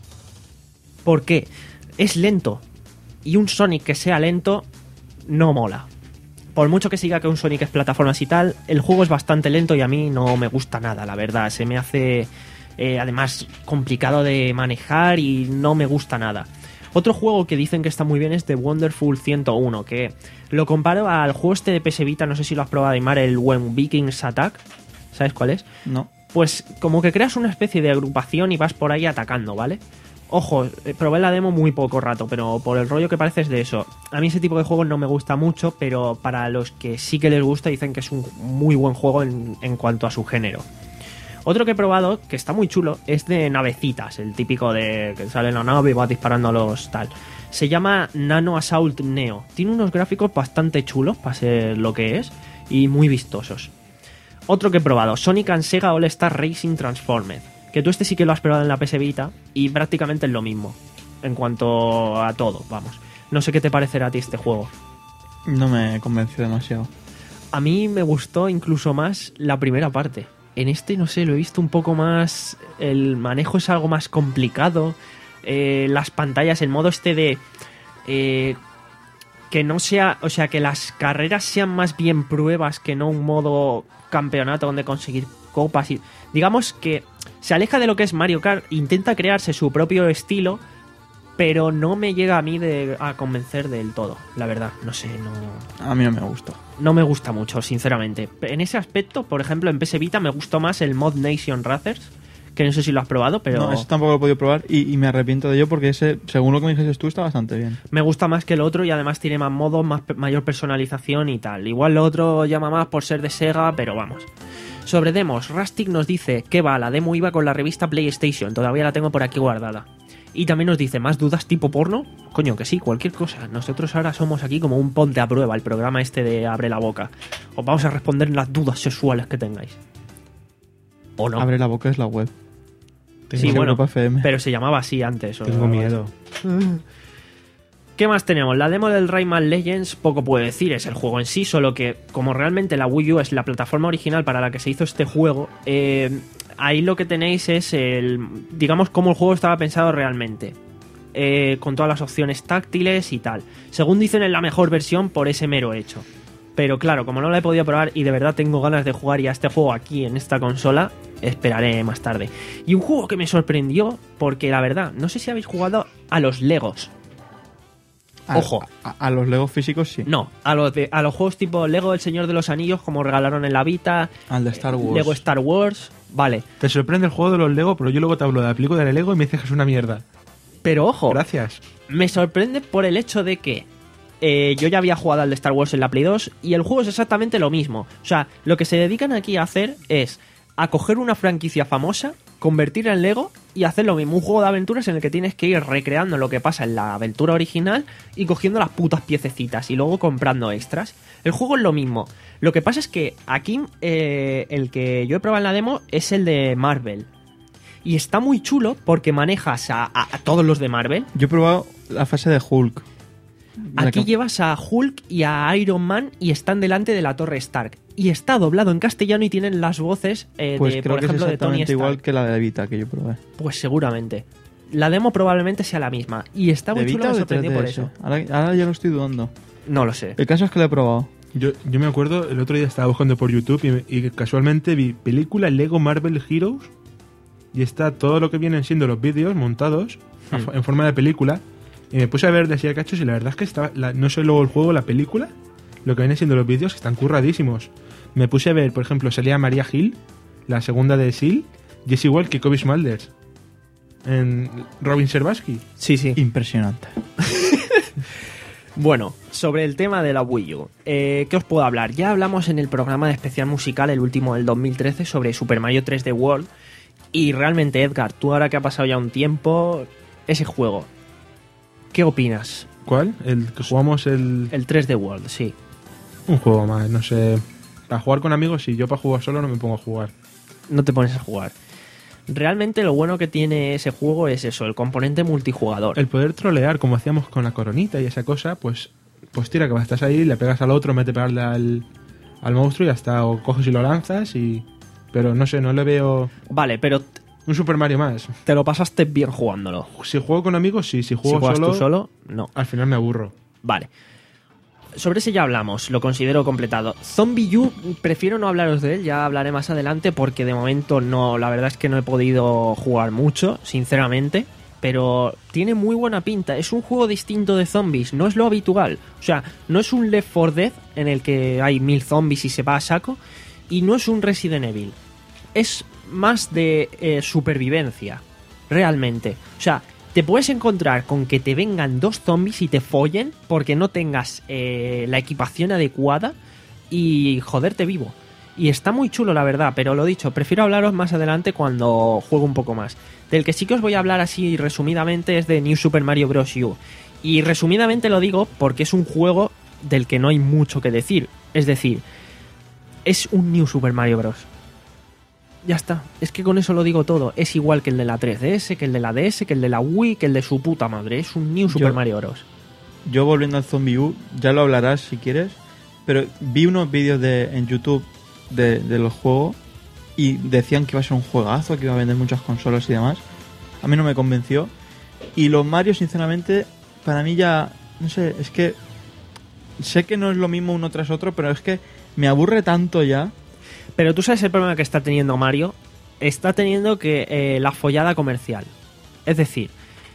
¿Por qué? Es lento. Y un Sonic que sea lento no mola. Por mucho que siga que un Sonic es plataformas y tal, el juego es bastante lento y a mí no me gusta nada, la verdad. Se me hace, eh, además, complicado de manejar y no me gusta nada. Otro juego que dicen que está muy bien es The Wonderful ciento uno, que lo comparo al juego este de P S Vita, no sé si lo has probado, Aymar, el When Vikings Attack. ¿Sabes cuál es? No. Pues como que creas una especie de agrupación y vas por ahí atacando, ¿vale? Ojo, eh, probé la demo muy poco rato, pero por el rollo que parece es de eso. A mí ese tipo de juegos no me gusta mucho, pero para los que sí que les gusta dicen que es un muy buen juego en, en cuanto a su género. Otro que he probado, que está muy chulo, es de navecitas, el típico de que sale en la nave y va disparando a los tal. Se llama Nano Assault Neo. Tiene unos gráficos bastante chulos para ser lo que es y muy vistosos. Otro que he probado, Sonic and Sega All Star Racing Transformed. Que tú este sí que lo has probado en la P S Vita y prácticamente es lo mismo. En cuanto a todo, vamos. No sé qué te parecerá a ti este juego. No me convenció demasiado. A mí me gustó incluso más la primera parte. En este, no sé, lo he visto un poco más... El manejo es algo más complicado. Eh, las pantallas, el modo este de... Eh, que no sea... O sea, que las carreras sean más bien pruebas que no un modo campeonato donde conseguir copas y... Digamos que se aleja de lo que es Mario Kart, intenta crearse su propio estilo, pero no me llega a mí de, a convencer del todo, la verdad. No sé, no... A mí no me gustó. No me gusta mucho, sinceramente. En ese aspecto, por ejemplo, en P S Vita me gustó más el Mod Nation Racers, que no sé si lo has probado, pero... No, ese tampoco lo he podido probar y, y me arrepiento de ello porque ese, según lo que me dijiste tú, está bastante bien. Me gusta más que el otro y además tiene más modos, más, mayor personalización y tal. Igual lo otro llama más por ser de Sega, pero vamos. Sobre demos, Rustic nos dice que va, la demo iba con la revista PlayStation, todavía la tengo por aquí guardada. Y también nos dice, ¿más dudas tipo porno? Coño, que sí, cualquier cosa. Nosotros ahora somos aquí como un ponte a prueba, el programa este de Abre la Boca. Os vamos a responder las dudas sexuales que tengáis. ¿O no? Abre la boca es la web. Tengo, Sí, bueno, Europa F M. pero se llamaba así antes. ¿o? tengo miedo. ¿Qué más tenemos? La demo del Rayman Legends, poco puedo decir, es el juego en sí, solo que como realmente la Wii U es la plataforma original para la que se hizo este juego, eh, ahí lo que tenéis es el, digamos, cómo el juego estaba pensado realmente, eh, con todas las opciones táctiles y tal. Según dicen, es la mejor versión por ese mero hecho. Pero claro, como no la he podido probar y de verdad tengo ganas de jugar ya este juego aquí en esta consola, esperaré más tarde. Y un juego que me sorprendió, porque la verdad, no sé si habéis jugado a los Legos. A- Ojo. A, a los Legos físicos sí. No, a los, de, a los juegos tipo Lego El Señor de los Anillos, como regalaron en la Vita, Al de Star Wars. Lego Star Wars, vale. Te sorprende el juego de los Lego, pero yo luego te hablo de la película de Lego y me dices que es una mierda. Pero ojo, Gracias. me sorprende por el hecho de que eh, yo ya había jugado al de Star Wars en la Play dos y el juego es exactamente lo mismo. O sea, lo que se dedican aquí a hacer es a coger una franquicia famosa, convertirla en Lego y hacer lo mismo. Un juego de aventuras en el que tienes que ir recreando lo que pasa en la aventura original y cogiendo las putas piececitas y luego comprando extras. El juego es lo mismo. Lo que pasa es que aquí eh, el que yo he probado en la demo es el de Marvel. Y está muy chulo porque manejas a, a, a todos los de Marvel. Yo he probado la fase de Hulk. Aquí La que- llevas a Hulk y a Iron Man y están delante de la Torre Stark. Y está doblado en castellano y tienen las voces eh, Pues de, creo por que ejemplo, es de Tony exactamente Stark. igual que la de Vita que yo probé. Pues seguramente. La demo probablemente sea la misma. Y está ¿De muy chulo, Vita me o de sorprendió por tres D S? eso. Ahora, ahora ya lo estoy dudando. No lo sé. El caso es que lo he probado. Yo, yo me acuerdo, el otro día estaba buscando por YouTube y, me- y casualmente vi película Lego Marvel Heroes y está todo lo que vienen siendo los vídeos montados a Hmm. fo- en forma de película y me puse a ver de así a cachos y la verdad es que estaba, la- no sé luego el juego, la película, lo que vienen siendo los vídeos que están curradísimos. Me puse a ver, por ejemplo, salía Maria Hill, la segunda de S E A L, y es igual que Kobe Smulders en Robin Scherbatsky. Sí, sí. Impresionante. Bueno, sobre el tema de la Wii U, eh, ¿qué os puedo hablar? Ya hablamos en el programa de especial musical, el último del dos mil trece, sobre Super Mario tres D World. Y realmente, Edgar, tú ahora que ha pasado ya un tiempo, ese juego, ¿qué opinas? ¿Cuál? El que jugamos el... El tres D World, sí. Un juego más, no sé. Para jugar con amigos, sí. Yo para jugar solo no me pongo a jugar. No te pones a jugar. Realmente lo bueno que tiene ese juego es eso, el componente multijugador. El poder trolear, como hacíamos con la coronita y esa cosa, pues pues tira, que estás ahí, le pegas al otro, mete pegarle al, al monstruo y ya está. O coges y lo lanzas y... Pero no sé, no le veo... Vale, pero t- Un Super Mario más. te lo pasaste bien jugándolo. Si juego con amigos, sí. Si Si juego juegas solo, tú solo, no. al final me aburro. Vale. Sobre ese ya hablamos, lo considero completado. Zombie U, prefiero no hablaros de él, ya hablaré más adelante porque de momento no, la verdad es que no he podido jugar mucho, sinceramente. Pero tiene muy buena pinta, es un juego distinto de zombies, no es lo habitual. O sea, no es un Left four Dead en el que hay mil zombies y se va a saco. Y no es un Resident Evil. Es más de eh, supervivencia, realmente. O sea, te puedes encontrar con que te vengan dos zombies y te follen porque no tengas eh, la equipación adecuada y joderte vivo. Y está muy chulo, la verdad, pero lo dicho, prefiero hablaros más adelante cuando juego un poco más. Del que sí que os voy a hablar así resumidamente es de New Super Mario Bros. U. Y resumidamente lo digo porque es un juego del que no hay mucho que decir. Es decir, es un New Super Mario Bros. Ya está, es que con eso lo digo todo. Es igual que el de la tres D S, que el de la D S, que el de la Wii, que el de su puta madre. Es un New Super Yo- Mario Bros. Yo volviendo al Zombie U, ya lo hablarás si quieres, pero vi unos vídeos de, en YouTube de, de los juegos y decían que iba a ser un juegazo, que iba a vender muchas consolas y demás. A mí no me convenció. Y los Mario, sinceramente, para mí ya, no sé, es que sé que no es lo mismo uno tras otro, pero es que me aburre tanto ya. Pero tú sabes el problema que está teniendo Mario. Está teniendo que eh, la follada comercial. Es decir,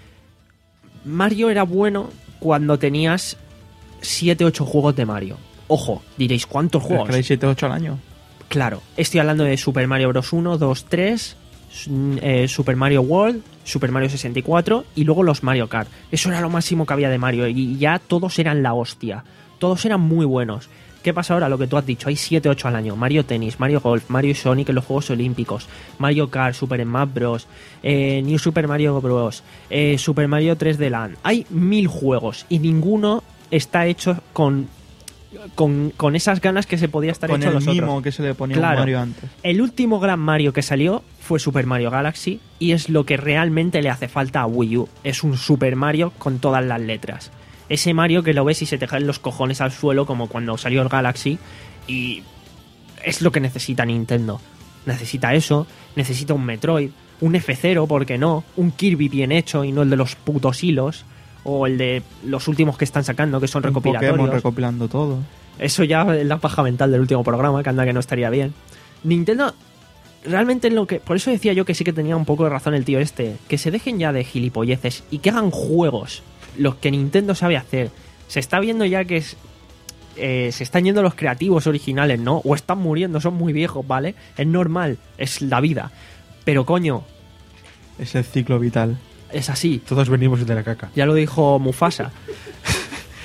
Mario era bueno cuando tenías siete ocho juegos de Mario. Ojo, diréis, ¿cuántos Pero es juegos? que hay siete ocho al año. Claro, estoy hablando de Super Mario Bros. uno, dos, tres, eh, Super Mario World, Super Mario sesenta y cuatro y luego los Mario Kart. Eso era lo máximo que había de Mario y ya todos eran la hostia. Todos eran muy buenos. ¿Qué pasa ahora? Lo que tú has dicho, hay siete ocho al año. Mario Tennis, Mario Golf, Mario y Sonic en los Juegos Olímpicos, Mario Kart, Super Smash Bros, eh, New Super Mario Bros, eh, Super Mario tres D Land. Hay mil juegos y ninguno está hecho con, con, con esas ganas que se podía estar Con hecho el los mimo otros. que se le ponía Claro. a Mario antes. El último gran Mario que salió fue Super Mario Galaxy y es lo que realmente le hace falta a Wii U. Es un Super Mario con todas las letras. Ese Mario que lo ves y se te caen los cojones al suelo como cuando salió el Galaxy y es lo que necesita Nintendo. Necesita eso, necesita un Metroid, un F cero, ¿por qué no? Un Kirby bien hecho y no el de los putos hilos o el de los últimos que están sacando que son Un recopilatorios. Pokémon recopilando todo. Eso ya es la paja mental del último programa, que anda que no estaría bien. Nintendo, realmente lo que... Por eso decía yo que sí que tenía un poco de razón el tío este. Que se dejen ya de gilipolleces y que hagan juegos. Los que Nintendo sabe hacer. Se está viendo ya que es... eh, se están yendo los creativos originales, ¿no? O están muriendo, son muy viejos, ¿vale? Es normal, es la vida. Pero coño, Es el ciclo vital. es así. Todos venimos de la caca. Ya lo dijo Mufasa.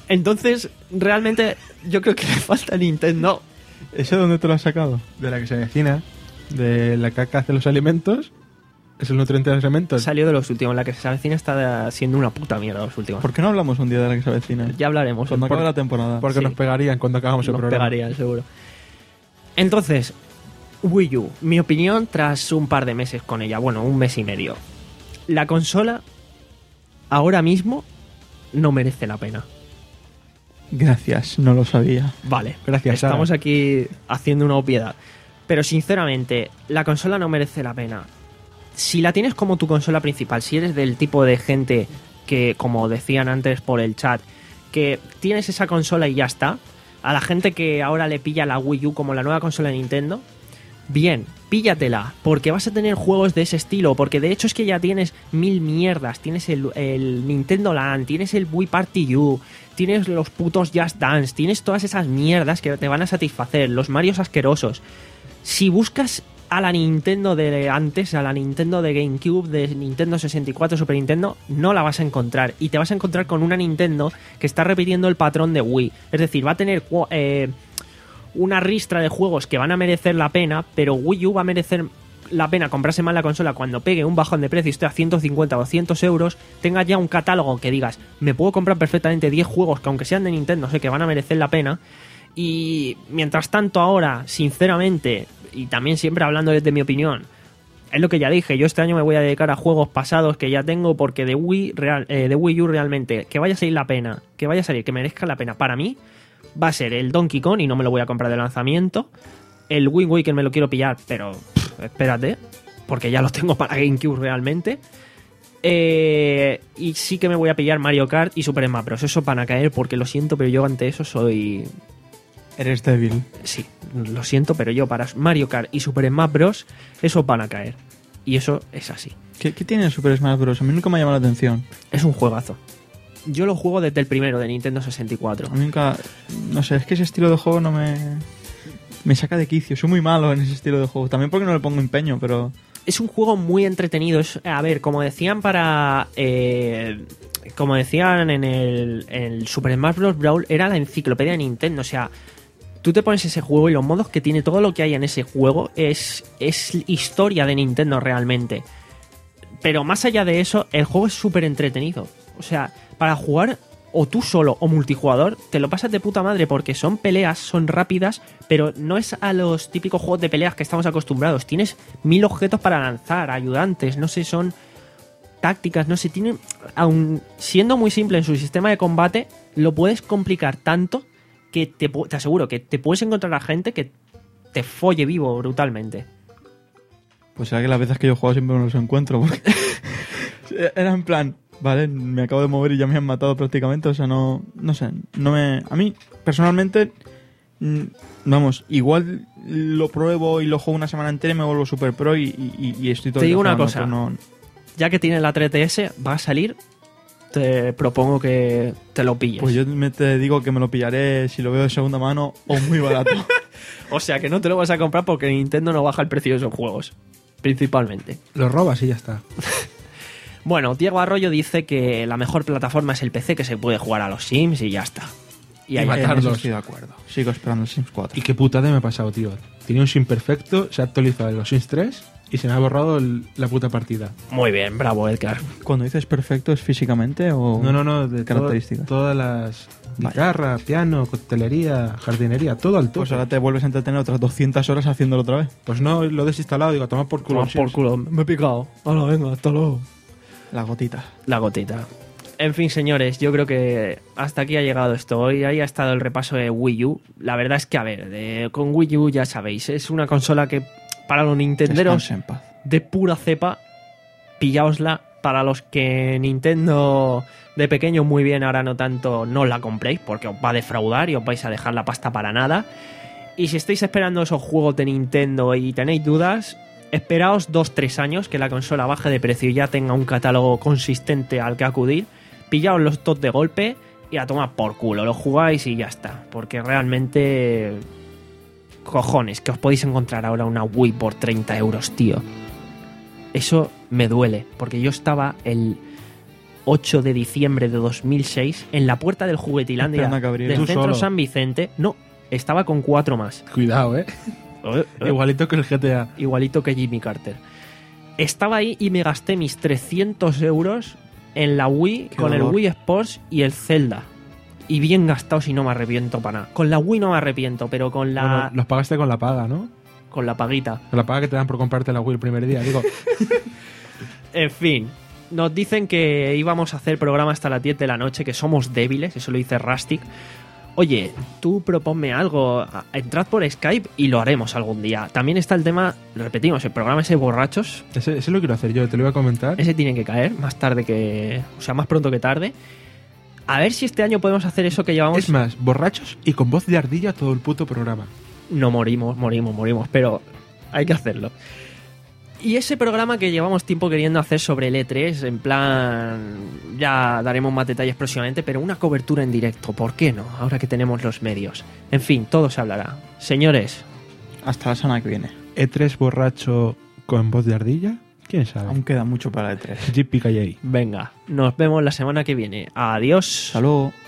Entonces, realmente, yo creo que le falta a Nintendo. ¿Eso dónde te lo has sacado? De la que se avecina, de la caca hace los alimentos, es el nutriente de los alimentos. Salió de los últimos, la que se avecina está siendo una puta mierda los últimos. ¿Por qué no hablamos un día de la que se avecina? Ya hablaremos. Cuando por- acabe la temporada. Porque Sí. nos pegarían cuando acabamos el Nos programa. pegarían, seguro. Entonces, Wii U, mi opinión tras un par de meses con ella, bueno, un mes y medio. La consola, ahora mismo, no merece la pena. Gracias, no lo sabía. Vale, Gracias, Sara. estamos aquí haciendo una obviedad. Pero sinceramente, la consola no merece la pena. Si la tienes como tu consola principal, si eres del tipo de gente que, como decían antes por el chat, que tienes esa consola y ya está, a la gente que ahora le pilla la Wii U como la nueva consola de Nintendo, bien, píllatela, porque vas a tener juegos de ese estilo, porque de hecho es que ya tienes mil mierdas, tienes el, el Nintendo Land, tienes el Wii Party U, tienes los putos Just Dance, tienes todas esas mierdas que te van a satisfacer, los Marios asquerosos. Si buscas a la Nintendo de antes, a la Nintendo de GameCube, de Nintendo sesenta y cuatro, Super Nintendo, no la vas a encontrar. Y te vas a encontrar con una Nintendo que está repitiendo el patrón de Wii. Es decir, va a tener eh, una ristra de juegos que van a merecer la pena, pero Wii U va a merecer la pena comprarse más la consola cuando pegue un bajón de precio y esté a ciento cincuenta o doscientos euros, tenga ya un catálogo que digas, me puedo comprar perfectamente diez juegos que aunque sean de Nintendo sé que van a merecer la pena. Y mientras tanto ahora, sinceramente, y también siempre hablando desde mi opinión, es lo que ya dije, yo este año me voy a dedicar a juegos pasados que ya tengo porque de Wii, real, eh, de Wii U realmente, que vaya a salir la pena, que vaya a salir, que merezca la pena, para mí va a ser el Donkey Kong y no me lo voy a comprar de lanzamiento, el Wind Waker me lo quiero pillar, pero pff, espérate, porque ya lo tengo para GameCube realmente. Eh, y sí que me voy a pillar Mario Kart y Super Smash Bros. Eso van a caer porque lo siento, pero yo ante eso soy... Eres débil. Sí, lo siento, pero yo para Mario Kart y Super Smash Bros. Eso van a caer. Y eso es así. ¿Qué, qué tiene el Super Smash Bros? A mí nunca me ha llamado la atención. Es un juegazo. Yo lo juego desde el primero de Nintendo sesenta y cuatro. A mí nunca... No sé, es que ese estilo de juego no me... Me saca de quicio. Soy muy malo en ese estilo de juego. También porque no le pongo empeño, pero... Es un juego muy entretenido. Es, a ver, como decían para... Eh, como decían en el, en el Super Smash Bros. Brawl, era la enciclopedia de Nintendo. O sea, tú te pones ese juego y los modos que tiene, todo lo que hay en ese juego es, es historia de Nintendo realmente. Pero más allá de eso, el juego es súper entretenido. O sea, para jugar o tú solo o multijugador, te lo pasas de puta madre porque son peleas, son rápidas, pero no es a los típicos juegos de peleas que estamos acostumbrados. Tienes mil objetos para lanzar, ayudantes, no sé, son tácticas, no sé, tienen, aun siendo muy simple en su sistema de combate, lo puedes complicar tanto que te, te aseguro que te puedes encontrar a gente que te folle vivo brutalmente. Pues será que las veces que yo juego siempre me los encuentro. Porque era en plan, vale, me acabo de mover y ya me han matado prácticamente. O sea, no, no sé, no me... A mí, personalmente, mm, vamos, igual lo pruebo y lo juego una semana entera y me vuelvo super pro y, y, y estoy todo Te el día digo una jugando, cosa. pero no- Ya que tiene la tres D S, va a salir, te propongo que te lo pilles. Pues yo me te digo que me lo pillaré si lo veo de segunda mano o muy barato. O sea que no te lo vas a comprar porque Nintendo no baja el precio de esos juegos. Principalmente. Lo robas y ya está. Bueno, Diego Arroyo dice que la mejor plataforma es el P C, que se puede jugar a los Sims y ya está. Y Y ahí En eso matarlos. estoy de acuerdo. Sigo esperando el Sims cuatro. Y qué putada me ha pasado, tío. Tenía un Sim perfecto, se ha actualizado en los Sims tres y se me ha borrado el- la puta partida. Muy bien, bravo Edgar. Cuando dices perfecto, ¿es físicamente o...? No, no, no, de todo- Características. todas las Vaya. guitarra, piano, coctelería, jardinería, todo al Pues tope. ahora te vuelves a entretener otras doscientas horas haciéndolo otra vez. Pues no, lo he desinstalado, digo, toma por culo. Toma por Sims. culo, me he picado. Hola, venga, hasta luego. La gotita. La gotita. En fin, señores, yo creo que hasta aquí ha llegado esto. Hoy ahí ha estado el repaso de Wii U. La verdad es que, a ver, de- con Wii U ya sabéis, es una consola que para los nintenderos Descansa en paz. de pura cepa, pillaosla. Para los que Nintendo de pequeño muy bien, ahora no tanto, no la compréis porque os va a defraudar y os vais a dejar la pasta para nada. Y si estáis esperando esos juegos de Nintendo y tenéis dudas, esperaos dos tres años que la consola baje de precio y ya tenga un catálogo consistente al que acudir. Pillaos los dos de golpe y a tomar por culo. Lo jugáis y ya está. Porque realmente... Cojones, que os podéis encontrar ahora una Wii por treinta euros, tío. Eso me duele, porque yo estaba el ocho de diciembre de dos mil seis en la puerta del Juguetilandia Esperando a que abriera. del Tú centro solo. San Vicente. No, estaba con cuatro más. Cuidado, ¿eh? Eh, eh, Igualito que el G T A. Igualito que Jimmy Carter. Estaba ahí y me gasté mis trescientos euros en la Wii Qué con el dolor. Wii Sports y el Zelda. Y bien gastados y no me arrepiento para nada. Con la Wii no me arrepiento, pero con la, Bueno, los pagaste con la paga, ¿no? con la paguita. Con la paga que te dan por comprarte la Wii el primer día. Digo, En fin, nos dicen que íbamos a hacer programa hasta las diez de la noche, que somos débiles, eso lo dice Rustic. Oye, tú proponme algo, a- entrad por Skype y lo haremos algún día. También está el tema, repetimos, el programa ese borrachos, ese, ese lo quiero hacer yo, te lo iba a comentar. ese tiene que caer más tarde que... O sea, más pronto que tarde. A ver si este año podemos hacer eso que llevamos... Es más, borrachos y con voz de ardilla todo el puto programa. No morimos, morimos, morimos, pero hay que hacerlo. Y ese programa que llevamos tiempo queriendo hacer sobre el E tres, en plan, ya daremos más detalles próximamente, pero una cobertura en directo, ¿por qué no? Ahora que tenemos los medios. En fin, todo se hablará. Señores, Hasta la semana que viene. E tres borracho con voz de ardilla, quién sabe. Aún queda mucho para el E tres. J P K J. venga, nos vemos la semana que viene. Adiós. Hasta luego.